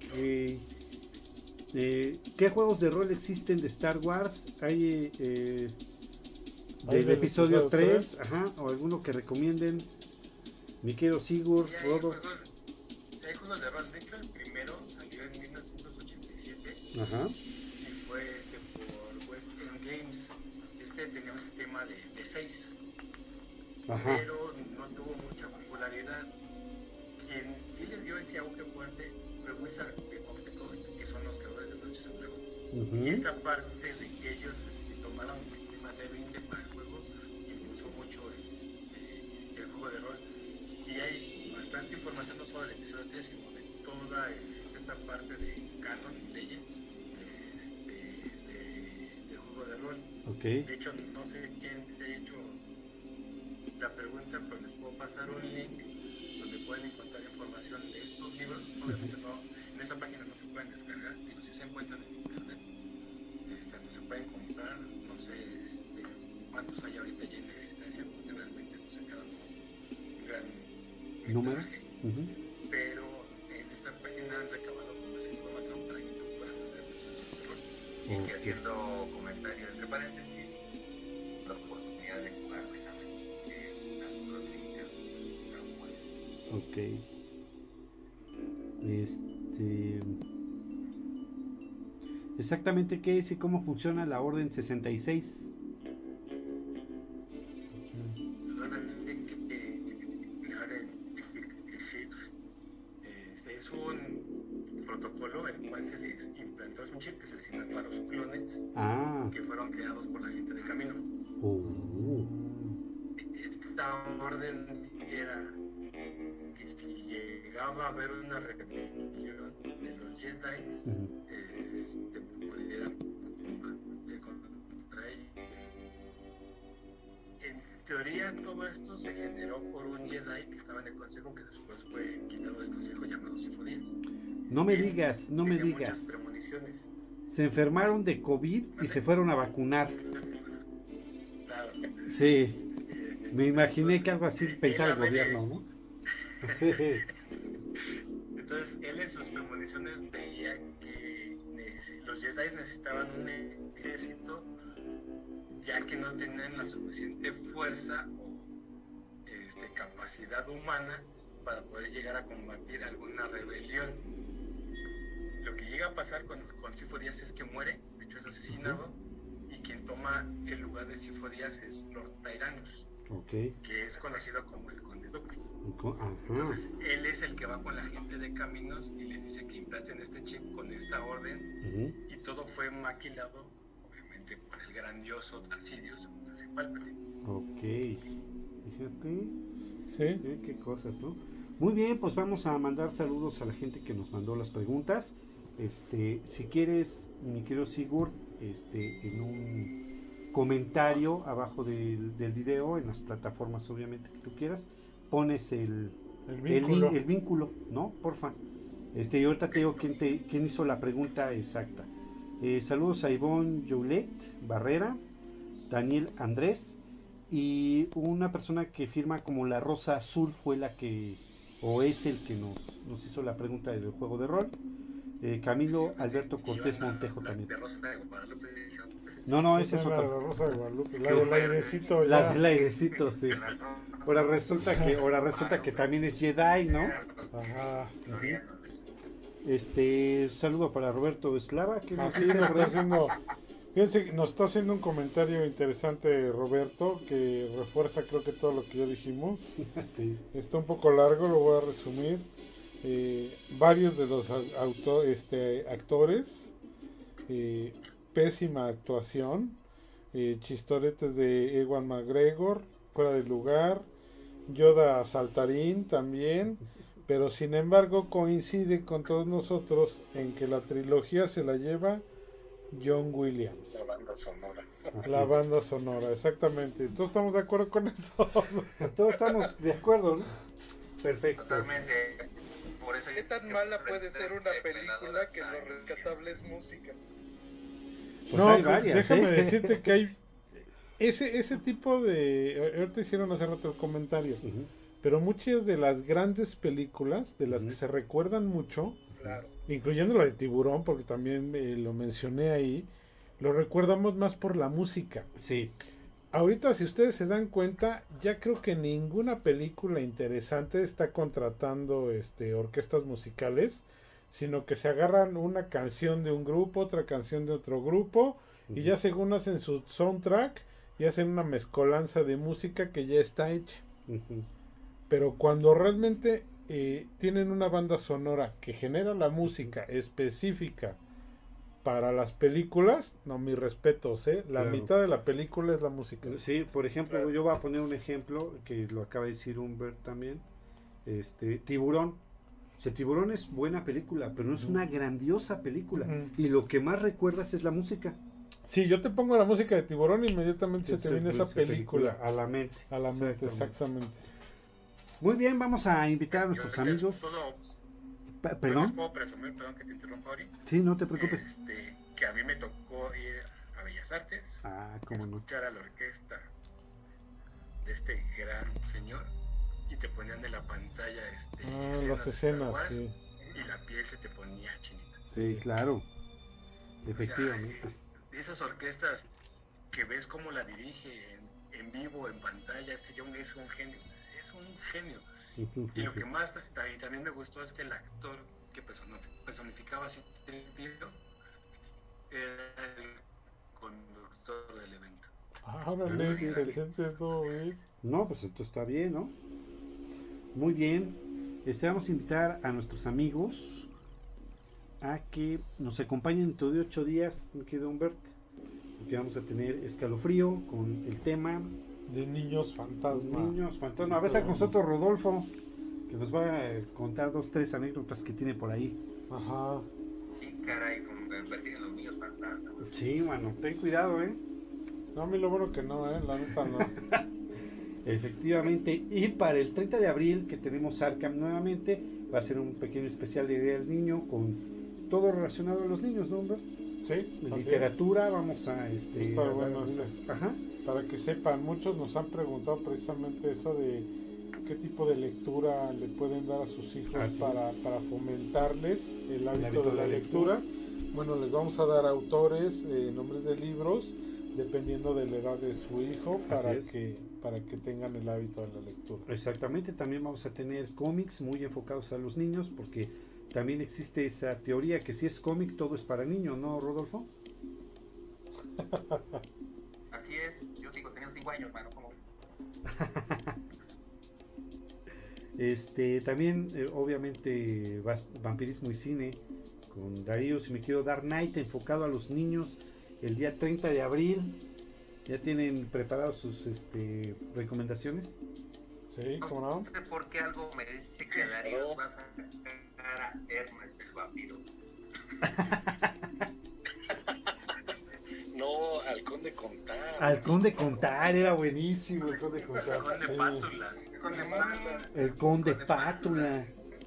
Eh, ¿Qué juegos de rol existen de Star Wars? Hay eh, del del episodio episodio tres, ajá, o alguno que recomienden. Mi querido Sigurd, Sí, hay Rodo. juegos, sí, hay juegos de rol. De hecho, el primero salió en mil novecientos ochenta y siete Ajá. y fue este, por West End Games. Este tenía un sistema de, de seis, Ajá. pero no tuvo mucha popularidad. Quien sí le dio ese auge fuerte fue Wizard of the Coast, que son los creadores de Dungeons and Dragons. Ujú. Y esta parte de que ellos este, tomaron un sistema de veinte para el juego impulsó mucho este, el juego de rol. Y hay bastante información no solo del episodio tres, sino de toda este, esta parte de Canon Legends este, de, del juego de rol. Ok. De hecho, no sé quién te ha hecho la pregunta, pero les puedo pasar un link donde pueden encontrar información de estos libros. Obviamente no, en esa página no se pueden descargar, digo, si se encuentran en internet, este, hasta se pueden comprar. No sé este, cuántos hay ahorita ya en existencia, porque realmente no se quedan un gran ¿Número? metraje, Ujú. pero en esta página han recabado más información para que tú puedas hacer tu sesión de rol. Y que Ok. haciendo comentario entre paréntesis, la oportunidad de jugar precisamente las crónicas de Star Wars. Ok. Este. Exactamente qué es y cómo funciona la Orden sesenta y seis. Ahora sí que ahora este, es un protocolo el cual se les implantó, es un chip que se les implantó a los clones Ah. que fueron creados por la gente de Camino. Oh. Esta orden era que si llegaba a haber una rebelión de los Jedi, Ujú. este, pudieran combatir contra ellos. En teoría todo esto se generó por un Jedi que estaba en el consejo, que después fue quitado del consejo, llamado Sifo Dyas. No me digas, no me Tenía muchas digas. premoniciones. Se enfermaron de COVID y se fueron a vacunar. Claro. Sí. Eh, Me imaginé entonces, que algo así él pensaba el había- gobierno, ¿no? Sí. Entonces él en sus premoniciones veía que neces- los Jedi necesitaban un ejército, ya que no tenían la suficiente fuerza o este, capacidad humana para poder llegar a combatir alguna rebelión. Lo que llega a pasar con, con Sifo Dyas es que muere, de hecho es asesinado, y quien toma el lugar de Sifo Dyas es Lord Tyrannus, Ok. que es conocido como el Conde Dooku. Co- Ajá. Entonces, él es el que va con la gente de Caminos y le dice que implanten este chip con esta orden, Ujú. y todo fue maquilado, obviamente, por el grandioso Sidious, o sea, Palpatine. Ok. Fíjate. Sí. Eh, qué cosas, ¿no? Muy bien, pues vamos a mandar saludos a la gente que nos mandó las preguntas. Este, si quieres, mi querido Sigurd, este, en un comentario abajo del, del video, en las plataformas obviamente que tú quieras, pones el, El el, vínculo. link- el vínculo, ¿no? Porfa. Este, y ahorita te digo quién, te, quién hizo la pregunta exacta. Eh, saludos a Ivonne Joulet Barrera, Daniel Andrés, y una persona que firma como la Rosa Azul fue la que, o es el que nos, nos hizo la pregunta del juego de rol. Eh, Camilo Alberto Cortés Iban a Montejo hablar también. de Rosa de Guadalupe y dijeron, pues, No, no, Esa ese es es la de otro. la Rosa de Guadalupe, la del airecito La ya. del airecito, sí. Ahora resulta que, ahora resulta que también es Jedi, ¿no? Ajá. Este, saludo para Roberto Eslava, que nos Así dice nos por está ahí. haciendo. Fíjense, que nos está haciendo un comentario interesante Roberto, que refuerza creo que todo lo que ya dijimos. Sí. Está un poco largo, lo voy a resumir. Eh, varios de los au- auto- este, actores, eh, pésima actuación, eh, chistoretes de Ewan McGregor, fuera de lugar, Yoda saltarín también, pero sin embargo coincide con todos nosotros en que la trilogía se la lleva John Williams. La banda sonora. Así La es. banda sonora, exactamente. Todos estamos de acuerdo con eso. Todos estamos de acuerdo, ¿no? Perfecto. Totalmente. Por eso ¿Qué tan yo mala siempre puede ser una depredador película que lo hasta rescatable es música? Pues no, hay pues varias, déjame ¿eh? decirte que hay ese ese tipo de... Ahorita hicieron hace rato el comentario, Ujú. pero muchas de las grandes películas, de las Ujú. que se recuerdan mucho, Claro. incluyendo la de Tiburón, porque también eh, lo mencioné ahí, lo recordamos más por la música. Sí. Ahorita, si ustedes se dan cuenta, ya creo que ninguna película interesante está contratando este orquestas musicales, sino que se agarran una canción de un grupo, otra canción de otro grupo, y Ujú. ya según hacen su soundtrack, y hacen una mezcolanza de música que ya está hecha. Ujú. Pero cuando realmente eh, tienen una banda sonora que genera la música específica para las películas, no, mis respetos, ¿eh? La Claro. mitad de la película es la música. Sí, por ejemplo, Claro. yo voy a poner un ejemplo que lo acaba de decir Humbert también. Este, Tiburón. O sea, Tiburón es buena película, pero no es Ujú. una grandiosa película. Ujú. Y lo que más recuerdas es la música. Si yo te pongo la música de Tiburón, inmediatamente se te Esa- viene esa esa película a la mente. a la mente, Exactamente. exactamente. Muy bien, vamos a invitar a nuestros Yo ahorita amigos. puedo- Pa- yo les ¿Perdón? puedo presumir, perdón que te interrumpa ahorita, Sí, no te preocupes. este, que a mí me tocó ir a Bellas Artes, Ah, cómo no. escuchar a la orquesta de este gran señor y te ponían en la pantalla este, Ah, escenas las de Star escenas, Wars, sí. y la piel se te ponía chinita. Sí, claro. O sea, Efectivamente. de esas orquestas que ves cómo la dirige en, en vivo, en pantalla, este Young es un genio, o sea, es un genio. Y lo que más ta- y también me gustó es que el actor que personif- personificaba así era el conductor del evento. Ah, órale, Muy bien. excelente todo, ¿ves? No, pues esto está bien, ¿no? Muy bien. Este, vamos a invitar a nuestros amigos a que nos acompañen dentro de ocho días, mi querido Humbert, porque vamos a tener Escalofrío con el tema De niños fantasma. Niños Fantasma. Va a estar con nosotros Rodolfo, que nos va a contar dos, tres anécdotas que tiene por ahí. Ajá. Sí, caray, como me persiguen los niños fantasmas. Sí, mano, ten cuidado, ¿eh? No, a mí lo bueno que no, ¿eh? La neta no. Efectivamente. Y para el treinta de abril, que tenemos Arkham nuevamente, va a ser un pequeño especial de Día del Niño con todo relacionado a los niños, ¿no, Humbert? Sí, así es. Literatura, vamos a este Está a dar bueno, algunas- sí. ajá. Para que sepan, muchos nos han preguntado precisamente eso de qué tipo de lectura le pueden dar a sus hijos Así para, es. para fomentarles el hábito, hábito de la lectura. Bueno, les vamos a dar autores, eh, nombres de libros, dependiendo de la edad de su hijo, para es. que, para que tengan el hábito de la lectura. Exactamente, también vamos a tener cómics muy enfocados a los niños, porque también existe esa teoría que si es cómic todo es para niños, ¿no, Rodolfo? Así es, yo digo, tenía cinco años, hermano, ¿cómo ves? Este, también, eh, obviamente, vas- vampirismo y cine con Darío, si me quiero dar Night, enfocado a los niños, el día treinta de abril. ¿Ya tienen preparados sus este, recomendaciones? Sí, ¿cómo no? No sé por qué algo me dice que Darío va a sacar a Hermes el vampiro. No, Halcón de Contar. Halcón de Contar, era buenísimo el Conde de Contar. Con de Sí. pátula. Con de Pátula. El Conde Pátula.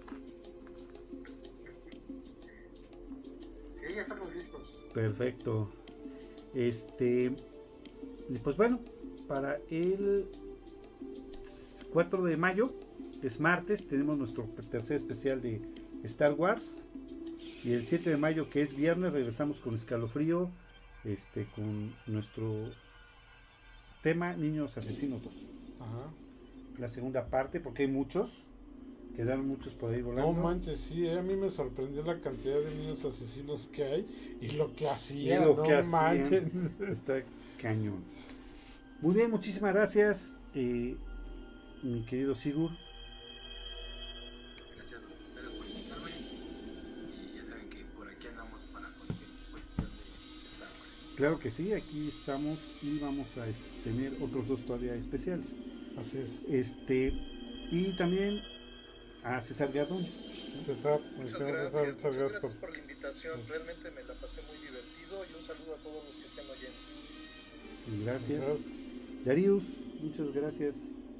Sí, ya estamos listos. Perfecto. Este, y pues bueno, para el cuatro de mayo, es martes, tenemos nuestro tercer especial de Star Wars. Y el siete de mayo, que es viernes, regresamos con Escalofrío, este, con nuestro tema Niños Asesinos dos. Ajá. La segunda parte, porque hay muchos, quedaron muchos por ahí No volando. manches, sí, eh, a mí me sorprendió la cantidad de niños asesinos que hay y lo que Y hacían, lo no que hacían. manchen. Está cañón. Muy bien, muchísimas gracias, eh, mi querido Sigur. Gracias a ustedes por invitarme. Y ya saben que por aquí andamos para cualquier cuestión de Star Wars. Claro que sí, aquí estamos y vamos a este, tener otros dos todavía especiales. Así es. Este, y también a César Gardón. César, Muchas César, gracias, César, muchas César, gracias por la invitación. Realmente me la pasé muy divertido y un saludo a todos los que estén oyendo. Y gracias. Gracias. Darius, muchas gracias.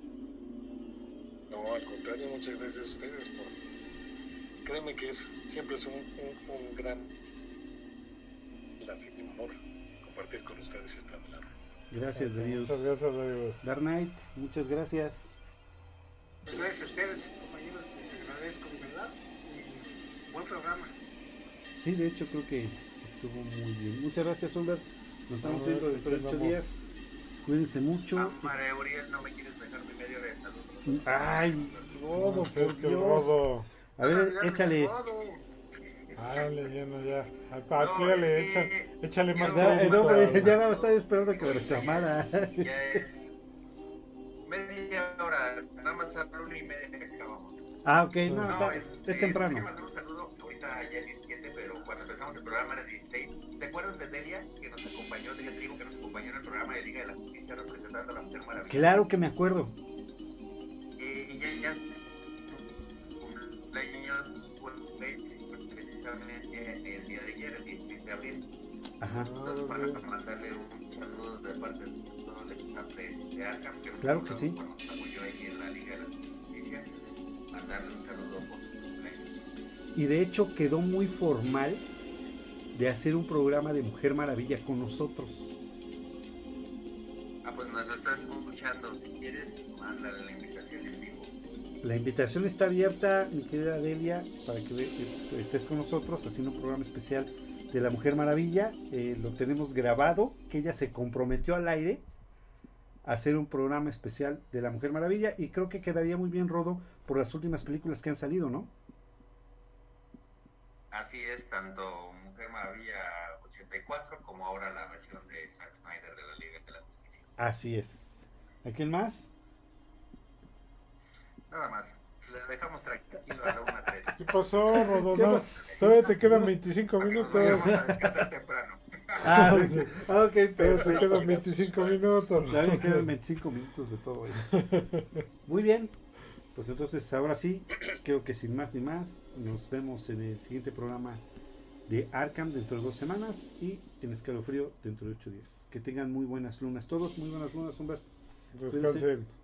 No, al contrario, muchas gracias a ustedes por... Créeme que es siempre es un, un, un gran placer y honor compartir con ustedes esta velada. Gracias, Darío. Muchas gracias, Darío. Dark Knight, muchas gracias. Pues gracias a ustedes, compañeros, les agradezco, de verdad. Y buen programa. Sí, de hecho creo que estuvo muy bien. Muchas gracias, Humbert. Nos estamos A viendo ver, dentro de ocho vamos. días. Cuídense mucho. Ah, María Uriel, no me quieres dejar mi medio de salud. Ay, Rodo, No, por es que el Dios. Rodo. A ver, échale. Dale, lleno ya. No, Amplíale, es echa, que échale más Ya, eh, crédito. no, hombre, ya nada más estaba esperando que me reclamara. Ya es media hora, nada más a la una y media que acabamos. Ah, ok, no, No, está- es, es temprano. Es que mandar un saludo, ahorita ya es diecisiete, pero cuando empezamos el programa era dieciséis. ¿Te acuerdas de Delia, que nos acompañó? Delia Trigo, que nos acompañó en el programa de Liga de la Justicia representando a la Mujer Maravilla. Claro que me acuerdo. Eh, y ya, ya, cumpleaños fue precisamente el día de ayer, el dieciséis de abril. Ajá. Entonces, para mandarle un saludo de parte de todo el staff de, de Arkham, que nos Claro que apoyó- sí. bueno, nos apoyó ahí en la Liga de la Justicia, mandarle un saludo por su cumpleaños. Y de hecho quedó muy formal de hacer un programa de Mujer Maravilla con nosotros. Ah, pues nos estás escuchando. Si quieres, mándale la invitación en vivo. La invitación está abierta, mi querida Delia, para que ve- estés con nosotros haciendo un programa especial de la Mujer Maravilla. Eh, lo tenemos grabado, que ella se comprometió al aire a hacer un programa especial de la Mujer Maravilla, y creo que quedaría muy bien, Rodo, por las últimas películas que han salido, ¿no? Así es, tanto Mujer Maravilla ochenta y cuatro como ahora la versión de Zack Snyder de la Liga de la Justicia. Así es. ¿A quién más? Nada más, le dejamos tranquilo a la una tres. ¿Qué pasó, Rodo? ¿Qué No, pasó? todavía te quedan veinticinco Para que nos minutos. vayamos a descansar temprano. Ah, Sí. ok, Todavía te perfecto. quedan veinticinco minutos. Todavía quedan veinticinco minutos de todo eso. Muy bien. Pues entonces, ahora sí, creo que sin más ni más, nos vemos en el siguiente programa de Arkham dentro de dos semanas y en Escalofrío dentro de ocho días. Que tengan muy buenas lunas todos, muy buenas lunas, Humberto. Descansen.